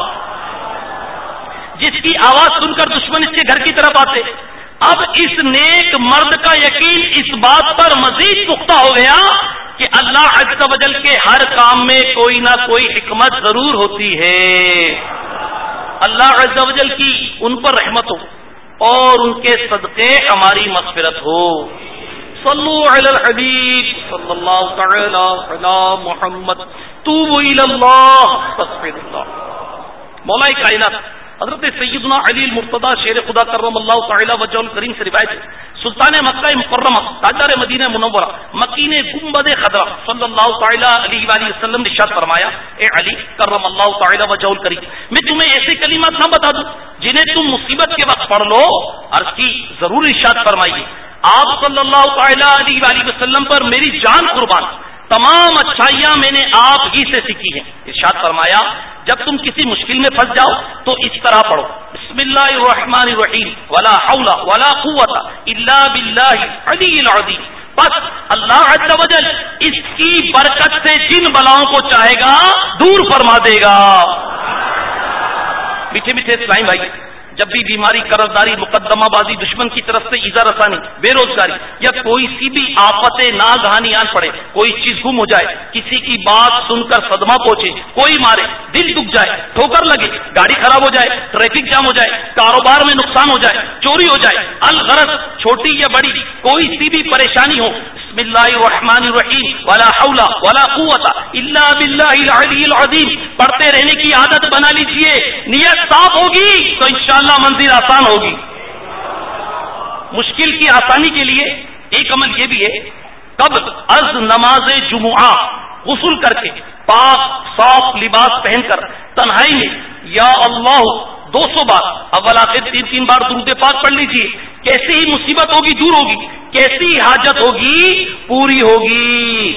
جس کی آواز سن کر دشمن اس کے گھر کی طرف آتے. اب اس نیک مرد کا یقین اس بات پر مزید پختہ ہو گیا کہ اللہ عز و جل کے ہر کام میں کوئی نہ کوئی حکمت ضرور ہوتی ہے. اللہ عز و جل کی ان پر رحمت ہو اور ان کے صدقے ہماری مغفرت ہو. صلو علی الحبیب صلی اللہ تعالی علی محمد توبوا الی اللہ استغفر اللہ. مولا کائنات حضرت سیدنا علی المرتضی شیر خدا کرم اللہ تعالی وجہ الکریم سے روایت ہے سلطان مکہ مکرمہ تاجدار مدینہ منورہ مکین گنبد خضرا صلی اللہ تعالی علیہ وآلہ وسلم نے ارشاد فرمایا اے علی کرم اللہ تعالی وجہ الکریم میں تمہیں ایسے کلمات نہ بتا دوں جنہیں تم مصیبت کے وقت پڑھ لو. عرض کی ضرور ارشاد فرمائیے. آپ صلی اللہ تعالی علیہ وآلہ وسلم پر میری جان قربان تمام اچھائیاں میں نے آپ ہی سے سیکھی ہیں. ارشاد فرمایا جب تم کسی مشکل میں پھنس جاؤ تو اس طرح پڑھو بسم اللہ الرحمن الرحیم ولا حول ولا قوت الا باللہ العلی العظیم. بس اللہ عز و جل اس کی برکت سے جن بلاؤں کو چاہے گا دور فرما دے گا. میٹھے میٹھے اسلام بھائی جب بھی بیماری قرضداری مقدمہ بازی دشمن کی طرف سے ایذا رسانی بے روزگاری یا کوئی سی بھی آفت ناگہانی آن پڑے کوئی چیز گم ہو جائے کسی کی بات سن کر صدمہ پہنچے کوئی مارے دل دکھ جائے ٹھوکر لگے گاڑی خراب ہو جائے ٹریفک جام ہو جائے کاروبار میں نقصان ہو جائے چوری ہو جائے الغرض چھوٹی یا بڑی کوئی سی بھی پریشانی ہو بسم اللہ الرحمن الرحیم ولا حول ولا قوت الا باللہ العلی العظیم پڑھتے رہنے کی عادت بنا لیجئے. نیت صاف ہوگی تو انشاءاللہ منزل آسان ہوگی. مشکل کی آسانی کے لیے ایک عمل یہ بھی ہے قبل از نماز جمعہ غسل کر کے پاک صاف لباس پہن کر تنہائی میں یا اللہ دو سو بار اول آخر تین تین بار درود پاک پڑھ لیجیے. کیسی ہی مصیبت ہوگی دور ہوگی کیسی حاجت ہوگی پوری ہوگی.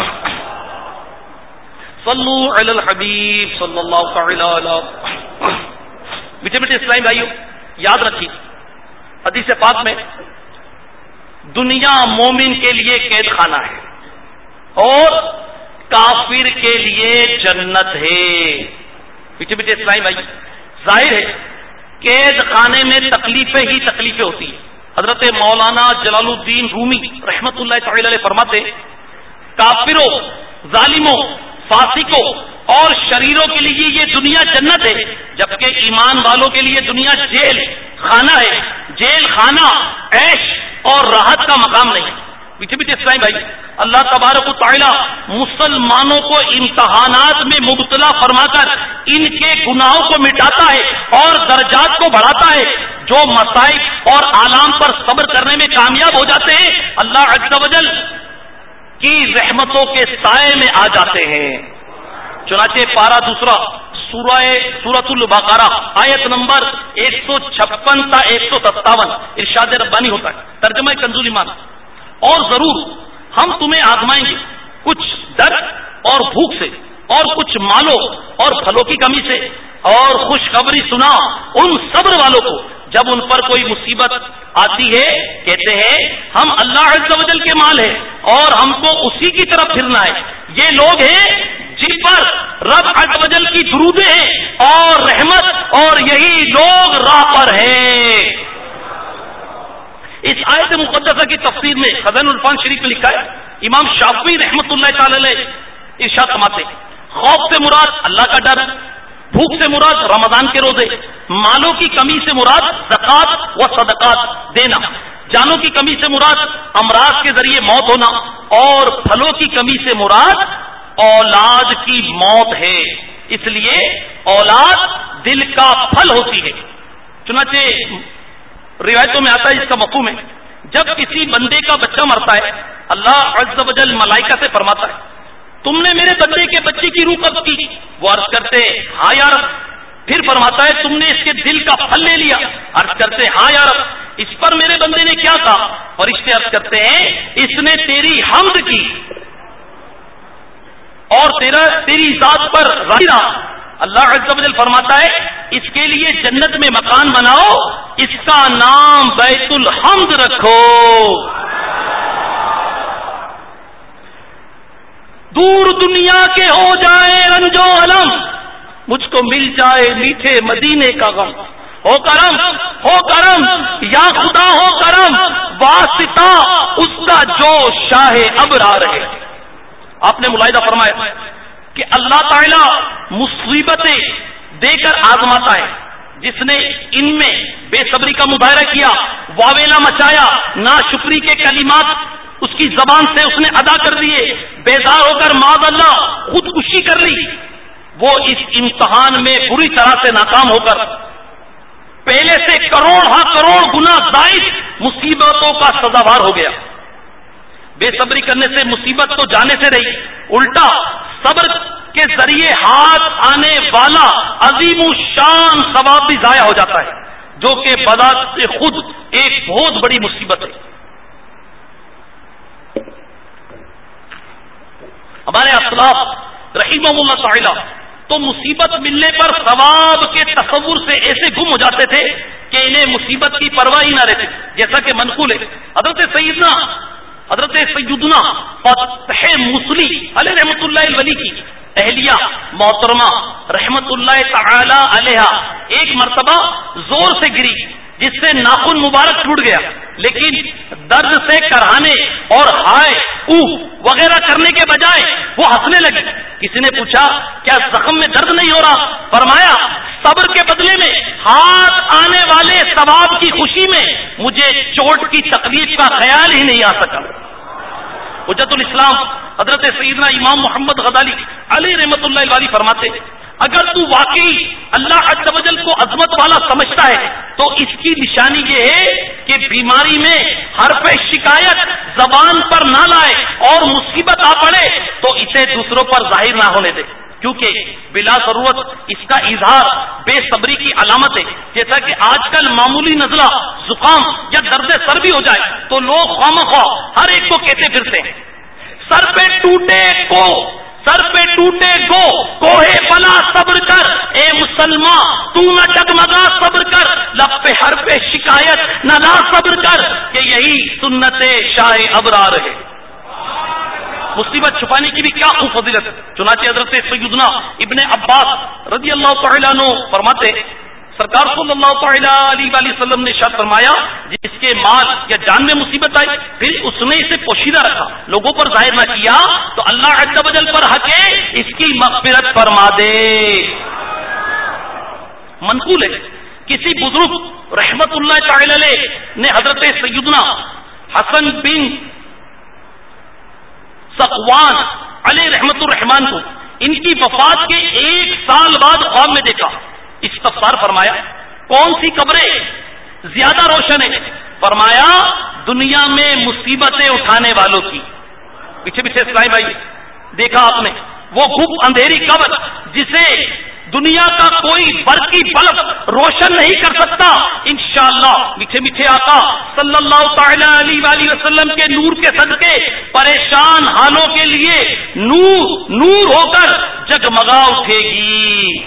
صلو علی الحبیب صلی اللہ تعالی علی. میٹھے میٹھے اسلامی بھائیو یاد رکھیے حدیث پاک میں دنیا مومن کے لیے قید خانہ ہے اور کافر کے لیے جنت ہے. میٹھے میٹھے اسلامی بھائی ظاہر ہے قید خانے میں تکلیفیں ہی تکلیفیں ہوتی ہیں. حضرت مولانا جلال الدین رومی رحمت اللہ تعالی علیہ فرماتے کافروں ظالموں فاسقوں اور شریروں کے لیے یہ دنیا جنت ہے جبکہ ایمان والوں کے لیے دنیا جیل خانہ ہے. جیل خانہ عیش اور راحت کا مقام نہیں. پیچھے پیچھے اسلامی بھائی اللہ تبارک و تعالی مسلمانوں کو امتحانات میں مبتلا فرما کر ان کے گناہوں کو مٹاتا ہے اور درجات کو بڑھاتا ہے. جو مصائب اور آلام پر صبر کرنے میں کامیاب ہو جاتے ہیں اللہ عز و جل کی رحمتوں کے سائے میں آ جاتے ہیں. چنانچہ پارہ دوسرا سورہ سورۃ البقرہ آیت نمبر ایک سو چھپن تا ایک سو ستاون ارشاد ربانی ہوتا ہے ترجمہ کنز ایمان اور ضرور ہم تمہیں آزمائیں گے کچھ ڈر اور بھوک سے اور کچھ مالوں اور پھلوں کی کمی سے اور خوشخبری سنا ان صبر والوں کو جب ان پر کوئی مصیبت آتی ہے کہتے ہیں ہم اللہ عز و جل کے مال ہیں اور ہم کو اسی کی طرف پھرنا ہے. یہ لوگ ہیں جن پر رب عز و جل کی درودیں ہیں اور رحمت اور یہی لوگ راہ پر ہیں. اس آیت مقدسہ کی تفسیر میں خزائن العرفان شریف میں لکھا ہے امام شافعی رحمت اللہ تعالی علیہ ارشاد فرماتے خوف سے مراد اللہ کا ڈر بھوک سے مراد رمضان کے روزے مالوں کی کمی سے مراد زکات و صدقات دینا جانوں کی کمی سے مراد امراض کے ذریعے موت ہونا اور پھلوں کی کمی سے مراد اولاد کی موت ہے. اس لیے اولاد دل کا پھل ہوتی ہے. چنانچہ روایتوں میں آتا ہے اس کا مفہوم ہے جب کسی بندے کا بچہ مرتا ہے اللہ عز و جل ملائکہ سے فرماتا ہے تم نے میرے بندے کے بچے کی روح قبض کی. وہ عرض کرتے ہاں یا رب. پھر فرماتا ہے تم نے اس کے دل کا پھل لے لیا. عرض کرتے ہاں یا رب. اس پر میرے بندے نے کیا کہا؟ فرشتے عرض کرتے ہیں اس نے تیری حمد کی اور تیرا تیری ذات پر راضی رہا. اللہ عز و جل فرماتا ہے اس کے لیے جنت میں مکان بناؤ اس کا نام بیت الحمد رکھو. دور دنیا کے ہو جائے رنج و علم، مجھ کو مل جائے میٹھے مدینے کا غم. ہو کرم ہو کرم یا خدا ہو کرم، واسطہ اس کا جو شاہ ابرار ہے. آپ نے ملاحظہ فرمایا کہ اللہ تعالی مصیبتیں دے کر آزماتا ہے. جس نے ان میں بے صبری کا مظاہرہ کیا، واویلا مچایا، ناشکری کے کلمات اس کی زبان سے اس نے ادا کر دیے، بیزار ہو کر معاذ اللہ خودکشی کر لی، وہ اس امتحان میں بری طرح سے ناکام ہو کر پہلے سے کروڑ ہاں کروڑ گنا زائد مصیبتوں کا سزاوار ہو گیا. بے صبری کرنے سے مصیبت تو جانے سے رہی، الٹا صبر کے ذریعے ہاتھ آنے والا عظیم الشان ثواب بھی ضائع ہو جاتا ہے، جو کہ بذات خود ایک بہت بڑی مصیبت ہے. ہمارے اسلاف رحمہم اللہ تعالی تو مصیبت ملنے پر ثواب کے تصور سے ایسے گم ہو جاتے تھے کہ انہیں مصیبت کی پرواہ ہی نہ رہتی. جیسا کہ منقول ہے حضرت سیدنا حضرت سیدنا فتح موصلی علیہ رحمۃ اللہ الولی کی اہلیہ محترمہ رحمت اللہ تعالی علیہ ایک مرتبہ زور سے گری جس سے ناخن مبارک ٹوٹ گیا، لیکن درد سے کرہانے اور ہائے اوہ وغیرہ کرنے کے بجائے وہ ہنسنے لگی. کسی نے پوچھا کیا زخم میں درد نہیں ہو رہا؟ فرمایا صبر کے بدلے میں ہاتھ آنے والے ثواب کی خوشی میں مجھے چوٹ کی تکلیف کا خیال ہی نہیں آ سکا. حجت الاسلام حضرت سیدنا امام محمد غزالی علیہ رحمۃ اللہ الولی فرماتے اگر تو واقعی اللہ عز و جل کو عظمت والا سمجھتا ہے تو اس کی نشانی یہ ہے کہ بیماری میں حرف شکایت زبان پر نہ لائے اور مصیبت آ پڑے تو اسے دوسروں پر ظاہر نہ ہونے دے، کیونکہ بلا ضرورت اس کا اظہار بے صبری کی علامت ہے. جیسا کہ آج کل معمولی نزلہ زکام یا درد سر بھی ہو جائے تو لوگ خواہ ہر ایک کو کہتے پھرتے ہیں سر پہ ٹوٹے کو سر پہ ٹوٹے گو کوہے بلا صبر کر، اے مسلمان تو نہ ڈگمگا صبر کر، لب پہ ہر پہ شکایت نہ لا صبر کر، کہ یہی سنت شاہ ابرار ہے. مصیبت چھپانے کی بھی کیا خوب فضیلت ہے. چنانچہ حضرت سیدنا ابن عباس رضی اللہ تعالیٰ عنہ فرماتے سرکار صلی اللہ تعالیٰ علیہ وآلہ وسلم نے ارشاد فرمایا جس کے مال یا جان میں مصیبت آئی پھر اس نے اسے پوشیدہ رکھا، لوگوں پر ظاہر نہ کیا، تو اللہ عز و جل پر حق ہے اس کی مغفرت فرما دے. منقول ہے کسی بزرگ رحمت اللہ تعالی علیہ نے حضرت سیدنا حسن بن صفوان علیہ رحمت الرحمان کو ان کی وفات کے ایک سال بعد خواب میں دیکھا. استفسار فرمایا کون سی قبریں زیادہ روشن ہے؟ فرمایا دنیا میں مصیبتیں اٹھانے والوں کی. پیچھے پیچھے اسلائی بھائی دیکھا آپ نے وہ گپ اندھیری قبر جسے دنیا کا کوئی برقی بلب روشن نہیں کر سکتا، انشاءاللہ میٹھے میٹھے آقا صلی اللہ تعالی علیہ وآلہ وسلم کے نور کے صدقے پریشان حالوں کے لیے نور نور ہو کر جگمگا اٹھے گی.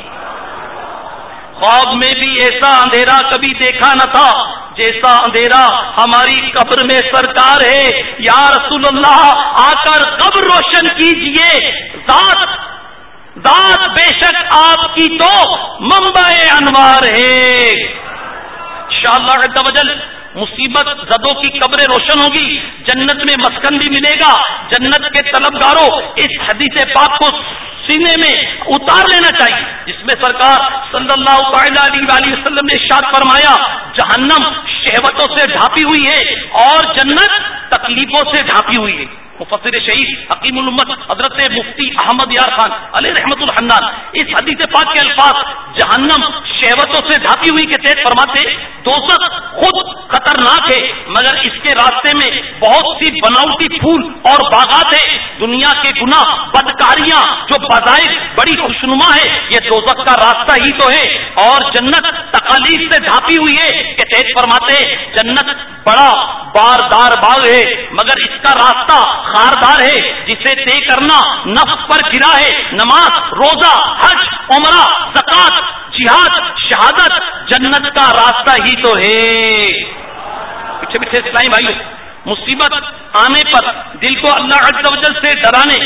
خواب میں بھی ایسا اندھیرا کبھی دیکھا نہ تھا جیسا اندھیرا ہماری قبر میں سرکار ہے. یا رسول اللہ آ کر قبر روشن کیجئے، ذات ذات بے شک آپ کی تو منبع انوار ہے. انشاءاللہ عز و جل مصیبت زدوں کی قبریں روشن ہوگی، جنت میں مسکن بھی ملے گا. جنت کے طلبگاروں اس حدیث پاک کو سینے میں اتار لینا چاہیے جس میں سرکار صلی اللہ تعالی علیہ وآلہ وسلم نے ارشاد فرمایا جہنم شہوتوں سے ڈھانپی ہوئی ہے اور جنت تکلیفوں سے ڈھانپی ہوئی ہے. مفسر شہید حکیم الامت حضرت مفتی احمد یار خان علیہ رحمت الحنان اس حدیث پاک کے الفاظ جہنم شہوتوں سے ڈھانپی ہوئی کے تحت فرماتے دوزخ خود خطرناک ہے مگر اس کے راستے میں بہت سی بناوٹی پھول اور باغات ہیں. دنیا کے گناہ بدکاریاں جو بظاہر بڑی خوشنما ہے یہ دوزخ کا راستہ ہی تو ہے، اور جنت تکالیف سے ڈھانپی ہوئی ہے کہ تحت فرماتے جنت بڑا باردار باغ ہے مگر اس کا راستہ خاردار ہے جسے طے کرنا نفس پر گرا ہے. نماز روزہ حج عمرہ زکات جہاد شہادت جنت کا راستہ ہی تو ہے. پیچھے پیچھے اسلامی بھائی مصیبت آنے پر دل کو اللہ عز و جل سے ڈرانے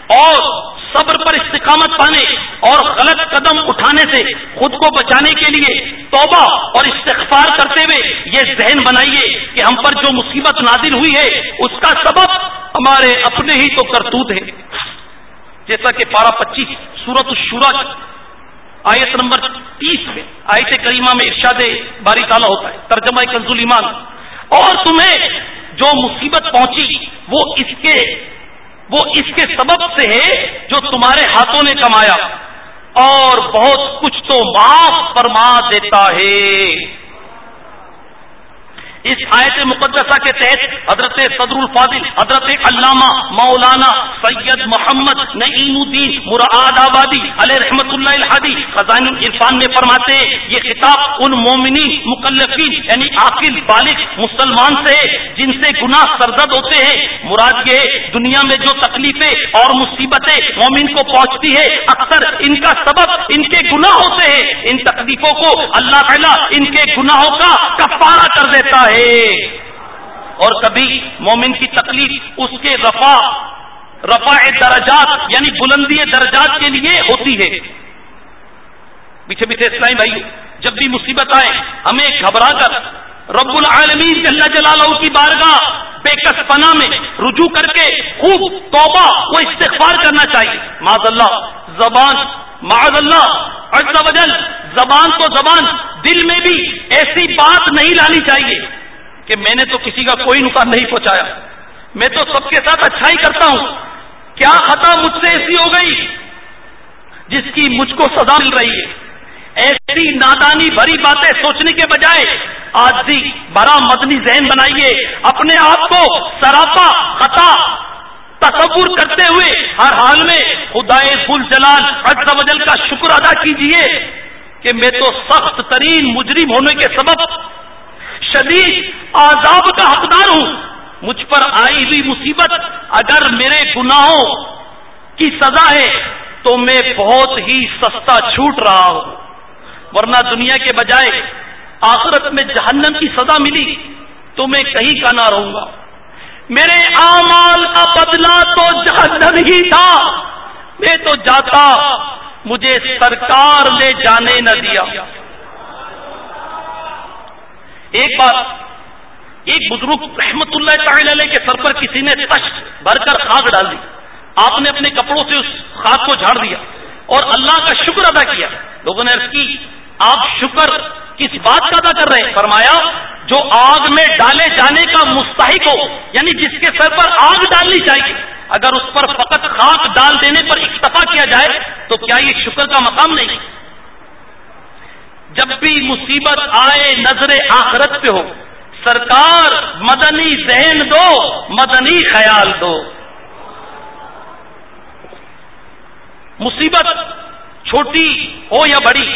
اور صبر پر استقامت پانے اور غلط قدم اٹھانے سے خود کو بچانے کے لیے توبہ اور استغفار کرتے ہوئے یہ ذہن بنائیے کہ ہم پر جو مصیبت نازل ہوئی ہے اس کا سبب ہمارے اپنے ہی تو کرتوت ہے. جیسا کہ پارہ پچیس سورۃ الشورى آیت نمبر تیس میں آیت کریمہ میں ارشاد باری تعالیٰ ہوتا ہے, ترجمہ کنز الایمان, اور تمہیں جو مصیبت پہنچی وہ اس کے وہ اس کے سبب سے ہے جو تمہارے ہاتھوں نے کمایا, اور بہت کچھ تو معاف فرما دیتا ہے. اس آیت مقدسہ کے تحت حضرت صدر الفاضل حضرت علامہ مولانا سید محمد نعیم الدین مراد آبادی علیہ رحمت اللہ الحادی خزائن العرفان میں فرماتے ہیں یہ خطاب ان مومنین مکلفین یعنی عاقل بالغ مسلمان سے جن سے گناہ سرزد ہوتے ہیں. مراد یہ دنیا میں جو تکلیفیں اور مصیبتیں مومن کو پہنچتی ہے اکثر ان کا سبب ان کے گناہ ہوتے ہیں. ان تکلیفوں کو اللہ تعالیٰ ان کے گناہوں کا کفارہ کر دیتا ہے, اور کبھی مومن کی تکلیف اس کے رفع رفع درجات یعنی بلندی درجات کے لیے ہوتی ہے. پیچھے پیچھے اسلامی بھائی, جب بھی مصیبت آئے ہمیں گھبرا کر رب العالمین جل جلالہ کی بارگاہ بے کس پناہ میں رجوع کر کے خوب توبہ و استغفار کرنا چاہیے. معاذ اللہ زبان معاذ اللہ عز و جل زبان کو زبان دل میں بھی ایسی بات نہیں لانی چاہیے کہ میں نے تو کسی کا کوئی نقصان نہیں پہنچایا, میں تو سب کے ساتھ اچھائی کرتا ہوں, کیا خطا مجھ سے ایسی ہو گئی جس کی مجھ کو سزا مل رہی ہے. ایسی نادانی بھری باتیں سوچنے کے بجائے عاجزی بڑا مدنی ذہن بنائیے, اپنے آپ کو سراپا خطا تصور کرتے ہوئے ہر حال میں خدائے ذوال جلال عز و جل کا شکر ادا کیجیے کہ میں تو سخت ترین مجرم ہونے کے سبب شدید عذاب کا حقدار ہوں. مجھ پر آئی ہوئی مصیبت اگر میرے گناہوں کی سزا ہے تو میں بہت ہی سستا چھوٹ رہا ہوں, ورنہ دنیا کے بجائے آخرت میں جہنم کی سزا ملی تو میں کہیں کا نہ رہوں گا. میرے اعمال کا بدلہ تو جہنم ہی تھا, میں تو جاتا مجھے سرکار نے جانے نہ دیا. ایک بار ایک بزرگ رحمت اللہ تعالی علیہ کے سر پر کسی نے تشت بھر کر خاک ڈال دی. آپ نے اپنے کپڑوں سے اس خاک کو جھاڑ دیا اور اللہ کا شکر ادا کیا. لوگوں نے عرض کی آپ شکر کس بات کا ادا کر رہے ہیں؟ فرمایا جو آگ میں ڈالے جانے کا مستحق ہو, یعنی جس کے سر پر آگ ڈالنی چاہیے, اگر اس پر فقط خاک ڈال دینے پر اکتفا کیا جائے تو کیا یہ شکر کا مقام نہیں؟ جب بھی مصیبت آئے نظر آخرت پہ ہو, سرکار مدنی ذہن دو, مدنی خیال دو. مصیبت چھوٹی ہو یا بڑی,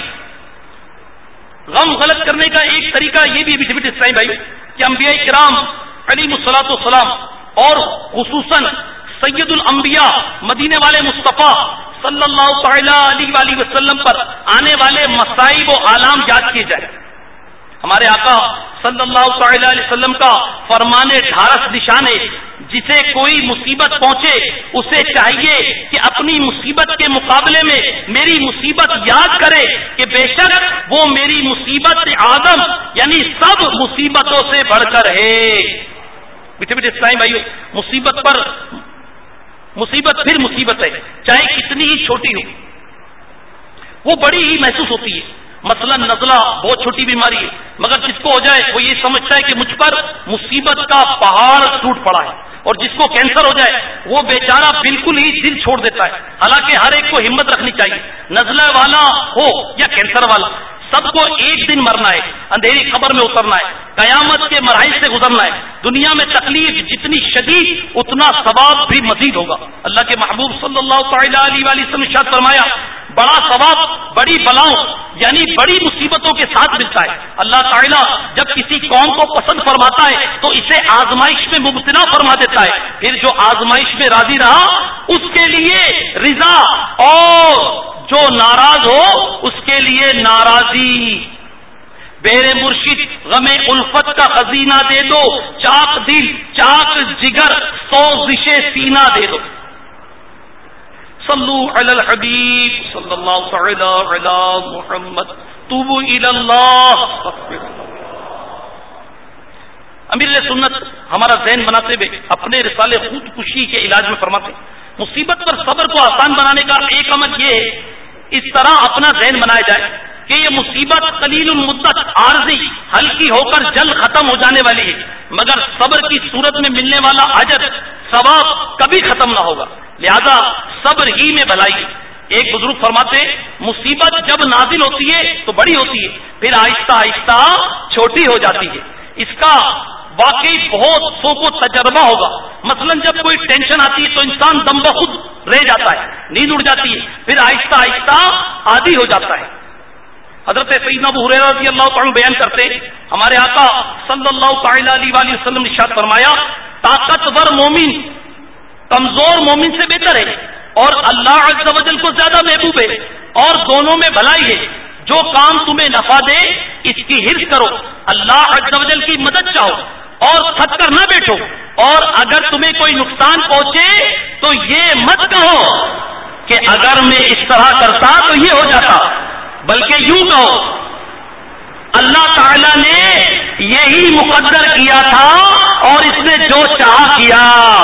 غم غلط کرنے کا ایک طریقہ یہ بھی بیٹھے بیٹھے اسلامی بھائی کہ انبیاء کرام علیہ الصلوۃ والسلام اور خصوصاً سید الانبیاء مدینے والے مصطفیٰ صلی اللہ تعالی علیہ وآلہ وسلم پر آنے والے مصائب و آلام یاد کیے جائے. ہمارے آقا صلی اللہ تعالی علیہ وسلم کا فرمان ڈھارس نشان ہے, جسے کوئی مصیبت پہنچے اسے چاہیے کہ اپنی مصیبت کے مقابلے میں میری مصیبت یاد کرے کہ بے شک وہ میری مصیبت اعظم یعنی سب مصیبتوں سے بڑھ کر ہے. بیٹھے بیٹھے اسلامی بھائیو, مصیبت پر مصیبت پھر مصیبت ہے, چاہے کتنی ہی چھوٹی ہو, وہ بڑی ہی محسوس ہوتی ہے. مثلا نزلہ بہت چھوٹی بیماری ہے, مگر جس کو ہو جائے وہ یہ سمجھتا ہے کہ مجھ پر مصیبت کا پہاڑ ٹوٹ پڑا ہے, اور جس کو کینسر ہو جائے وہ بیچارہ بالکل ہی دل چھوڑ دیتا ہے. حالانکہ ہر ایک کو ہمت رکھنی چاہیے, نزلہ والا ہو یا کینسر والا, سب کو ایک دن مرنا ہے, اندھیری قبر میں اترنا ہے, قیامت کے مراحل سے گزرنا ہے. دنیا میں تکلیف جتنی شدید اتنا ثواب بھی مزید ہوگا. اللہ کے محبوب صلی اللہ تعالی علیہ وآلہ وسلم نے ارشاد فرمایا بڑا ثواب بڑی بلاؤں یعنی بڑی مصیبتوں کے ساتھ ملتا ہے. اللہ تعالیٰ جب کسی قوم کو پسند فرماتا ہے تو اسے آزمائش میں مبتلا فرما دیتا ہے, پھر جو آزمائش میں راضی رہا اس کے لیے رضا, اور جو ناراض ہو اس کے لیے ناراضی. بیر مرشد غم الفت کا خزینہ دے دو, چاک دل چاک جگر سوزش سینہ دے دو. صلو علی الحبیب صلی اللہ تعالی علی محمد توبوا الی اللہ. امیر سنت ہمارا ذہن بناتے ہوئے اپنے رسالے خود کشی کے علاج میں فرماتے مصیبت پر صبر کو آسان بنانے کا ایک عمل یہ ہے اس طرح اپنا ذہن بنایا جائے کہ یہ مصیبت قلیل المدت عارضی ہلکی ہو کر جلد ختم ہو جانے والی ہے، مگر صبر کی صورت میں ملنے والا اجر ثواب کبھی ختم نہ ہوگا، لہذا صبر ہی میں بھلائی. ایک بزرگ فرماتے مصیبت جب نازل ہوتی ہے تو بڑی ہوتی ہے، پھر آہستہ آہستہ چھوٹی ہو جاتی ہے. اس کا واقعی بہت سو کو تجربہ ہوگا. مثلا جب کوئی ٹینشن آتی ہے تو انسان دم بخود رہ جاتا ہے، نیند اڑ جاتی ہے، پھر آہستہ آہستہ عادی ہو جاتا ہے. حضرت سیدنا ابو ہریرہ رضی اللہ تعالیٰ بیان کرتے ہمارے آقا صلی اللہ تعالی علیہ وآلہ وسلم نے ارشاد فرمایا طاقتور مومن کمزور مومن سے بہتر ہے اور اللہ عز و جل کو زیادہ محبوب ہے، اور دونوں میں بھلائی ہے. جو کام تمہیں نفع دے اس کی حرص کرو، اللہ عز و جل کی مدد چاہو اور تھک کر نہ بیٹھو، اور اگر تمہیں کوئی نقصان پہنچے تو یہ مت کہو کہ اگر میں اس طرح کرتا تو یہ ہو جاتا، بلکہ یوں کہو اللہ تعالی نے یہی مقدر کیا تھا اور اس نے جو چاہا کیا.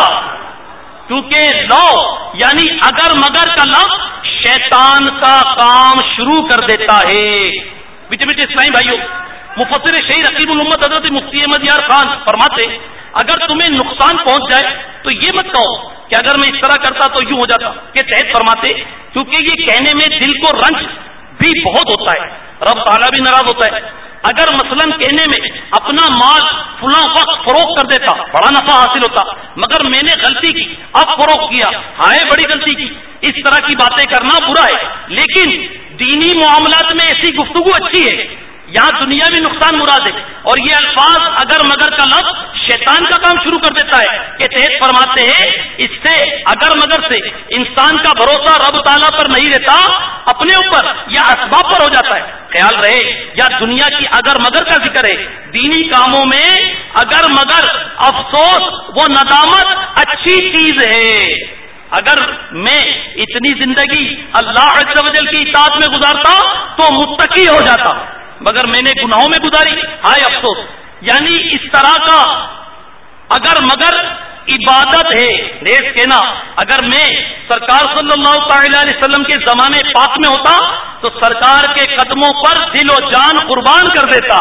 کیونکہ لو یعنی اگر مگر کا لفظ شیطان کا کام شروع کر دیتا ہے. بیٹے بیٹے اسلامی بھائیوں، مفسر شہید رقیب الامت حضرت مفتی احمد یار خان فرماتے اگر تمہیں نقصان پہنچ جائے تو یہ مت کہو کہ اگر میں اس طرح کرتا تو یوں ہو جاتا کہ تحت فرماتے کیونکہ یہ کہنے میں دل کو رنج بھی بہت ہوتا ہے، رب تعالیٰ بھی ناراض ہوتا ہے. اگر مثلا کہنے میں اپنا مال فلاں وقت فروخت کر دیتا بڑا نفع حاصل ہوتا، مگر میں نے غلطی کی اب فروخت کیا، ہائے بڑی غلطی کی، اس طرح کی باتیں کرنا برا ہے. لیکن دینی معاملات میں ایسی گفتگو اچھی ہے، یہاں دنیا بھی نقصان مراد ہے. اور یہ الفاظ اگر مگر کا لفظ شیطان کا کام شروع کر دیتا ہے کہ تحت فرماتے ہیں اس سے اگر مگر سے انسان کا بھروسہ رب تعالیٰ پر نہیں رہتا، اپنے اوپر یا اسباب پر ہو جاتا ہے. خیال رہے یا دنیا کی اگر مگر کا ذکر ہے، دینی کاموں میں اگر مگر افسوس وہ ندامت اچھی چیز ہے. اگر میں اتنی زندگی اللہ عز و جل کی اطاعت میں گزارتا تو متقی ہو جاتا، مگر میں نے گناہوں میں گزاری، ہائے افسوس. یعنی اس طرح کا اگر مگر عبادت ہے. نیز کہنا اگر میں سرکار صلی اللہ تعالی علیہ وسلم کے زمانے پاک میں ہوتا تو سرکار کے قدموں پر دل و جان قربان کر دیتا،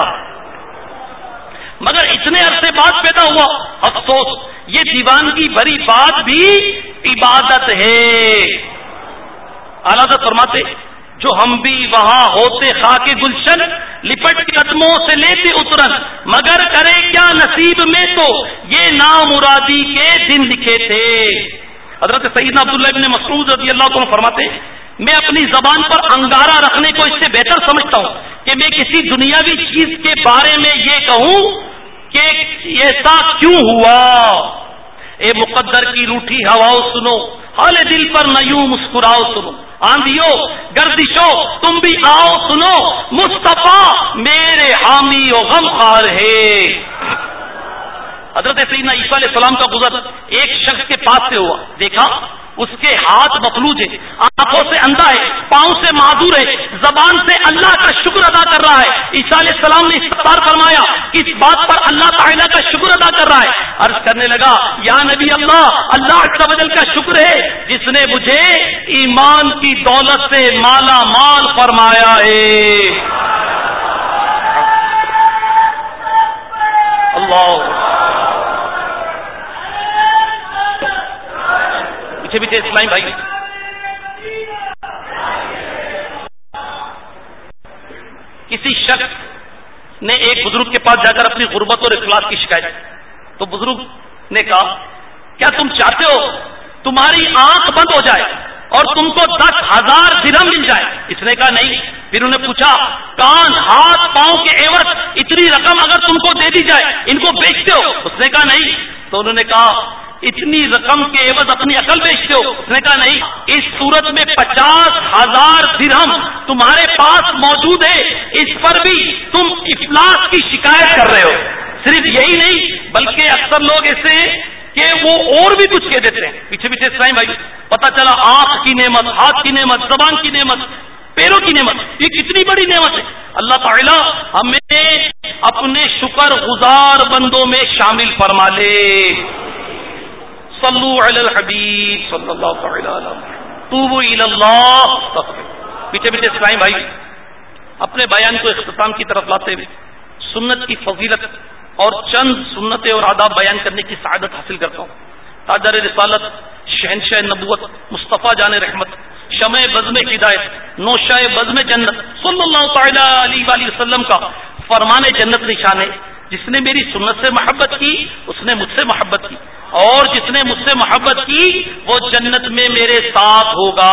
مگر اتنے عرصے بعد پیدا ہوا، افسوس. یہ دیوانگی بھری بات بھی عبادت ہے. اعلیٰ حضرت فرماتے جو ہم بھی وہاں ہوتے خاک گلشن لپٹ قدموں سے لیتے اترن، مگر کرے کیا نصیب میں تو یہ نامرادی کے دن لکھے تھے. حضرت سیدنا عبداللہ ابن مسعود رضی اللہ عنہ فرماتے میں اپنی زبان پر انگارہ رکھنے کو اس سے بہتر سمجھتا ہوں کہ میں کسی دنیاوی چیز کے بارے میں یہ کہوں کہ ایسا کیوں ہوا. اے مقدر کی روٹھی ہواؤ سنو، حال دل پر نیوں مسکراؤ سنو، آندھیو گردشو تم بھی آؤ سنو، مصطفیٰ میرے حامی و غمخوار ہے. حضرت سیدنا عیسیٰ علیہ السلام کا گزر ایک شخص کے پاس سے ہوا، دیکھا اس کے ہاتھ مفلوج ہے، آنکھوں سے اندھا ہے، پاؤں سے معذور ہے، زبان سے اللہ کا شکر ادا کر رہا ہے. عیسیٰ علیہ السلام نے استغفار فرمایا کہ اس بات پر اللہ تعالیٰ کا شکر ادا کر رہا ہے. عرض کرنے لگا یا نبی اللہ، اللہ عز و جل کا شکر ہے جس نے مجھے ایمان کی دولت سے مالا مال فرمایا ہے. اللہ پیچھے اسلامی بھائی، کسی شخص نے ایک بزرگ کے پاس جا کر اپنی غربت اور افلاس کی شکایت، تو بزرگ نے کہا کیا تم چاہتے ہو تمہاری آنکھ بند ہو جائے اور تم کو دس ہزار درہم مل جائے؟ اس نے کہا نہیں. پھر انہوں نے پوچھا کان ہاتھ پاؤں کے عوض اتنی رقم اگر تم کو دے دی جائے ان کو بیچتے ہو؟ اس نے کہا نہیں. تو انہوں نے کہا اتنی رقم کے عوض اپنی عقل بیچتے ہو؟ اس نے کہا نہیں. اس صورت میں پچاس ہزار درہم تمہارے پاس موجود ہے، اس پر بھی تم افلاس کی شکایت کر رہے ہو. صرف یہی نہیں بلکہ اکثر لوگ ایسے کہ وہ اور بھی کچھ کہہ دیتے ہیں پیچھے پیچھے اسلام بھائی. پتہ چلا آنکھ کی نعمت، ہاتھ کی نعمت، زبان کی نعمت، پیروں کی نعمت، یہ کتنی بڑی نعمت ہے. اللہ تعالیٰ ہمیں اپنے شکر گزار بندوں میں شامل فرما لے. صلو علی الحبیب صلی اللہ تعالی علیہ توبوا الی اللہ. پیچھے پیچھے اسلام بھائی اپنے بیان کو اختتام کی طرف لاتے ہوئے سنت کی فضیلت اور چند سنتیں اور آداب بیان کرنے کی سعادت حاصل کرتا ہوں. تاجر رسالت، شہنشاہ نبوت، مصطفیٰ جان رحمت، شمع بزم ہدایت، نوشہ بزم جنت صلی اللہ تعالی علیہ وآلہ وسلم کا فرمان جنت نشان ہے. جس نے میری سنت سے محبت کی اس نے مجھ سے محبت کی، اور جس نے مجھ سے محبت کی وہ جنت میں میرے ساتھ ہوگا.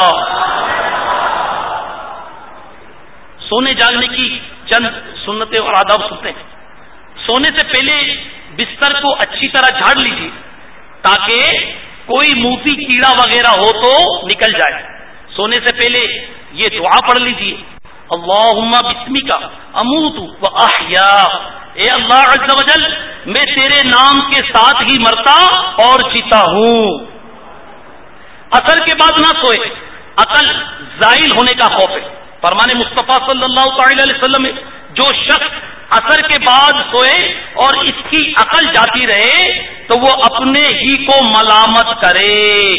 سونے جاگنے کی چند سنتیں اور آداب سنتے ہیں. سونے سے پہلے بستر کو اچھی طرح جھاڑ لیجیے تاکہ کوئی موتی کیڑا وغیرہ ہو تو نکل جائے. سونے سے پہلے یہ دعا پڑھ لیجیے، اللہم بسمک اموت و احیا. اے اللہ عز و جل میں تیرے نام کے ساتھ ہی مرتا اور جیتا ہوں. اثر کے بعد نہ سوئے، عقل زائل ہونے کا خوف ہے. فرمان مصطفیٰ صلی اللہ تعالی علیہ وسلم جو شخص اثر کے بعد سوئے اور اس کی عقل جاتی رہے تو وہ اپنے ہی کو ملامت کرے.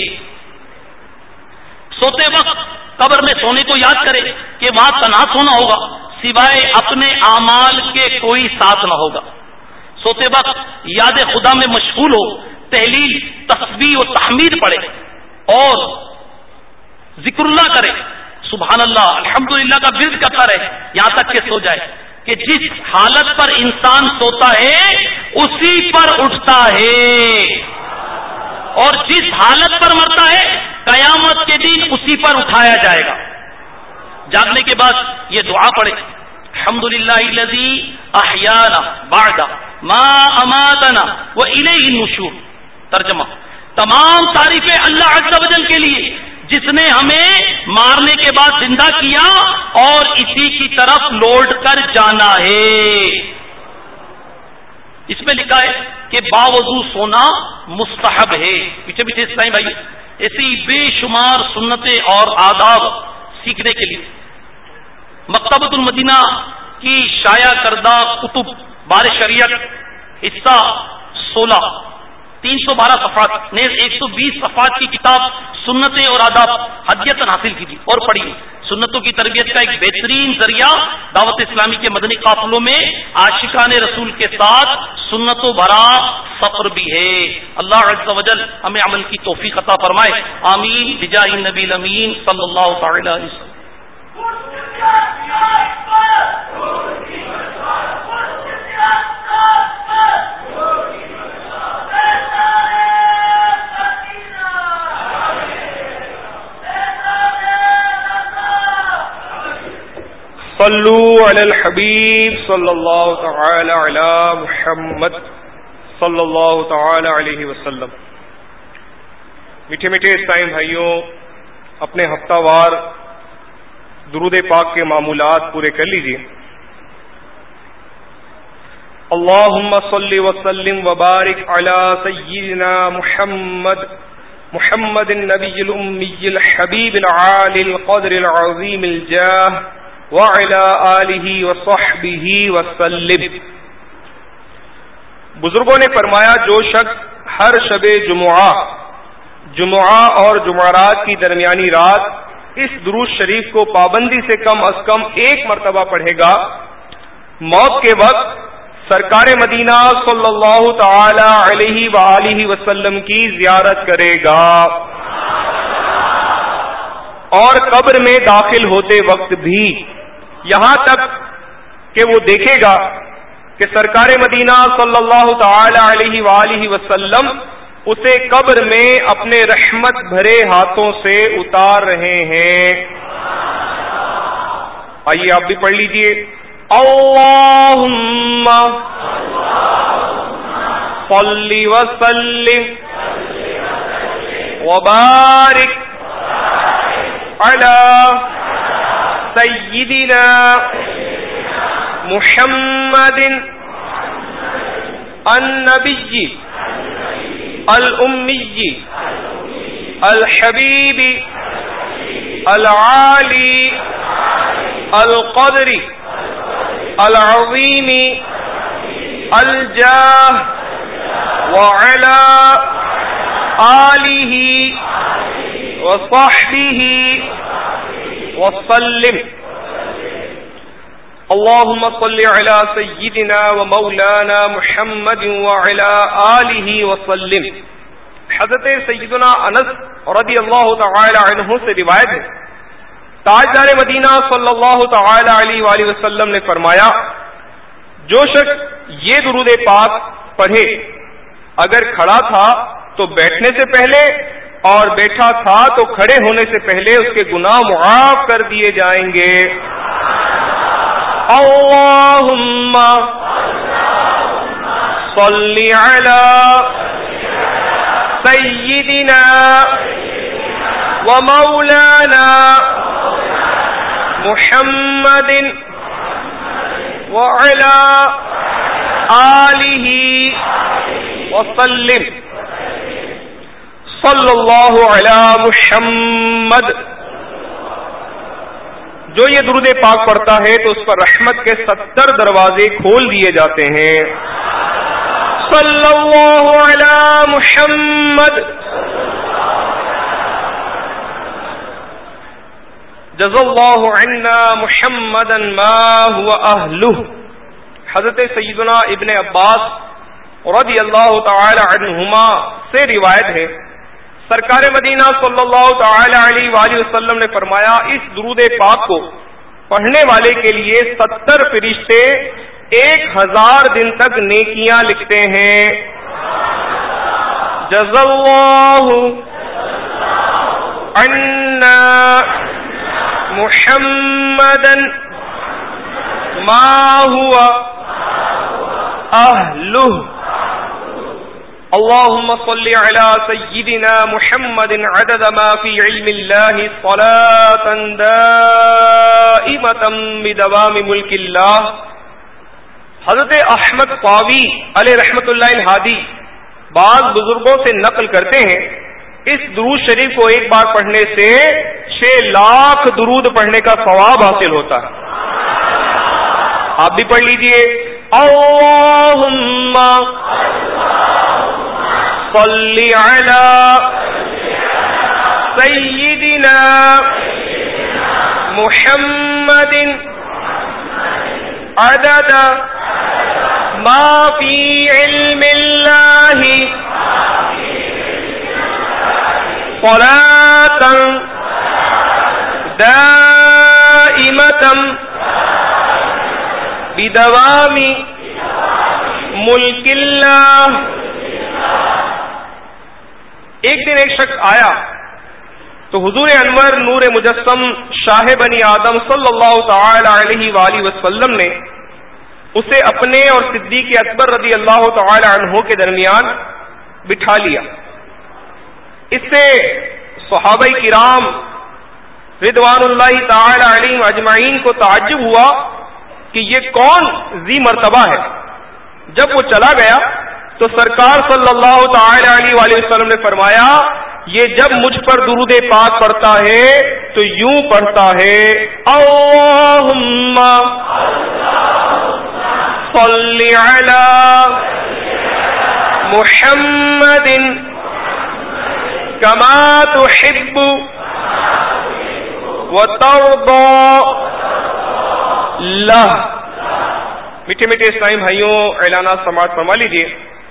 سوتے وقت قبر میں سونے کو یاد کرے کہ وہاں تنہا سونا ہوگا، سوائے اپنے اعمال کے کوئی ساتھ نہ ہوگا. سوتے وقت یاد خدا میں مشغول ہو، تحلیل، تسبیح و تحمید پڑھے اور ذکر اللہ کرے، سبحان اللہ الحمدللہ کا ورد کرتا رہے یہاں تک کہ سو جائے. کہ جس حالت پر انسان سوتا ہے اسی پر اٹھتا ہے، اور جس حالت پر مرتا ہے قیامت کے دن اسی پر اٹھایا جائے گا. جاگنے کے بعد یہ دعا پڑھے، الحمدللہ الذی احیانا بعد ما اماتنا والیہ النشور. ترجمہ: تمام تعریفیں اللہ عز و جل کے لیے جس نے ہمیں مارنے کے بعد زندہ کیا اور اسی کی طرف لوٹ کر جانا ہے. اس میں لکھا ہے کہ باوضو سونا مستحب ہے. پیچھے پیچھے اسلامی بھائی ایسی بے شمار سنتیں اور آداب سیکھنے کے لیے مکتبۃ المدینہ کی شائع کردہ کتب بار شریعت حصہ سولہ تین سو بارہ صفحات نیز ایک سو بیس صفحات کی کتاب سنتیں اور آداب ہدیتاً حاصل کیجیے اور پڑھیے. سنتوں کی تربیت کا ایک بہترین ذریعہ دعوت اسلامی کے مدنی قافلوں میں عاشقان رسول کے ساتھ سنتوں بھرا سفر بھی ہے. اللہ عز و جل ہمیں عمل کی توفیق عطا فرمائے. آمین بجاہ النبی الامین صلی اللہ تعالی علیہ وسلم. صلو علی الحبیب صلی اللہ تعالی علی محمد صلی اللہ تعالی علیہ وسلم. میٹھے میٹھے اسلامی بھائیوں، اپنے ہفتہ وار درود پاک کے معمولات پورے کر لیجیے. اللہم صلی وسلم وبارک علی سیدنا محمد محمد النبی الامی الحبیب العالی القدر العظیم الجاہ وعلی آلہ وصحبہ وسلم. بزرگوں نے فرمایا جو شخص ہر شب جمعہ جمعہ اور جمعرات کی درمیانی رات اس درود شریف کو پابندی سے کم از کم ایک مرتبہ پڑھے گا، موت کے وقت سرکار مدینہ صلی اللہ تعالی علیہ وآلہ وسلم کی زیارت کرے گا، اور قبر میں داخل ہوتے وقت بھی یہاں تک کہ وہ دیکھے گا کہ سرکار مدینہ صلی اللہ تعالی علیہ وآلہ وسلم اسے قبر میں اپنے رحمت بھرے ہاتھوں سے اتار رہے ہیں. آئیے آپ بھی پڑھ لیجئے. اللہم صلی وسلم وبارک علی سیدنا محمد النبی الأمي الحبيب العالي القدر العظيم الجاه وعلى آله وصحبه وسلم. اللهم صل على سيدنا ومولانا محمد وعلى آله وسلم. حضرت سیدنا انس رضی اللہ تعالی عنہ سے روایت ہے، تاجدار مدینہ صلی اللہ تعالی علیہ وآلہ وسلم نے فرمایا، جو شخص یہ درود پاک پڑھے، اگر کھڑا تھا تو بیٹھنے سے پہلے اور بیٹھا تھا تو کھڑے ہونے سے پہلے اس کے گناہ معاف کر دیے جائیں گے. اللہم صلی علی سیدنا ومولانا محمد وعلی آلہ وسلم. صلی اللہ علی محمد. جو یہ درود پاک پڑھتا ہے تو اس پر رحمت کے ستر دروازے کھول دیے جاتے ہیں. صلی اللہ علی محمد. جزا اللہ عنا محمدا ما هو اہلہ. حضرت سیدنا ابن عباس رضی اللہ تعالی عنہما سے روایت ہے، سرکار مدینہ صلی اللہ تعالی علیہ وآلہ وسلم نے فرمایا، اس درود پاک کو پڑھنے والے کے لیے ستر فرشتے ایک ہزار دن تک نیکیاں لکھتے ہیں. جزا اللہ عنا محمدا ما هو اہلہ. اللهم صل على سيدنا محمد عدد ما في علم الله صلاة دائمة بدوام ملك الله. حضرت احمد طاوی علیہ رحمۃ اللہ الہادی بعض بزرگوں سے نقل کرتے ہیں، اس درود شریف کو ایک بار پڑھنے سے چھ لاکھ درود پڑھنے کا ثواب حاصل ہوتا ہے. آپ بھی پڑھ لیجئے. اللہم صلی علی سیدنا محمد عدد ما فی علم اللہ صلاة دائمة بدوام ملک اللہ. ایک دن ایک شخص آیا تو حضور انور نور مجسم شاہ بنی آدم صلی اللہ تعالی علیہ وآلہ وسلم نے اسے اپنے اور صدیق اکبر رضی اللہ تعالی عنہ کے درمیان بٹھا لیا. اس سے صحابہ کرام رضوان اللہ تعالی علیہم اجمعین کو تعجب ہوا کہ یہ کون ذی مرتبہ ہے. جب وہ چلا گیا تو سرکار صلی اللہ تعالی علیہ وآلہ وسلم نے فرمایا، یہ جب مجھ پر درود پاک پڑھتا ہے تو یوں پڑھتا ہے، اللہم صلی علی محمد کما تحب وترضى لہ. میٹھے میٹھے اسلامی بھائیوں، اعلانات سماعت فرما لیجیے.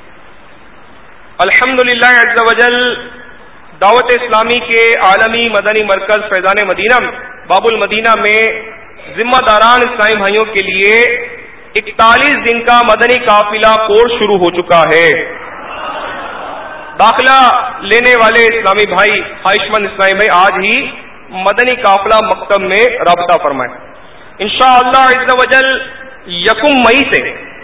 الحمدللہ عز وجل دعوت اسلامی کے عالمی مدنی مرکز فیضان مدینہ باب المدینہ میں ذمہ داران اسلامی بھائیوں کے لیے اکتالیس دن کا مدنی قافلہ کورس شروع ہو چکا ہے. داخلہ لینے والے اسلامی بھائی، خواہشمند اسلامی بھائی، آج ہی مدنی قافلہ مکتب میں رابطہ فرمائیں. انشاءاللہ عز وجل یکم مئی سے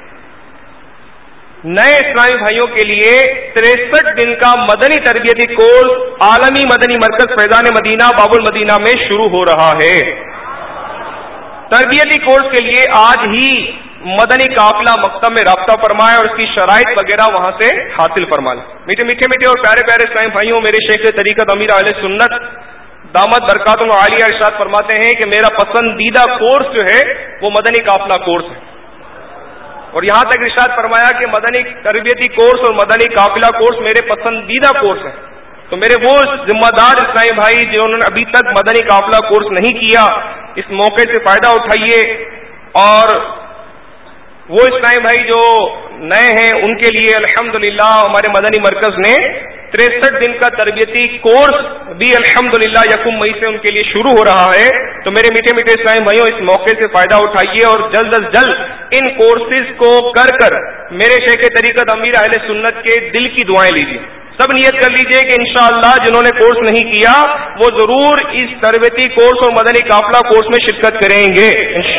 نئے اسلامی بھائیوں کے لیے تریسٹھ دن کا مدنی تربیتی کورس عالمی مدنی مرکز فیضان مدینہ باب المدینہ میں شروع ہو رہا ہے. تربیتی کورس کے لیے آج ہی مدنی قافلہ مکتب میں رابطہ فرمائے اور اس کی شرائط وغیرہ وہاں سے حاصل فرما لیں. میٹھے میٹھے میٹھے اور پیارے پیارے اسلامی بھائیوں، میرے شیخ طریقت امیر اہل سنت دامت برکاتہم عالیہ ارشاد فرماتے ہیں کہ میرا پسندیدہ کورس جو ہے وہ مدنی قافلہ کورس ہے. اور یہاں تک ارشاد فرمایا کہ مدنی تربیتی کورس اور مدنی قافلہ کورس میرے پسندیدہ کورس ہیں. تو میرے وہ ذمہ دار اسلامی بھائی جنہوں نے ابھی تک مدنی قافلہ کورس نہیں کیا، اس موقع سے فائدہ اٹھائیے. اور وہ اسلامی بھائی جو نئے ہیں ان کے لیے الحمدللہ ہمارے مدنی مرکز نے تریسٹھ دن کا تربیتی کورس بھی الحمدللہ یکم مئی سے ان کے لیے شروع ہو رہا ہے. تو میرے میٹھے میٹھے اسلامی بھائیوں، اس موقع سے فائدہ اٹھائیے اور جلد از جلد ان کورسز کو کر کر میرے شیخ طریقت امیر اہل سنت کے دل کی دعائیں لیجیے. سب نیت کر لیجئے کہ انشاءاللہ جنہوں نے کورس نہیں کیا وہ ضرور اس تربیتی کورس اور مدنی قافلہ کورس میں شرکت کریں گے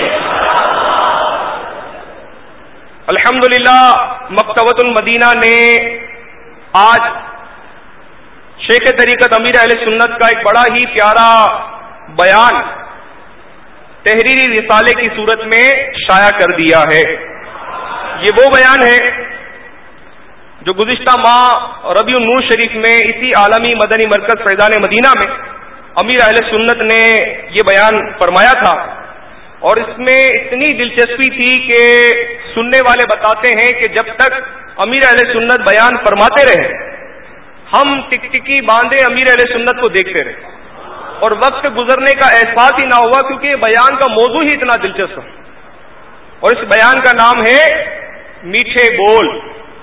الحمدللہ. مکتبۃ المدینہ نے آج شیخ طریقت امیر اہل سنت کا ایک بڑا ہی پیارا بیان تحریری رسالے کی صورت میں شائع کر دیا ہے. یہ وہ بیان ہے جو گزشتہ ماہ ربیع النور شریف میں اسی عالمی مدنی مرکز فیضان مدینہ میں امیر اہل سنت نے یہ بیان فرمایا تھا. اور اس میں اتنی دلچسپی تھی کہ سننے والے بتاتے ہیں کہ جب تک امیر اہل سنت بیان فرماتے رہے ہم ٹکٹکی باندھے امیر اہل سنت کو دیکھتے رہے اور وقت گزرنے کا احساس ہی نہ ہوا، کیونکہ بیان کا موضوع ہی اتنا دلچسپ ہے. اور اس بیان کا نام ہے میٹھے بول.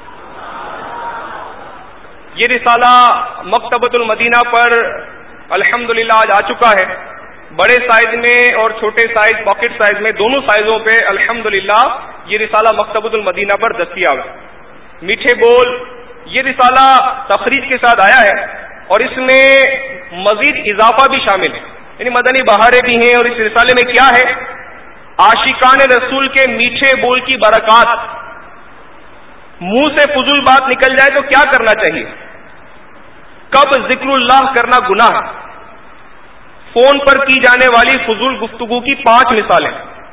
یہ رسالہ مکتبۃ المدینہ پر الحمدللہ آج آ چکا ہے. بڑے سائز میں اور چھوٹے سائز پاکٹ سائز میں دونوں سائزوں پہ الحمدللہ یہ رسالہ مکتبۃ المدینہ پر دستیاب ہے. میٹھے بول یہ رسالہ تخریج کے ساتھ آیا ہے اور اس میں مزید اضافہ بھی شامل ہے، یعنی مدنی بہاریں بھی ہیں. اور اس رسالے میں کیا ہے؟ عاشقان رسول کے میٹھے بول کی برکات. منہ سے فضول بات نکل جائے تو کیا کرنا چاہیے؟ کب ذکر اللہ کرنا گناہ؟ فون پر کی جانے والی فضول گفتگو کی پانچ مثالیں.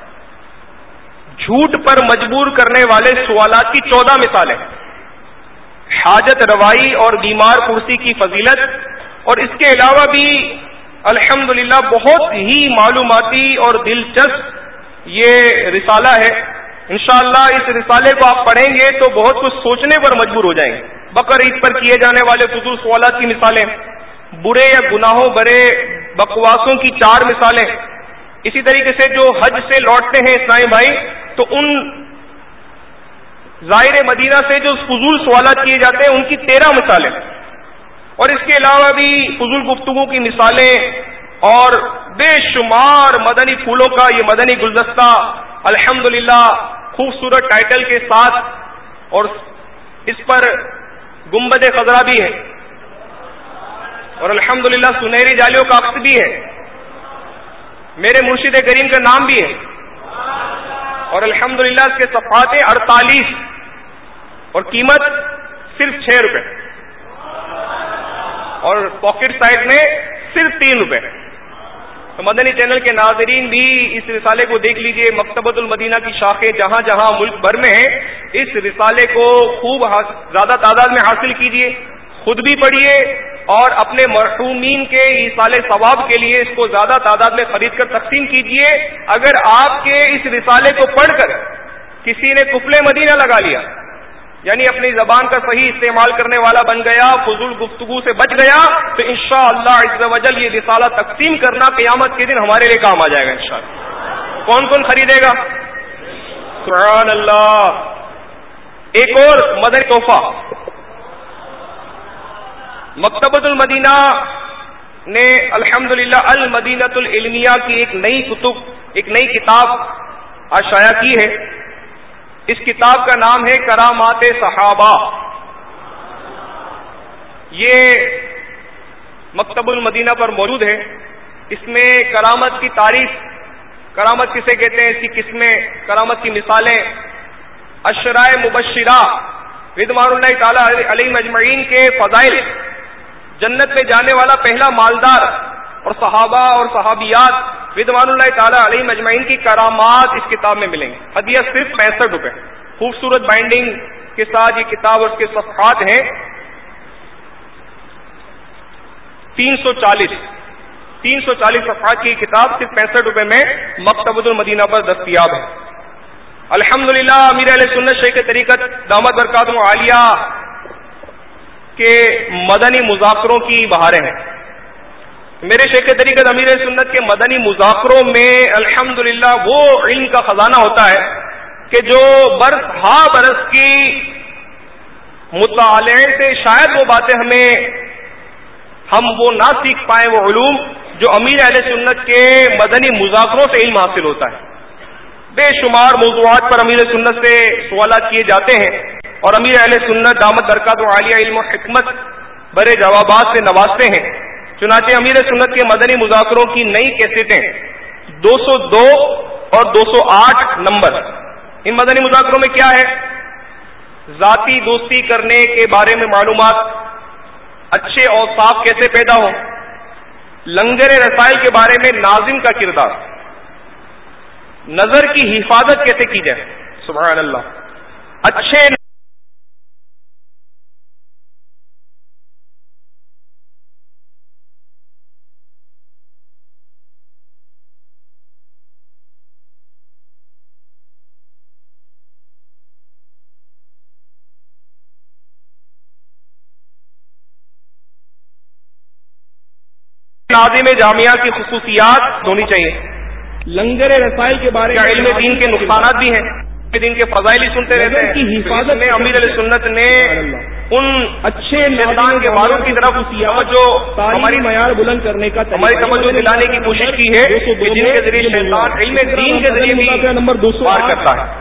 جھوٹ پر مجبور کرنے والے سوالات کی چودہ مثالیں. حاجت روائی اور بیمار پرسی کی فضیلت. اور اس کے علاوہ بھی الحمدللہ بہت ہی معلوماتی اور دلچسپ یہ رسالہ ہے. انشاءاللہ اس رسالے کو آپ پڑھیں گے تو بہت کچھ سوچنے پر مجبور ہو جائیں گے. بقرعید پر کیے جانے والے فضول سوالات کی مثالیں، برے یا گناہوں برے بکواسوں کی چار مثالیں. اسی طریقے سے جو حج سے لوٹتے ہیں اسلامی بھائی تو ان ظاہر مدینہ سے جو فضول سوالات کیے جاتے ہیں ان کی تیرہ مثالیں. اور اس کے علاوہ بھی فضول گفتگو کی مثالیں اور بے شمار مدنی پھولوں کا یہ مدنی گلدستہ الحمدللہ خوبصورت ٹائٹل کے ساتھ. اور اس پر گنبد خضرا بھی ہے اور الحمدللہ سنہری جالیوں کا عکس بھی ہے. میرے مرشد کریم کا نام بھی ہے اور الحمدللہ اس کے صفحات اڑتالیس اور قیمت صرف چھ روپے اور پاکٹ سائز میں صرف تین روپے. تو مدنی چینل کے ناظرین بھی اس رسالے کو دیکھ لیجئے. مکتبۃ المدینہ کی شاخیں جہاں جہاں ملک بھر میں ہیں اس رسالے کو خوب زیادہ تعداد میں حاصل کیجئے، خود بھی پڑھیے اور اپنے مرحومین کے ایصال ثواب کے لیے اس کو زیادہ تعداد میں خرید کر تقسیم کیجئے. اگر آپ کے اس رسالے کو پڑھ کر کسی نے قفل مدینہ لگا لیا، یعنی اپنی زبان کا صحیح استعمال کرنے والا بن گیا، فضول گفتگو سے بچ گیا، تو انشاءاللہ عز و جل یہ رسالہ تقسیم کرنا قیامت کے دن ہمارے لیے کام آ جائے گا انشاءاللہ. کون کون خریدے گا؟ سبحان اللہ. ایک اور مدنی تحفہ، مکتبۃ المدینہ نے الحمدللہ المدینۃ العلمیہ کی ایک نئی کتب ایک نئی کتاب آج شائع کی ہے. اس کتاب کا نام ہے کرامات صحابہ. یہ مکتب المدینہ پر موجود ہے. اس میں کرامت کی تعریف، کرامت کسے کہتے ہیں، اس کی قسمیں، کرامت کی مثالیں، اشرائے مبشرہ رضوان اللہ تعالی علیہ اجمعین کے فضائل، جنت میں جانے والا پہلا مالدار اور صحابہ اور صحابیات رضوان اللہ تعالیٰ علیہ مجمعین کی کرامات اس کتاب میں ملیں گے. ہدیہ صرف پینسٹھ روپے. خوبصورت بائنڈنگ کے ساتھ یہ کتاب اور اس کے صفحات ہیں تین سو چالیس تین سو چالیس صفحات کی کتاب صرف پینسٹھ روپے میں مکتبۃ المدینہ پر دستیاب ہے. الحمدللہ امیر اہل سنت شیخ طریقت دامت برکاتہ عالیہ کے مدنی مذاکروں کی بہاریں ہیں. میرے شیخ طریقت امیر اہل سنت کے مدنی مذاکروں میں الحمدللہ وہ علم کا خزانہ ہوتا ہے کہ جو برس ہا برس کی مطالعے سے شاید وہ باتیں ہمیں ہم وہ نہ سیکھ پائیں، وہ علوم جو امیر اہل سنت کے مدنی مذاکروں سے علم حاصل ہوتا ہے. بے شمار موضوعات پر امیر سنت سے سوالات کیے جاتے ہیں اور امیر اہل سنت دامت برکاتہ عالیہ علم و حکمت برے جوابات سے نوازتے ہیں. چنانچہ امیر سنت کے مدنی مذاکروں کی نئی کیسٹیں دو سو دو اور دو سو آٹھ نمبر. ان مدنی مذاکروں میں کیا ہے؟ ذاتی دوستی کرنے کے بارے میں معلومات، اچھے اوصاف کیسے پیدا ہوں، لنگر رسائل کے بارے میں ناظم کا کردار، نظر کی حفاظت کیسے کی جائے، سبحان اللہ، اچھے ناظم جامعہ کی خصوصیات ہونی چاہیے. لنگر رسائل کے بارے میں علم دین کے نقصانات بھی ہیں، دین کے فضائل ہی سنتے رہتے ہیں. کی حفاظت میں امیر علیہ سنت نے ان اچھے شیطان کے والوں کی طرف جو ہماری معیار بلند کرنے کا ہماری توجہ دلانے کی کوشش کی ہے کہ جن کے ذریعے شیطان علم دین کے ذریعے بھی نمبر دو سو وار کرتا ہے.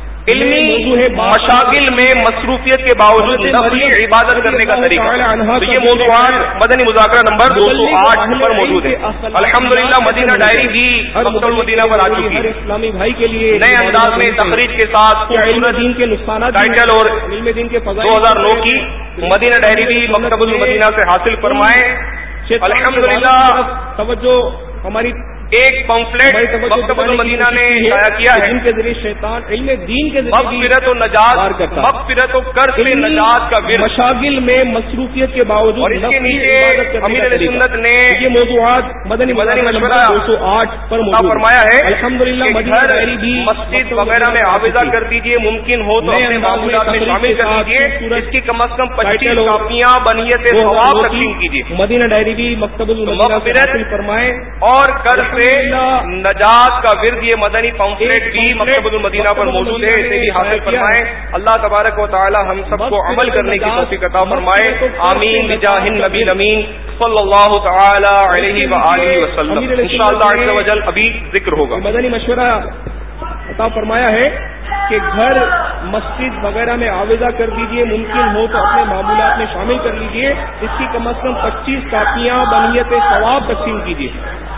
علمی مشاغل میں مصروفیت کے باوجود نفلی عبادت کرنے کا طریقہ. تو یہ موضوعات مدنی مذاکرہ نمبر دو سو آٹھ پر موجود ہے. الحمدللہ مدینہ ڈائری بھی مکتبۃ المدینہ پر آ چکی ہے. اسلامی بھائی کے لیے نئے انداز میں تخریج کے ساتھ دین کے نقصانات ٹائٹل اور دو ہزار نو کی مدینہ ڈائری بھی مکتبۃ المدینہ سے حاصل فرمائے. الحمدللہ توجہ ہماری ایک پمفلیٹ مکتبۃ المدینہ نے شائع کیا ہے جن کے ذریعے شیطان علم دین کے ذریعے مغفرت و نجات مغفرت و قرض سے نجات کا ورد مشاغل میں مصروفیت کے باوجود. اور اس کے نیچے امیر علیہ سنت نے یہ موضوعات مدنی مدنی مشورہ دو سو آٹھ پر فرمایا ہے. الحمدللہ مدینہ ڈائری بھی مسجد وغیرہ میں آویزہ کر دیجیے، ممکن ہو تو اپنے معمولات میں شامل کر دیجیے. اس کی کم از کم پچیس کاپیاں بنیت ثواب تقسیم کیجیے. مدینہ ڈائری بھی مکتبۃ المدینہ سے حاصل فرمائے. اور قرض سے نجات کا ورد یہ مدنی پمفلیٹ بھی مکتبۃ المدینہ پر موجود ہے، اسے بھی حاصل فرمائے. اللہ تبارک و تعالی ہم سب کو عمل کرنے کی توفیق عطا فرمائے. آمین بجاہ النبی الامین صلی اللہ تعالی علیہ وآلہ وسلم. انشاءاللہ عز و جل ابھی ذکر ہوگا. مدنی مشورہ عطا فرمایا ہے کہ گھر مسجد وغیرہ میں آویزہ کر دیجئے، ممکن ہو تو اپنے معمولات میں شامل کر لیجئے. اس کی کم از کم پچیس کاپیاں بنیت ثواب تقسیم کیجیے.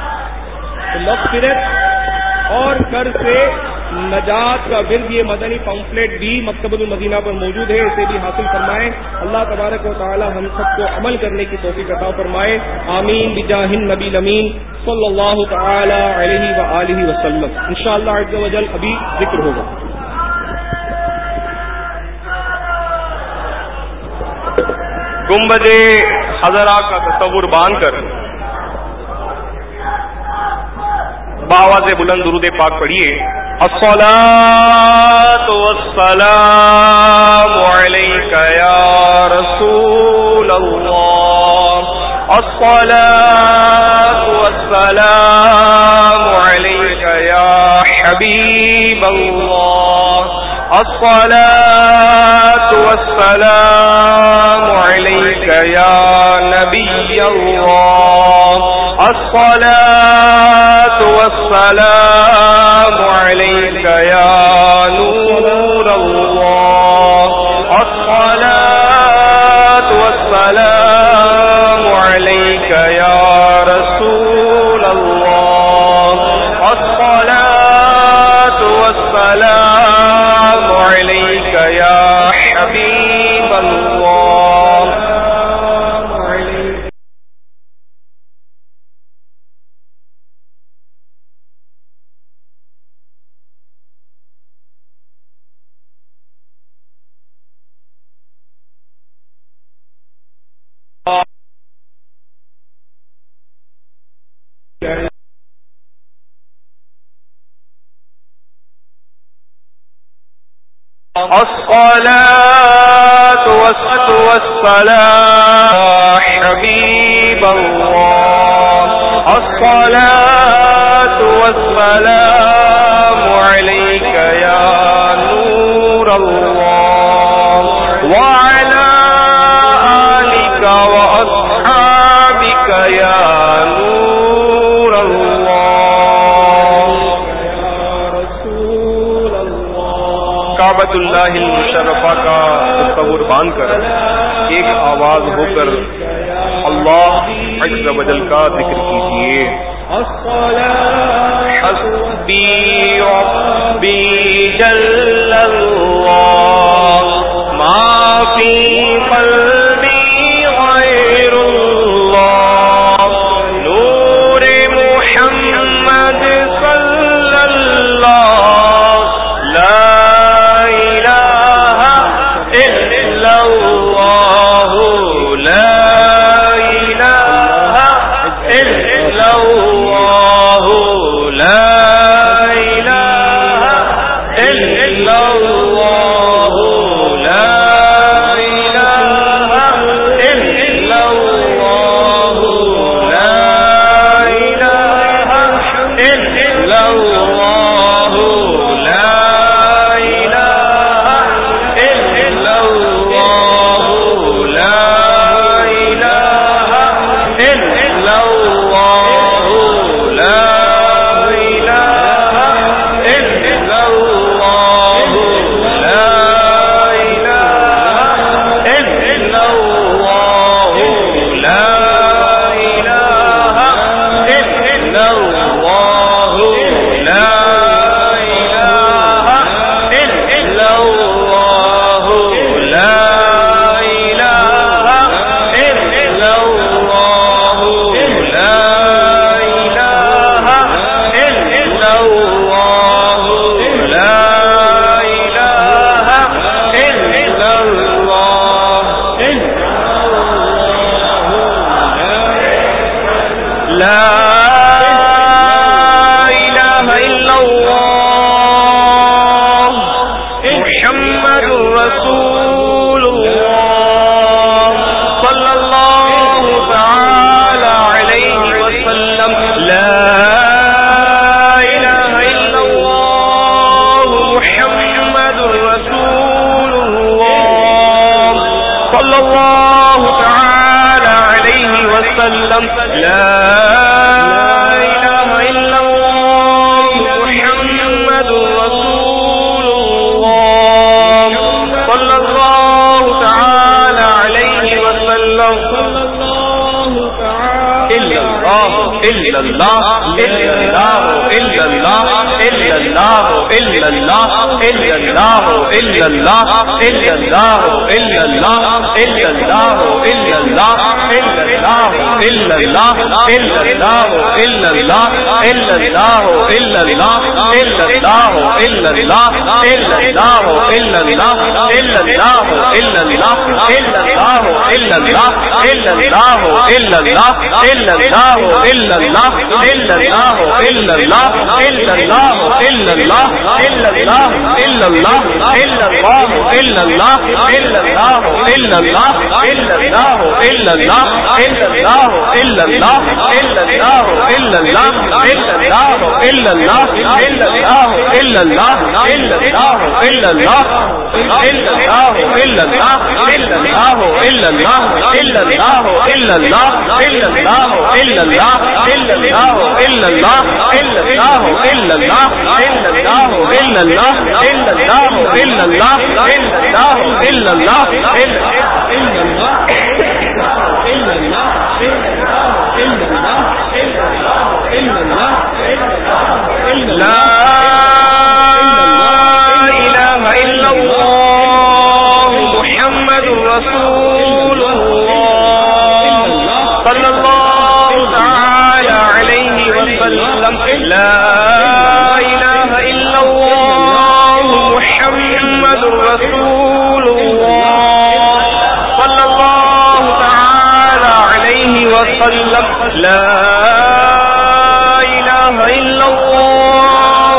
مغفرت اور قرض سے نجات کا ورد یہ مدنی پمفلیٹ بھی مکتبۃ المدینہ پر موجود ہے، اسے بھی حاصل فرمائیں. اللہ تبارک و تعالی ہم سب کو عمل کرنے کی توفیق عطا فرمائے. آمین بجاہ النبی الامین صلی اللہ تعالی علیہ وآلہ وسلم. انشاءاللہ عز و جل ابھی ذکر ہوگا. گنبد خضرا کا تصور باندھ کر باواز بلند درود پاک پڑھیے. الصلاۃ والسلام علیک یا رسول اللہ، الصلاۃ والسلام علیک یا حبیب اللہ، الصلاۃ والسلام علیک یا نبی اللہ، الصلاۃ والسلام علیک یا نور اللہ، الصلاۃ والسلام علیک یا رسول اللہ، الصلاۃ والسلام علیک یا حبیب اللہ. الصلاة والسلام حبيب الله الصلاة والسلام عليك يا نور الله وعلى آلك وأصحابك يا نور الله کعبۃ اللہ المشرفہ کا تصور باندھ کر ایک آواز ہو کر اللہ عز و جل کا ذکر کیجیے. حسبی ربی جل اللہ ما فی قلبی غیر اللہ نور محمد صلی اللہ لا لا إله إلا الله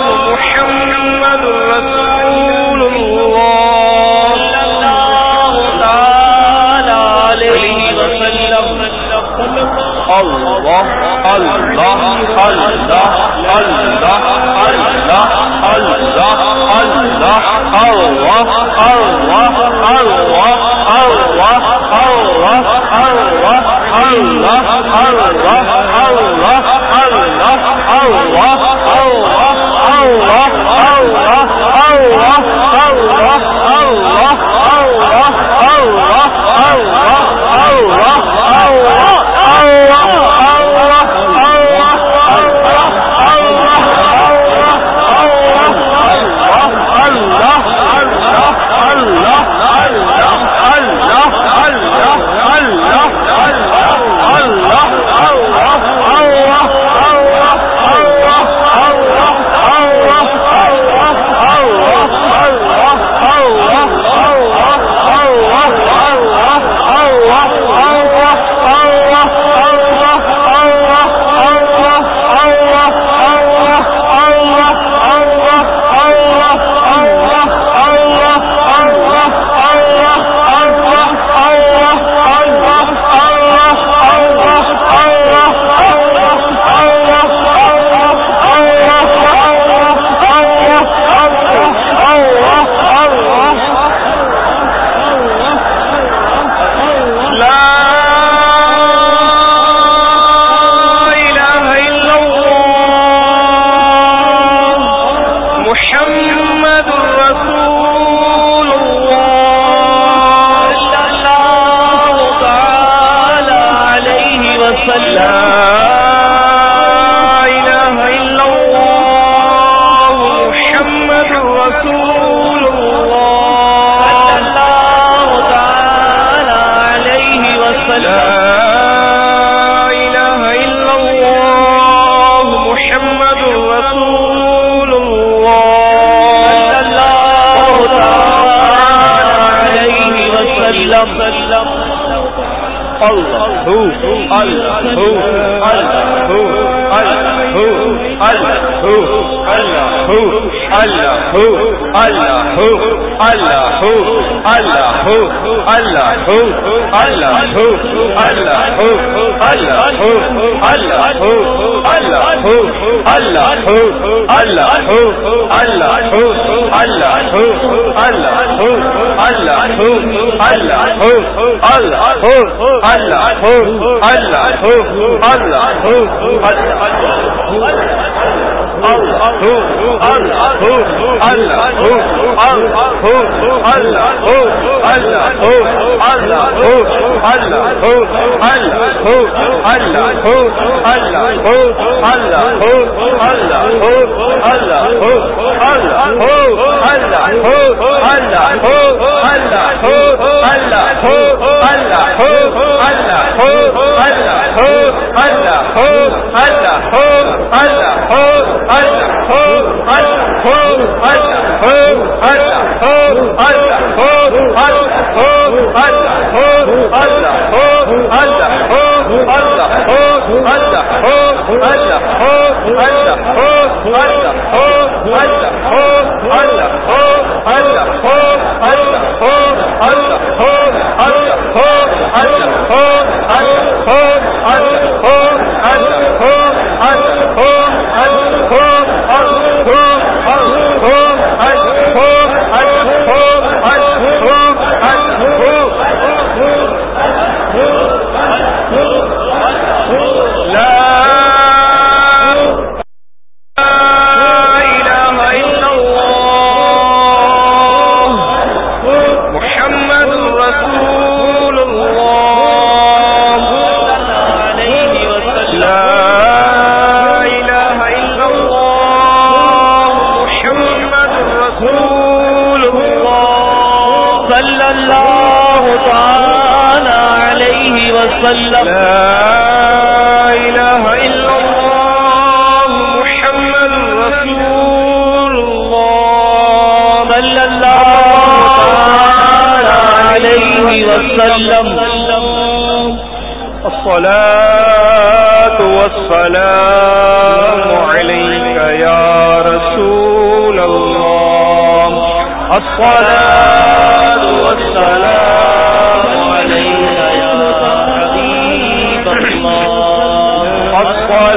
الصلاة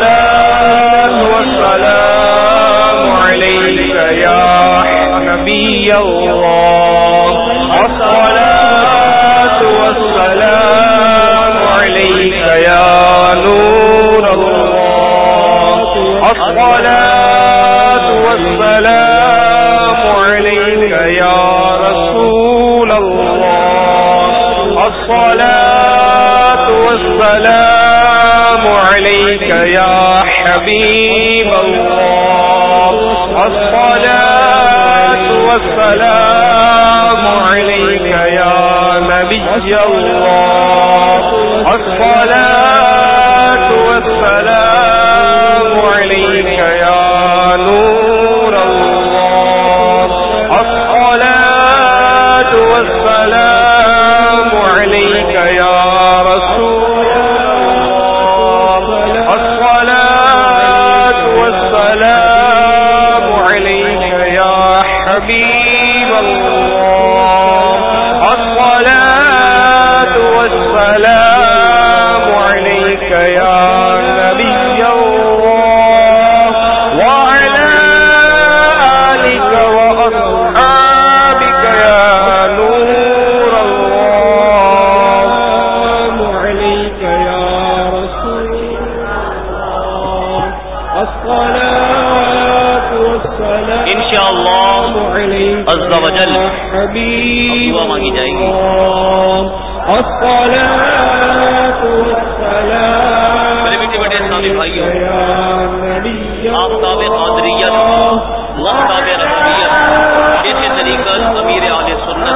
والسلام عليك يا نبي الله الصلاة والسلام عليك يا نور الله الصلاة والسلام عليك يا رسول الله الصلاة والسلام عليك يا حبيب الله الصلاة والسلام عليك يا نبي الله وعلى آلك وأصحابك يا نور الله عليك يا رسول الله الصلاة والسلام انشاءاللہ عز و جل حبیب دعا مانگی جائے گی. الصلاة والسلام میرے بیٹے بیٹے اسلامی بھائیوں، یا نبی آفتاب قادریت، مختاب رحمیت، شیخ طریقت، امیر اہل سنت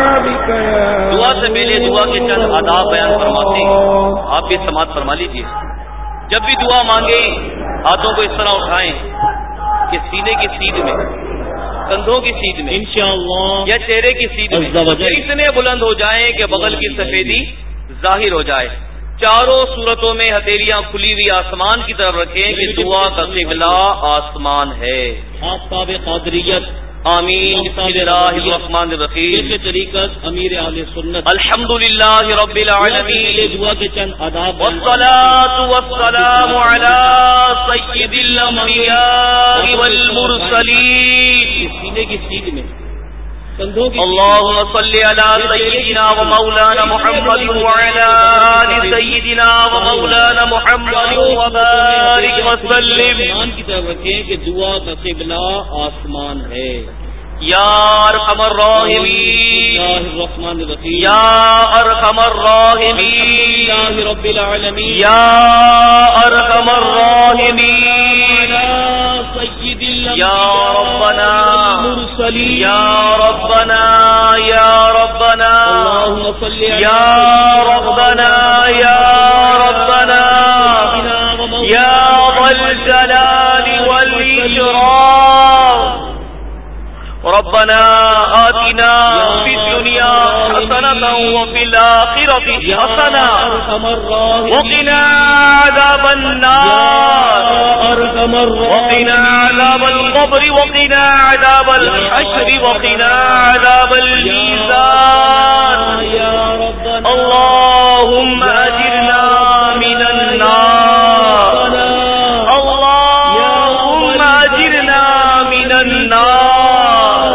دعا سے پہلے دعا کے چند آداب بیان فرماتے ہیں، آپ بھی سماعت فرما لیجیے. جب بھی دعا مانگے ہاتھوں کو اس طرح اٹھائیں کہ سینے کی سیدھ میں، کندھوں کی سیدھ میں انشاءاللہ یا چہرے کی سیدھ میں اتنے بلند ہو جائیں کہ بغل کی سفیدی ظاہر ہو جائے. چاروں صورتوں میں ہتھیلیاں کھلی ہوئی آسمان کی طرف رکھیں کہ دعا کا قبلہ آسمان ہے. آفتاب قادریت، آمین. بسم اللہ الرحمن الرحیم. شیخ طریقت، امیر اہل سنت، الحمدللہ رب العالمین دعا کے چند آداب والصلاة والسلام علی سید الانبیاء والمرسلین. سینے کی سیدھ میں، کندھوں کی اللهم صل على سيدنا ومولانا محمد وعلى آل سيدنا ومولانا محمد وبارك وسلم. آسمان کی طرف رکھیں کہ دعا کا قبلہ آسمان ہے. یا ارحم الراحمین، الرحمن الرحیم، یا ارحم الراحمین، الحمدللہ رب العالمین، یا ارحم الراحمین، سید یا ربنا المرسلین، یا ربنا یا ربنا اللہم صلی یا ربنا یا ربنا یا ذا الجلال والإکرام. ربنا آتنا في الدنيا حسنة وفي الآخرة حسنة وقنا عذاب النار وقنا عذاب القبر وقنا عذاب الحشر وقنا عذاب الميزان. اللهم أجرنا من النار، اللهم أجرنا من النار،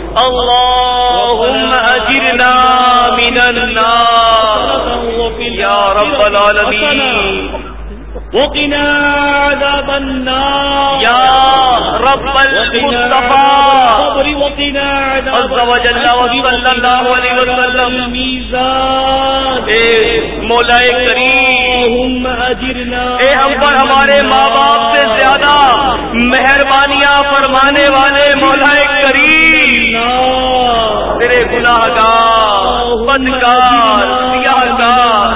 اللهم أجرنا من النار يا رب العالمين. وقنا عذاب النار يا رب المصطفى وقنا عذاب عز وجل وصلى الله عليه وسلم. اے مولا کریم، اے ہم پر ہمارے ماں باپ سے زیادہ مہربانیاں فرمانے والے مولا کریم، تیرے گناہ گار، بدکار، سیاہکار،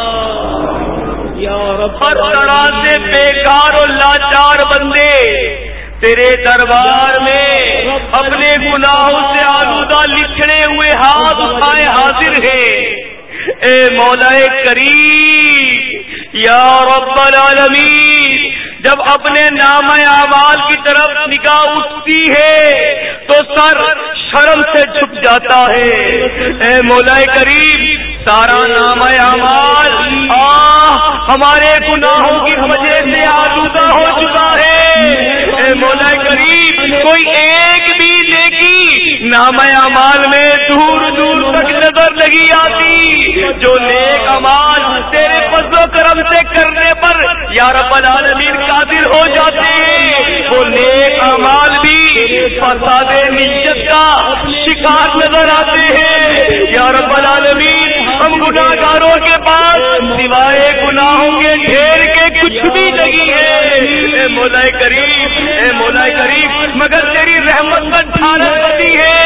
ہر طرح سے بیکار و لاچار بندے تیرے دربار میں اپنے گناہوں سے آلودہ لکھڑے ہوئے ہاتھ اٹھائے حاضر ہیں. اے مولا کریم، یا رب العالمین، جب اپنے نام اعمال کی طرف نگاہ اٹھتی ہے تو سر شرم سے جھک جاتا ہے. اے مولا کریم، سارا نام اعمال آہ ہمارے گناہوں کی وجہ سے آلودہ ہو چکا ہے. اے مولا کریم، کوئی ایک بھی نیکی نام اعمال میں دور دور تک نظر نہیں آتی. جو نیک اعمال تیرے فضل و کرم سے کرنے پر یا رب العالمین قادر ہو جاتے ہیں، وہ نیک اعمال بھی فساد نیت کا شکار نظر آتے ہیں. یا رب العالمین، ہم گناہگاروں کے پاس سوائے گناہوں کے ڈھیر کے کچھ بھی نہیں ہے. اے مولا کریم، اے مولا کریم، مگر تیری رحمت کا ڈھارا بدی ہے.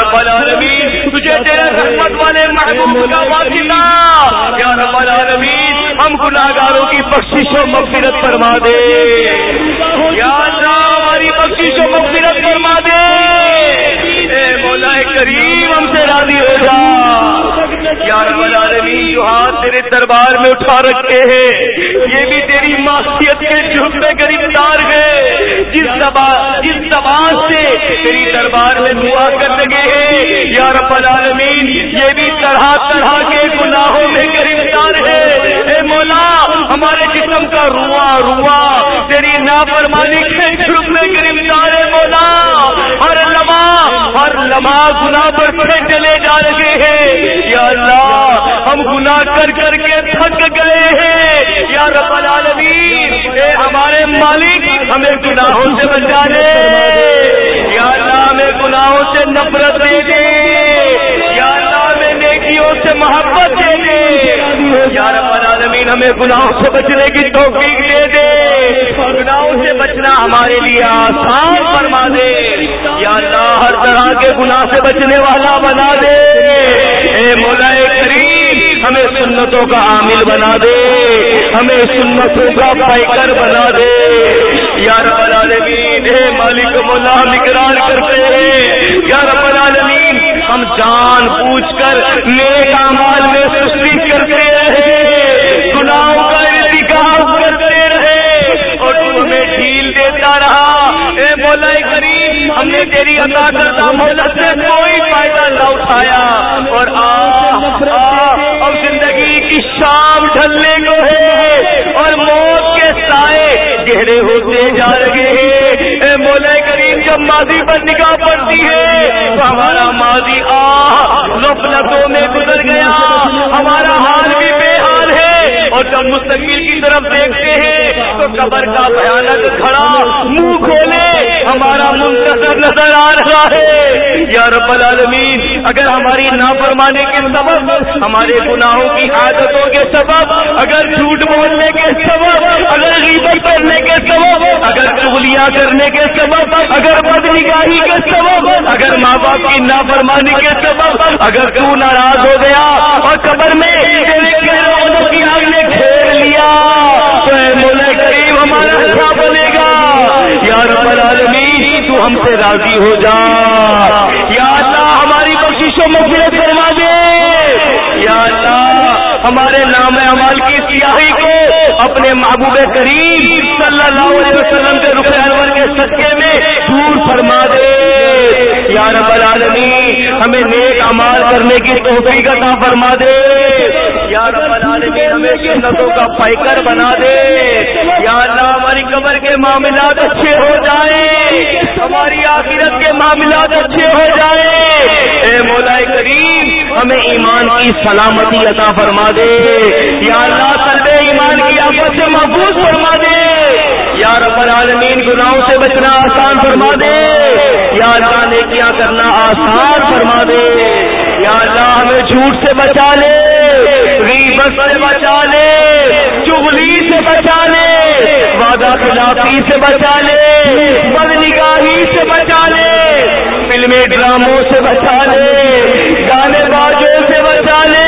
رب العالمین تجھے تیرے رحمت والے محبوب کا واسطہ یا رب العالمین ہم گناہگاروں کی بخشش و مغفرت فرما دے یا اللہ ہماری بخشش و مغفرت فرما دے اے مولا کریم ہم سے راضی ہو جا یا رب العالمین جو ہاتھ تیرے دربار میں اٹھا رکھے ہیں یہ بھی تیری معصیت کے جرم میں گرفتار ہے جس زبان جس زبان سے تیری دربار میں دعا کر لگے ہیں یا رب العالمین یہ بھی طرح طرح کے گناہوں میں گرفتار ہے اے مولا ہمارے جسم کا رواں رواں تیری نافرمانی کے جرم میں گرفتار ہے مولا ہر لمحہ ہر لمحہ گناہ پر چلے جا رہے ہیں یا اللہ ہم گناہ کر کر کے تھک گئے ہیں یا رب العالمین اے ہمارے مالک ہمیں گناہوں سے بچا دے یا اللہ ہمیں گناہوں سے نفرت دے دے یا اللہ ہمیں نیکیوں سے محبت دے دے یا رب العالمین ہمیں گناہوں سے بچنے کی توفیق دے دے گناہوں سے بچنا ہمارے لیے آسان فرما دے یا اللہ ہر طرح کے گناہ سے بچنے والا بنا دے اے مولا کریم ہمیں سنتوں کا عامل بنا دے ہمیں سنتوں کا پیکر بنا دے یا رب العالمین اے مالک مولا ہم اقرار کرتے ہیں یا رب العالمین ہم جان بوجھ کر نیک اعمال میں سستی کرتے رہے گناہوں کا ارتکاب کرتے رہے اور تو ہمیں ڈھیل دیتا رہا اے مولا کریم ہم نے تیری عطا کردہ مہلت سے کوئی فائدہ نہ اٹھایا اور آ اب زندگی کی شام ڈھلنے کو ہے اور موت کے سائے گہرے ہوتے جا رہے ہیں اے مولا کریم جب ماضی پر نگاہ پڑتی ہے تو ہمارا ماضی آہ غفلتوں میں گزر گیا ہمارا حال بھی بے حال ہے اور جب مستقبل کی طرف دیکھتے ہیں تو قبر کا بھیانک کھڑا منہ کھولے ہمارا منتظر نظر آ رہا ہے یا رب العالمین اگر ہماری نافرمانی کے سبب ہمارے گناہوں کی عادتوں کے سبب اگر جھوٹ بولنے کے سبب اگر غیبت کرنے کے سبب اگر چغلیاں کرنے کے سبب اگر بدنگاہی کے سبب اگر ماں باپ کی نافرمانی کے سبب اگر تو ناراض ہو گیا اور قبر میں تیرے کہنے کی آگ نے گھیر لیا تو اے مولا کریم ہمارا کیا بنے گا یا رب العالمین تو ہم سے راضی ہو جا یا اللہ ہماری بخشش و مغفرت فرما دے یا اللہ ہمارے نام اعمال کی سیاہی کو اپنے محبوب کریم صلی اللہ علیہ وسلم کے رخ انور کے صدقے میں دور فرما دے یا رب العالمین ہمیں نیک اعمال کرنے کی توفیق عطا فرما دے یا رب العالمین ہمیں سنتوں کا پیکر بنا دے یا اللہ ہماری قبر کے معاملات اچھے ہو جائیں ہماری آخرت کے معاملات اچھے ہو جائیں اے مولا کریم ہمیں ایمان کی سلامتی عطا فرما دے یا اللہ قلب ایمان کی آفت سے محفوظ فرما دے یا رب العالمین گناہوں سے بچنا آسان فرما دے یا اللہ نیکیاں کرنا آسان فرما دے یا اللہ ہمیں جھوٹ سے بچا لے غیبت سے بچا لے چغلی سے بچا لے وعدہ خلافی سے بچا لے بدنگاہی سے بچا لے فلمی ڈراموں سے بچا لے گانے بازوں سے بچا لے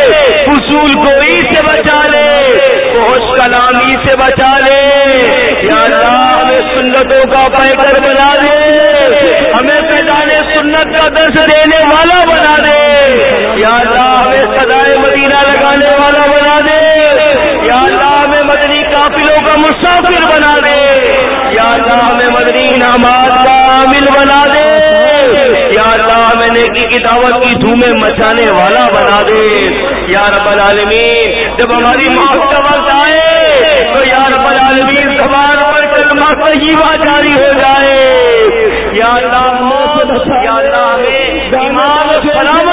فضول گوئی سے بچا لے فحش کلامی سے بچا لے یا اللہ ہمیں سنتوں کا پیکر بنا دے ہمیں فیضان سنت کا درس دینے والا بنا دے یا اللہ ہمیں سدائے مدینہ لگانے والا بنا دے یا اللہ ہمیں مدنی قافلوں کا مسافر بنا دے یا اللہ ہمیں مدنی انعامات کا عامل بنا دے یا اللہ ہمیں نیکی کی دعوت کی دھومیں مچانے والا بنا دے یا رب العالمین جب ہماری موت کا وقت آئے تو یا رب العالمین زبان پر کلمہ طیبہ جاری ہو جائے یا اللہ موت یا اللہ ہمیں ایمان و سلامت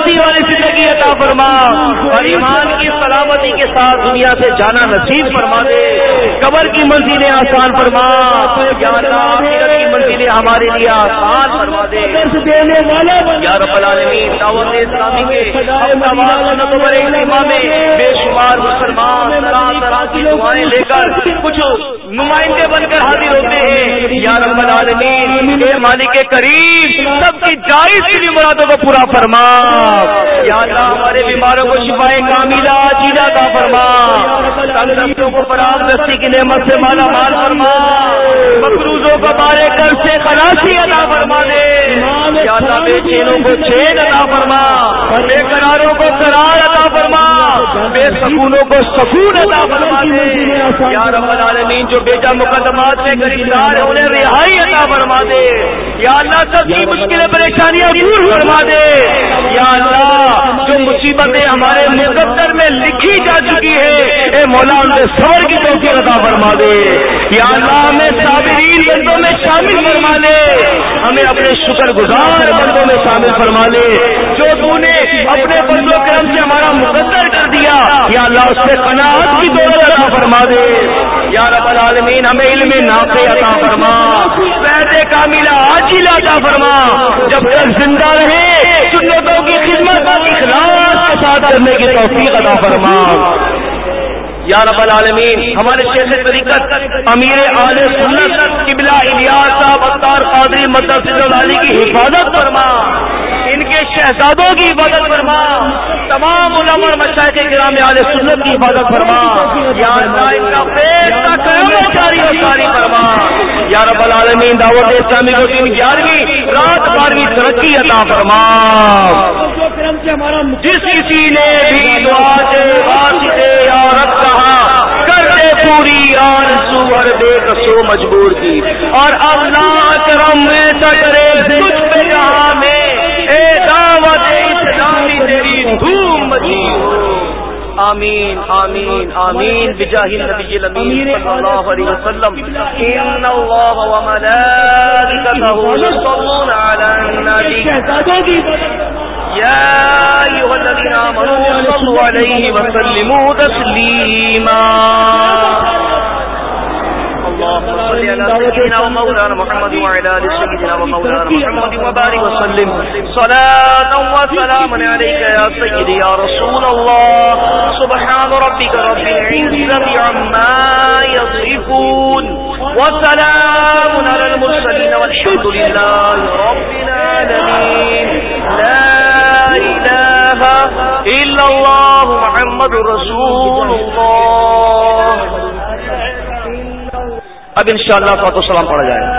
تندرستی والی زندگی عطا فرما اور ایمان کی سلامتی کے ساتھ دنیا سے جانا نصیب فرما دے. قبر کی منزلیں آسان فرما یا اللہ، آخرت کی منزلیں ہمارے لیے آسان فرما دے یا رب العالمین. دعوت اسلامی کے اجتماع میں بے شمار مسلمان طرح طرح کی دعائیں لے کر کچھ نمائندے بن کر حاضر ہوتے ہیں یا رب العالمین. اے مالک کریم، سب کی جائز کی مرادوں کو پورا فرما یا اللہ. ہمارے بیماروں کو شفائے کاملہ عاجلہ عطا فرما، تندرستوں کو فراغ دستی کی نعمت سے مالا مال فرما، مقروضوں کو بارے کر سے خلاصی عطا فرما دے یا اللہ. بے چینوں کو چین عطا فرما، بے قراروں کو قرار عطا فرما، بے سکونوں کو سکون عطا فرما دے یا رب العالمین. جو بیجا مقدمات سے گرفتار ہے انہیں رہائی عطا فرما دے یا اللہ. سب کی مشکلیں پریشانیاں دور فرما دے یا اللہ. جو مصیبتیں ہمارے مقدر میں لکھی جا چکی ہے اے مولا، ان سے صبر کی توفیق عطا فرما دے یا اللہ. ہمیں صابرین بندوں میں شامل فرما لے، ہمیں اپنے شکر گزار بندوں میں شامل فرما لے. جو تو نے اپنے بندوں کرم سے ہمارا مقدر کر دیا یا اللہ، اس سے قناعت کی دولت عطا فرما دے یا رب العالمین. ہمیں علم نافع عطا فرما، صحت کاملہ عاجلہ عطا فرما. جب تک زندہ رہے سنتوں کی خدمت اخلاص کے ساتھ کرنے کی توفیق عطا فرما یا رب العالمین. ہمارے شیخ طریقت امیر اہل سنت قبلہ الیاس صاحب عطار قادری مدثر العلی کی حفاظت فرما، ان کے شہزادوں کی حفاظت فرما، تمام علماء اور مشائخ کرام اہل سنت کی حفاظت فرما یا اللہ. ان کا پیٹ کا قیامت جاری و ساری فرما یا رب العالمین. دعوت اسلامی کو دن گیارہویں رات بارہویں ترقی عطا فرما. جس کسی نے بھی دعا سے واسطے یا رب کہا کر دے پوری آرزو ہر دے کسو مجبور کی اور اللہ کرم میں سجرے تجھ پہ کہا میں اے دعوت اسلامی تیری دھوم مچی ہو. آمین آمین آمین بجاہ النبی الامین صلی اللہ علیہ وسلم. ان اللہ وملائکتہ یصلون علی النبی یا ایھا الذین آمنوا صلوا علیہ وسلموا تسلیما. اللهم صل على سيدنا ومولانا محمد وعلى ال سيدنا ومولانا محمد وبارك وسلم صلاة وسلاما عليك يا سيدي يا رسول الله. سبحان ربك رب العزة عما يصفون وسلام على المرسلين والحمد لله رب العالمين. لا إله إلا الله محمد رسول الله. اب انشاءاللہ صلاۃ و سلام پڑھا جائے.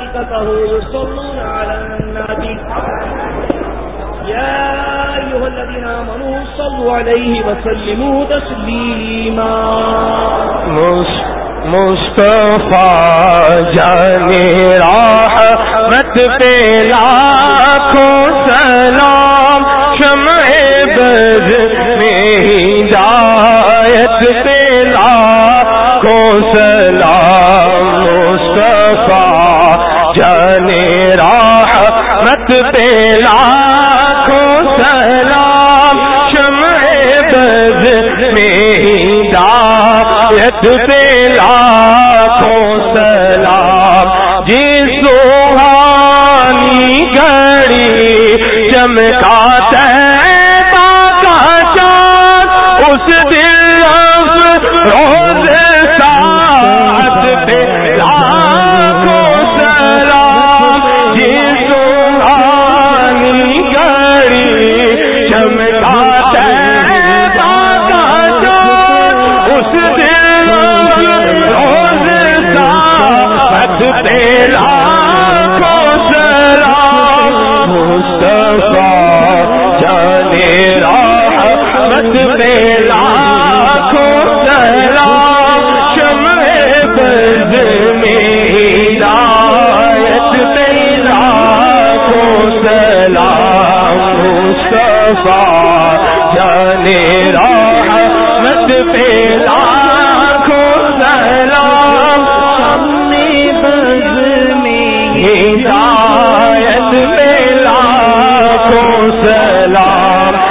مصطفیٰ جانے رحمت پہ لاکھوں سلام، شمع بز میں ہدایت پہ لاکھوں سلام. مصطفیٰ جانے رحمت پہ لاکھوں سلام، شمع بز میں ہدایت پہ لاکھوں سلام. جس سوہانی گھڑی چمکا طیبہ کا چاند، اس دل روز ساعت پہ لاکھوں سلام. جس سوہانی گھڑی چمکا طیبہ کا چاند، اس دل روز ساعت پہ لاکھوں سلام. مصطفیٰ جانے رحمت پہ لاکھوں سلام، شمع بز میں ہدایت پہ لاکھوں سلام. مصطفیٰ جانے رحمت پہ لاکھوں سلام، شمع بز میں ہدایت پہ لاکھوں سلام.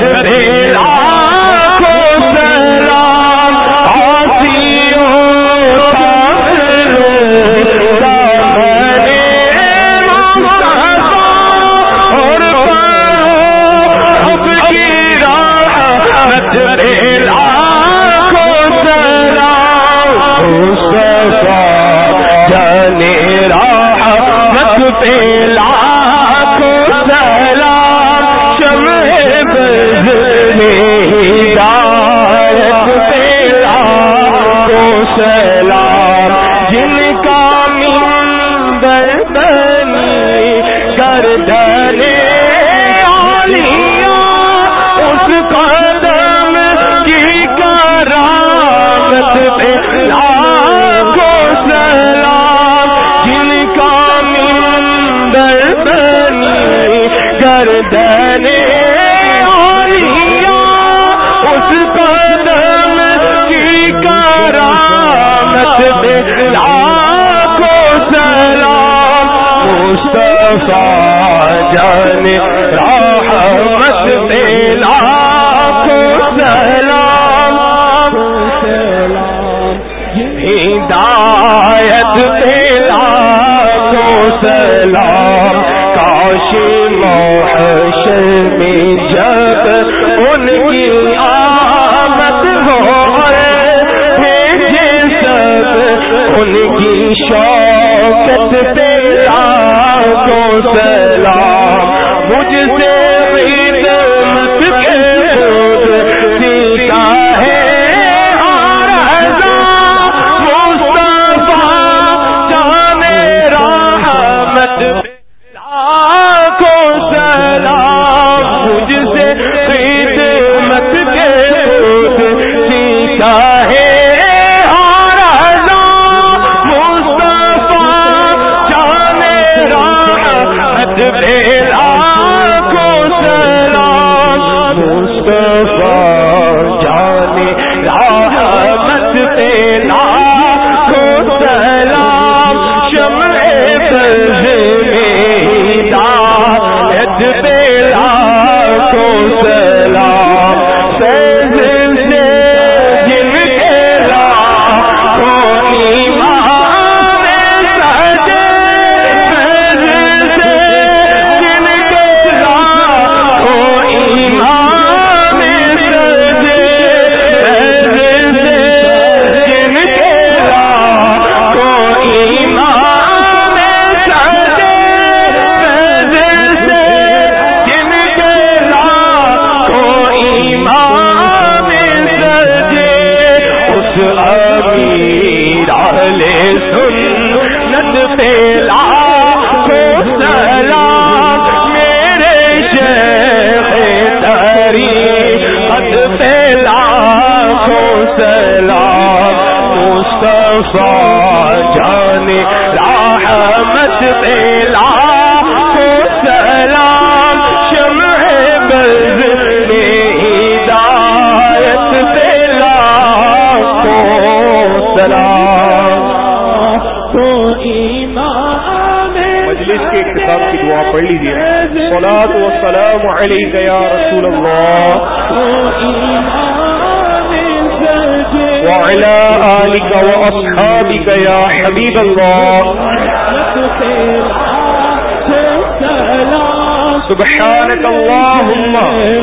سبحانك اللهم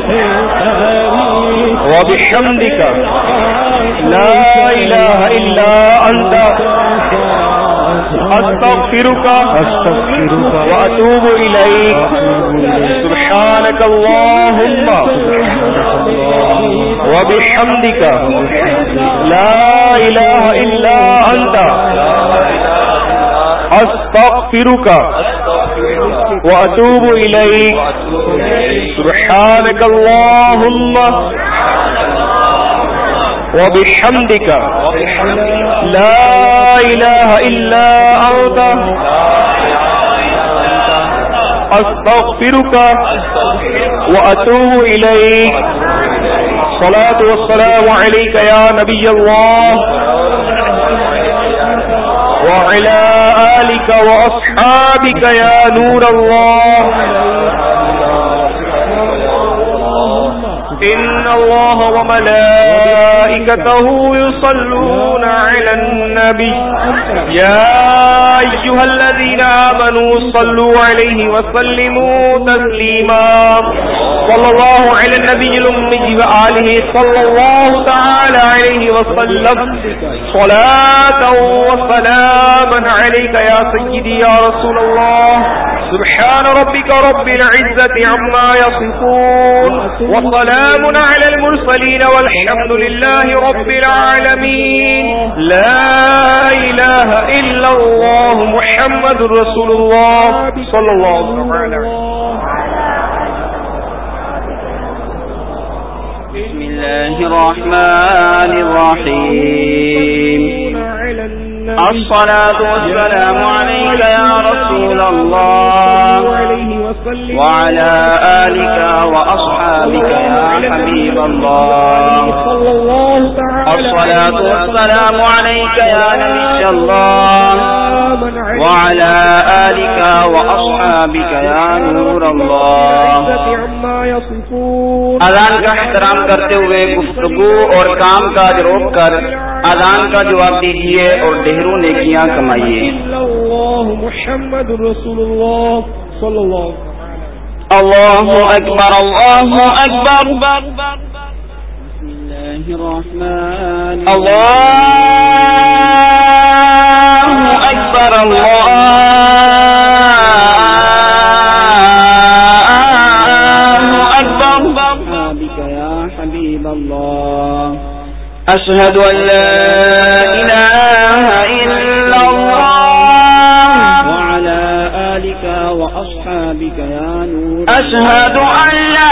وبحمدك لا إله إلا أنت أستغفرك وأتوب إليك سبحانك اللهم وبحمدك لا إله إلا أنت أستغفرك وأتوب إليك سبحانك اللهم وبحمدك لا إله إلا أنت أستغفرك وأتوب إليك الصلاة والسلام عليك يا نبي الله وعلى آلك وأصحابك يا نور الله إن الله وملائكته يصلون على النبي يا أيها الذين آمنوا صلوا عليه وسلموا تسليما صلى الله على النبي الأمي وآله صلى الله تعالى عليه وسلم صلاة وسلاما عليك يا سيدي يا رسول الله سبحان ربك رب العزة عما يصفون وسلام على المرسلين والحمد لله رب العالمين لا إله إلا الله محمد رسول الله صلى الله عليه وسلم. بسم الله الرحمن الرحيم الصلاة والسلام عليك يا رسول الله وعلى آلك وأصحابك يا حبيب الله الصلاة والسلام عليك يا نبي الله وعلى آلك وأصحابك يا نور الله. اذان کا احترام کرتے ہوئے گفتگو اور کام کاج روک کر اذان کا جواب دیجیے اور ڈھیروں نیکیاں کمائیے. محمد رسول اللہ صلی اللہ. اللہ اکبر اللہ اکبر. بسم اللہ الرحمن اللہ اکبر اللہ أشهد أن لا إله إلا الله وعلى آلك وأصحابك يا نور. أشهد أن لا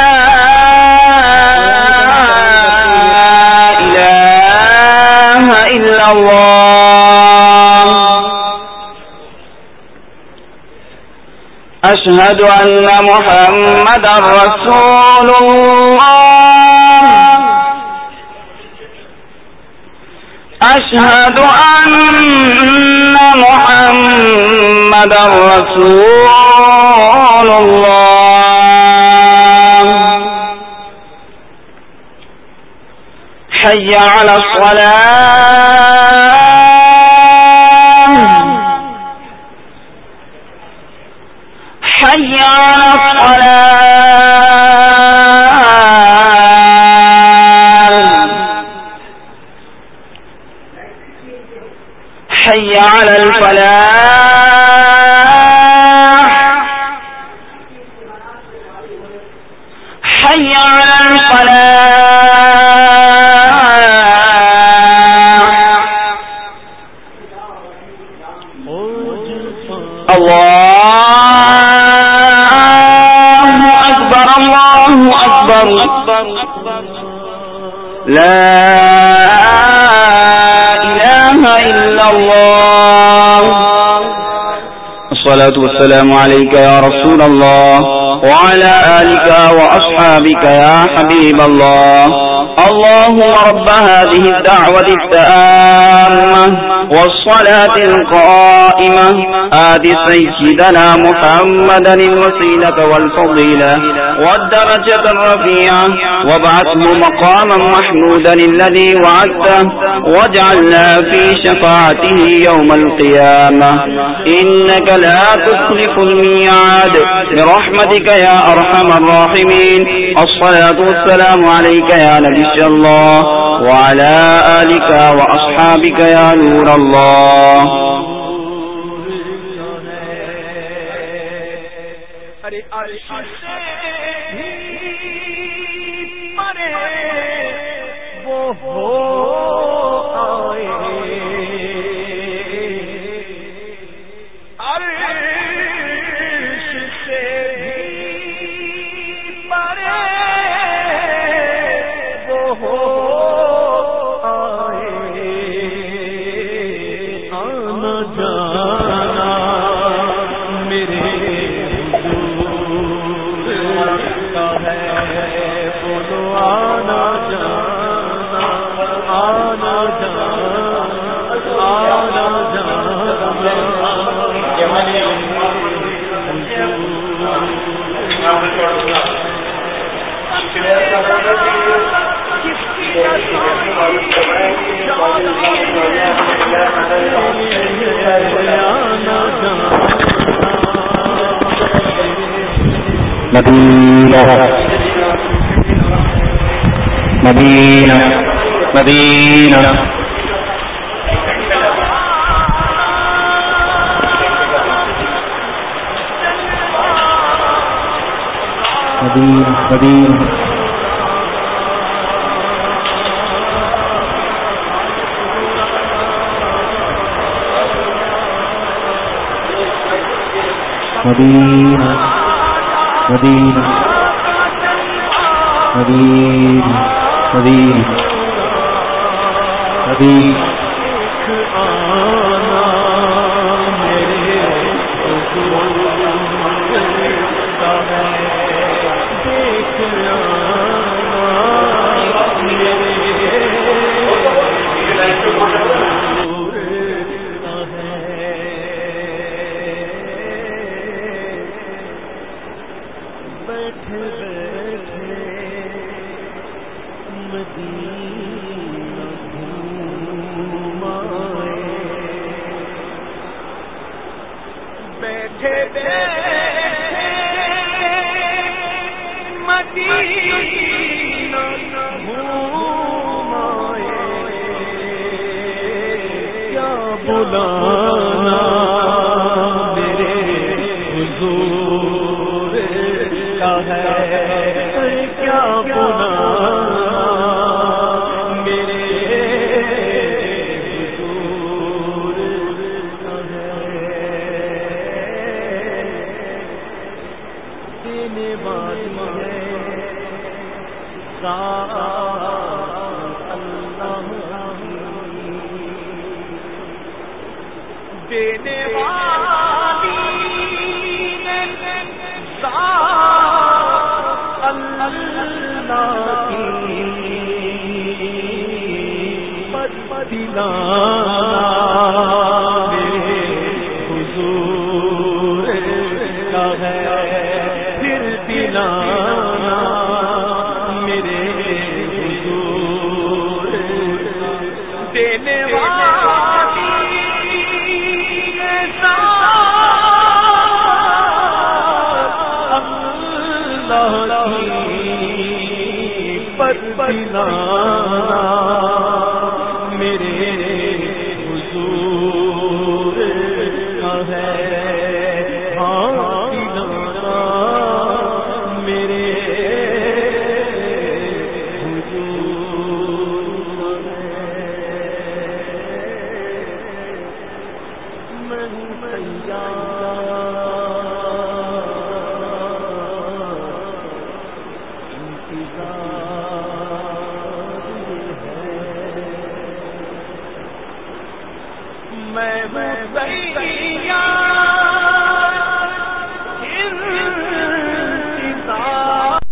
إله إلا الله أشهد أن محمدا رسول الله أشهد أن محمدا رسول الله. حي على الصلاة حي على الصلاة حي على الفلاح حي على الفلاح. الله أكبر الله أكبر لا إلا الله. الصلاة والسلام عليك يا رسول الله وعلى آلك وأصحابك يا حبيب الله. اللهم رب هذه الدعوة التامة والصلاة القائمة آت سيدنا محمدا الوسيلة والفضيلة والدرجة الرفيعة وابعثه مقاما محمودا الذي وعدته واجعلنا في شفاعته يوم القيامة إنك لا تخلف الميعاد برحمتك يا أرحم الراحمين. الصلاة والسلام عليك يا نبي الله وعلى آلك وأصحابك يا نور الله. Gracias. مدینہ مدینہ مدینہ مدینہ مدینہ مدینہ مدینہ مدینہ مدینہ مدینہ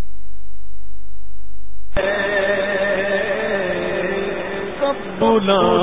بلا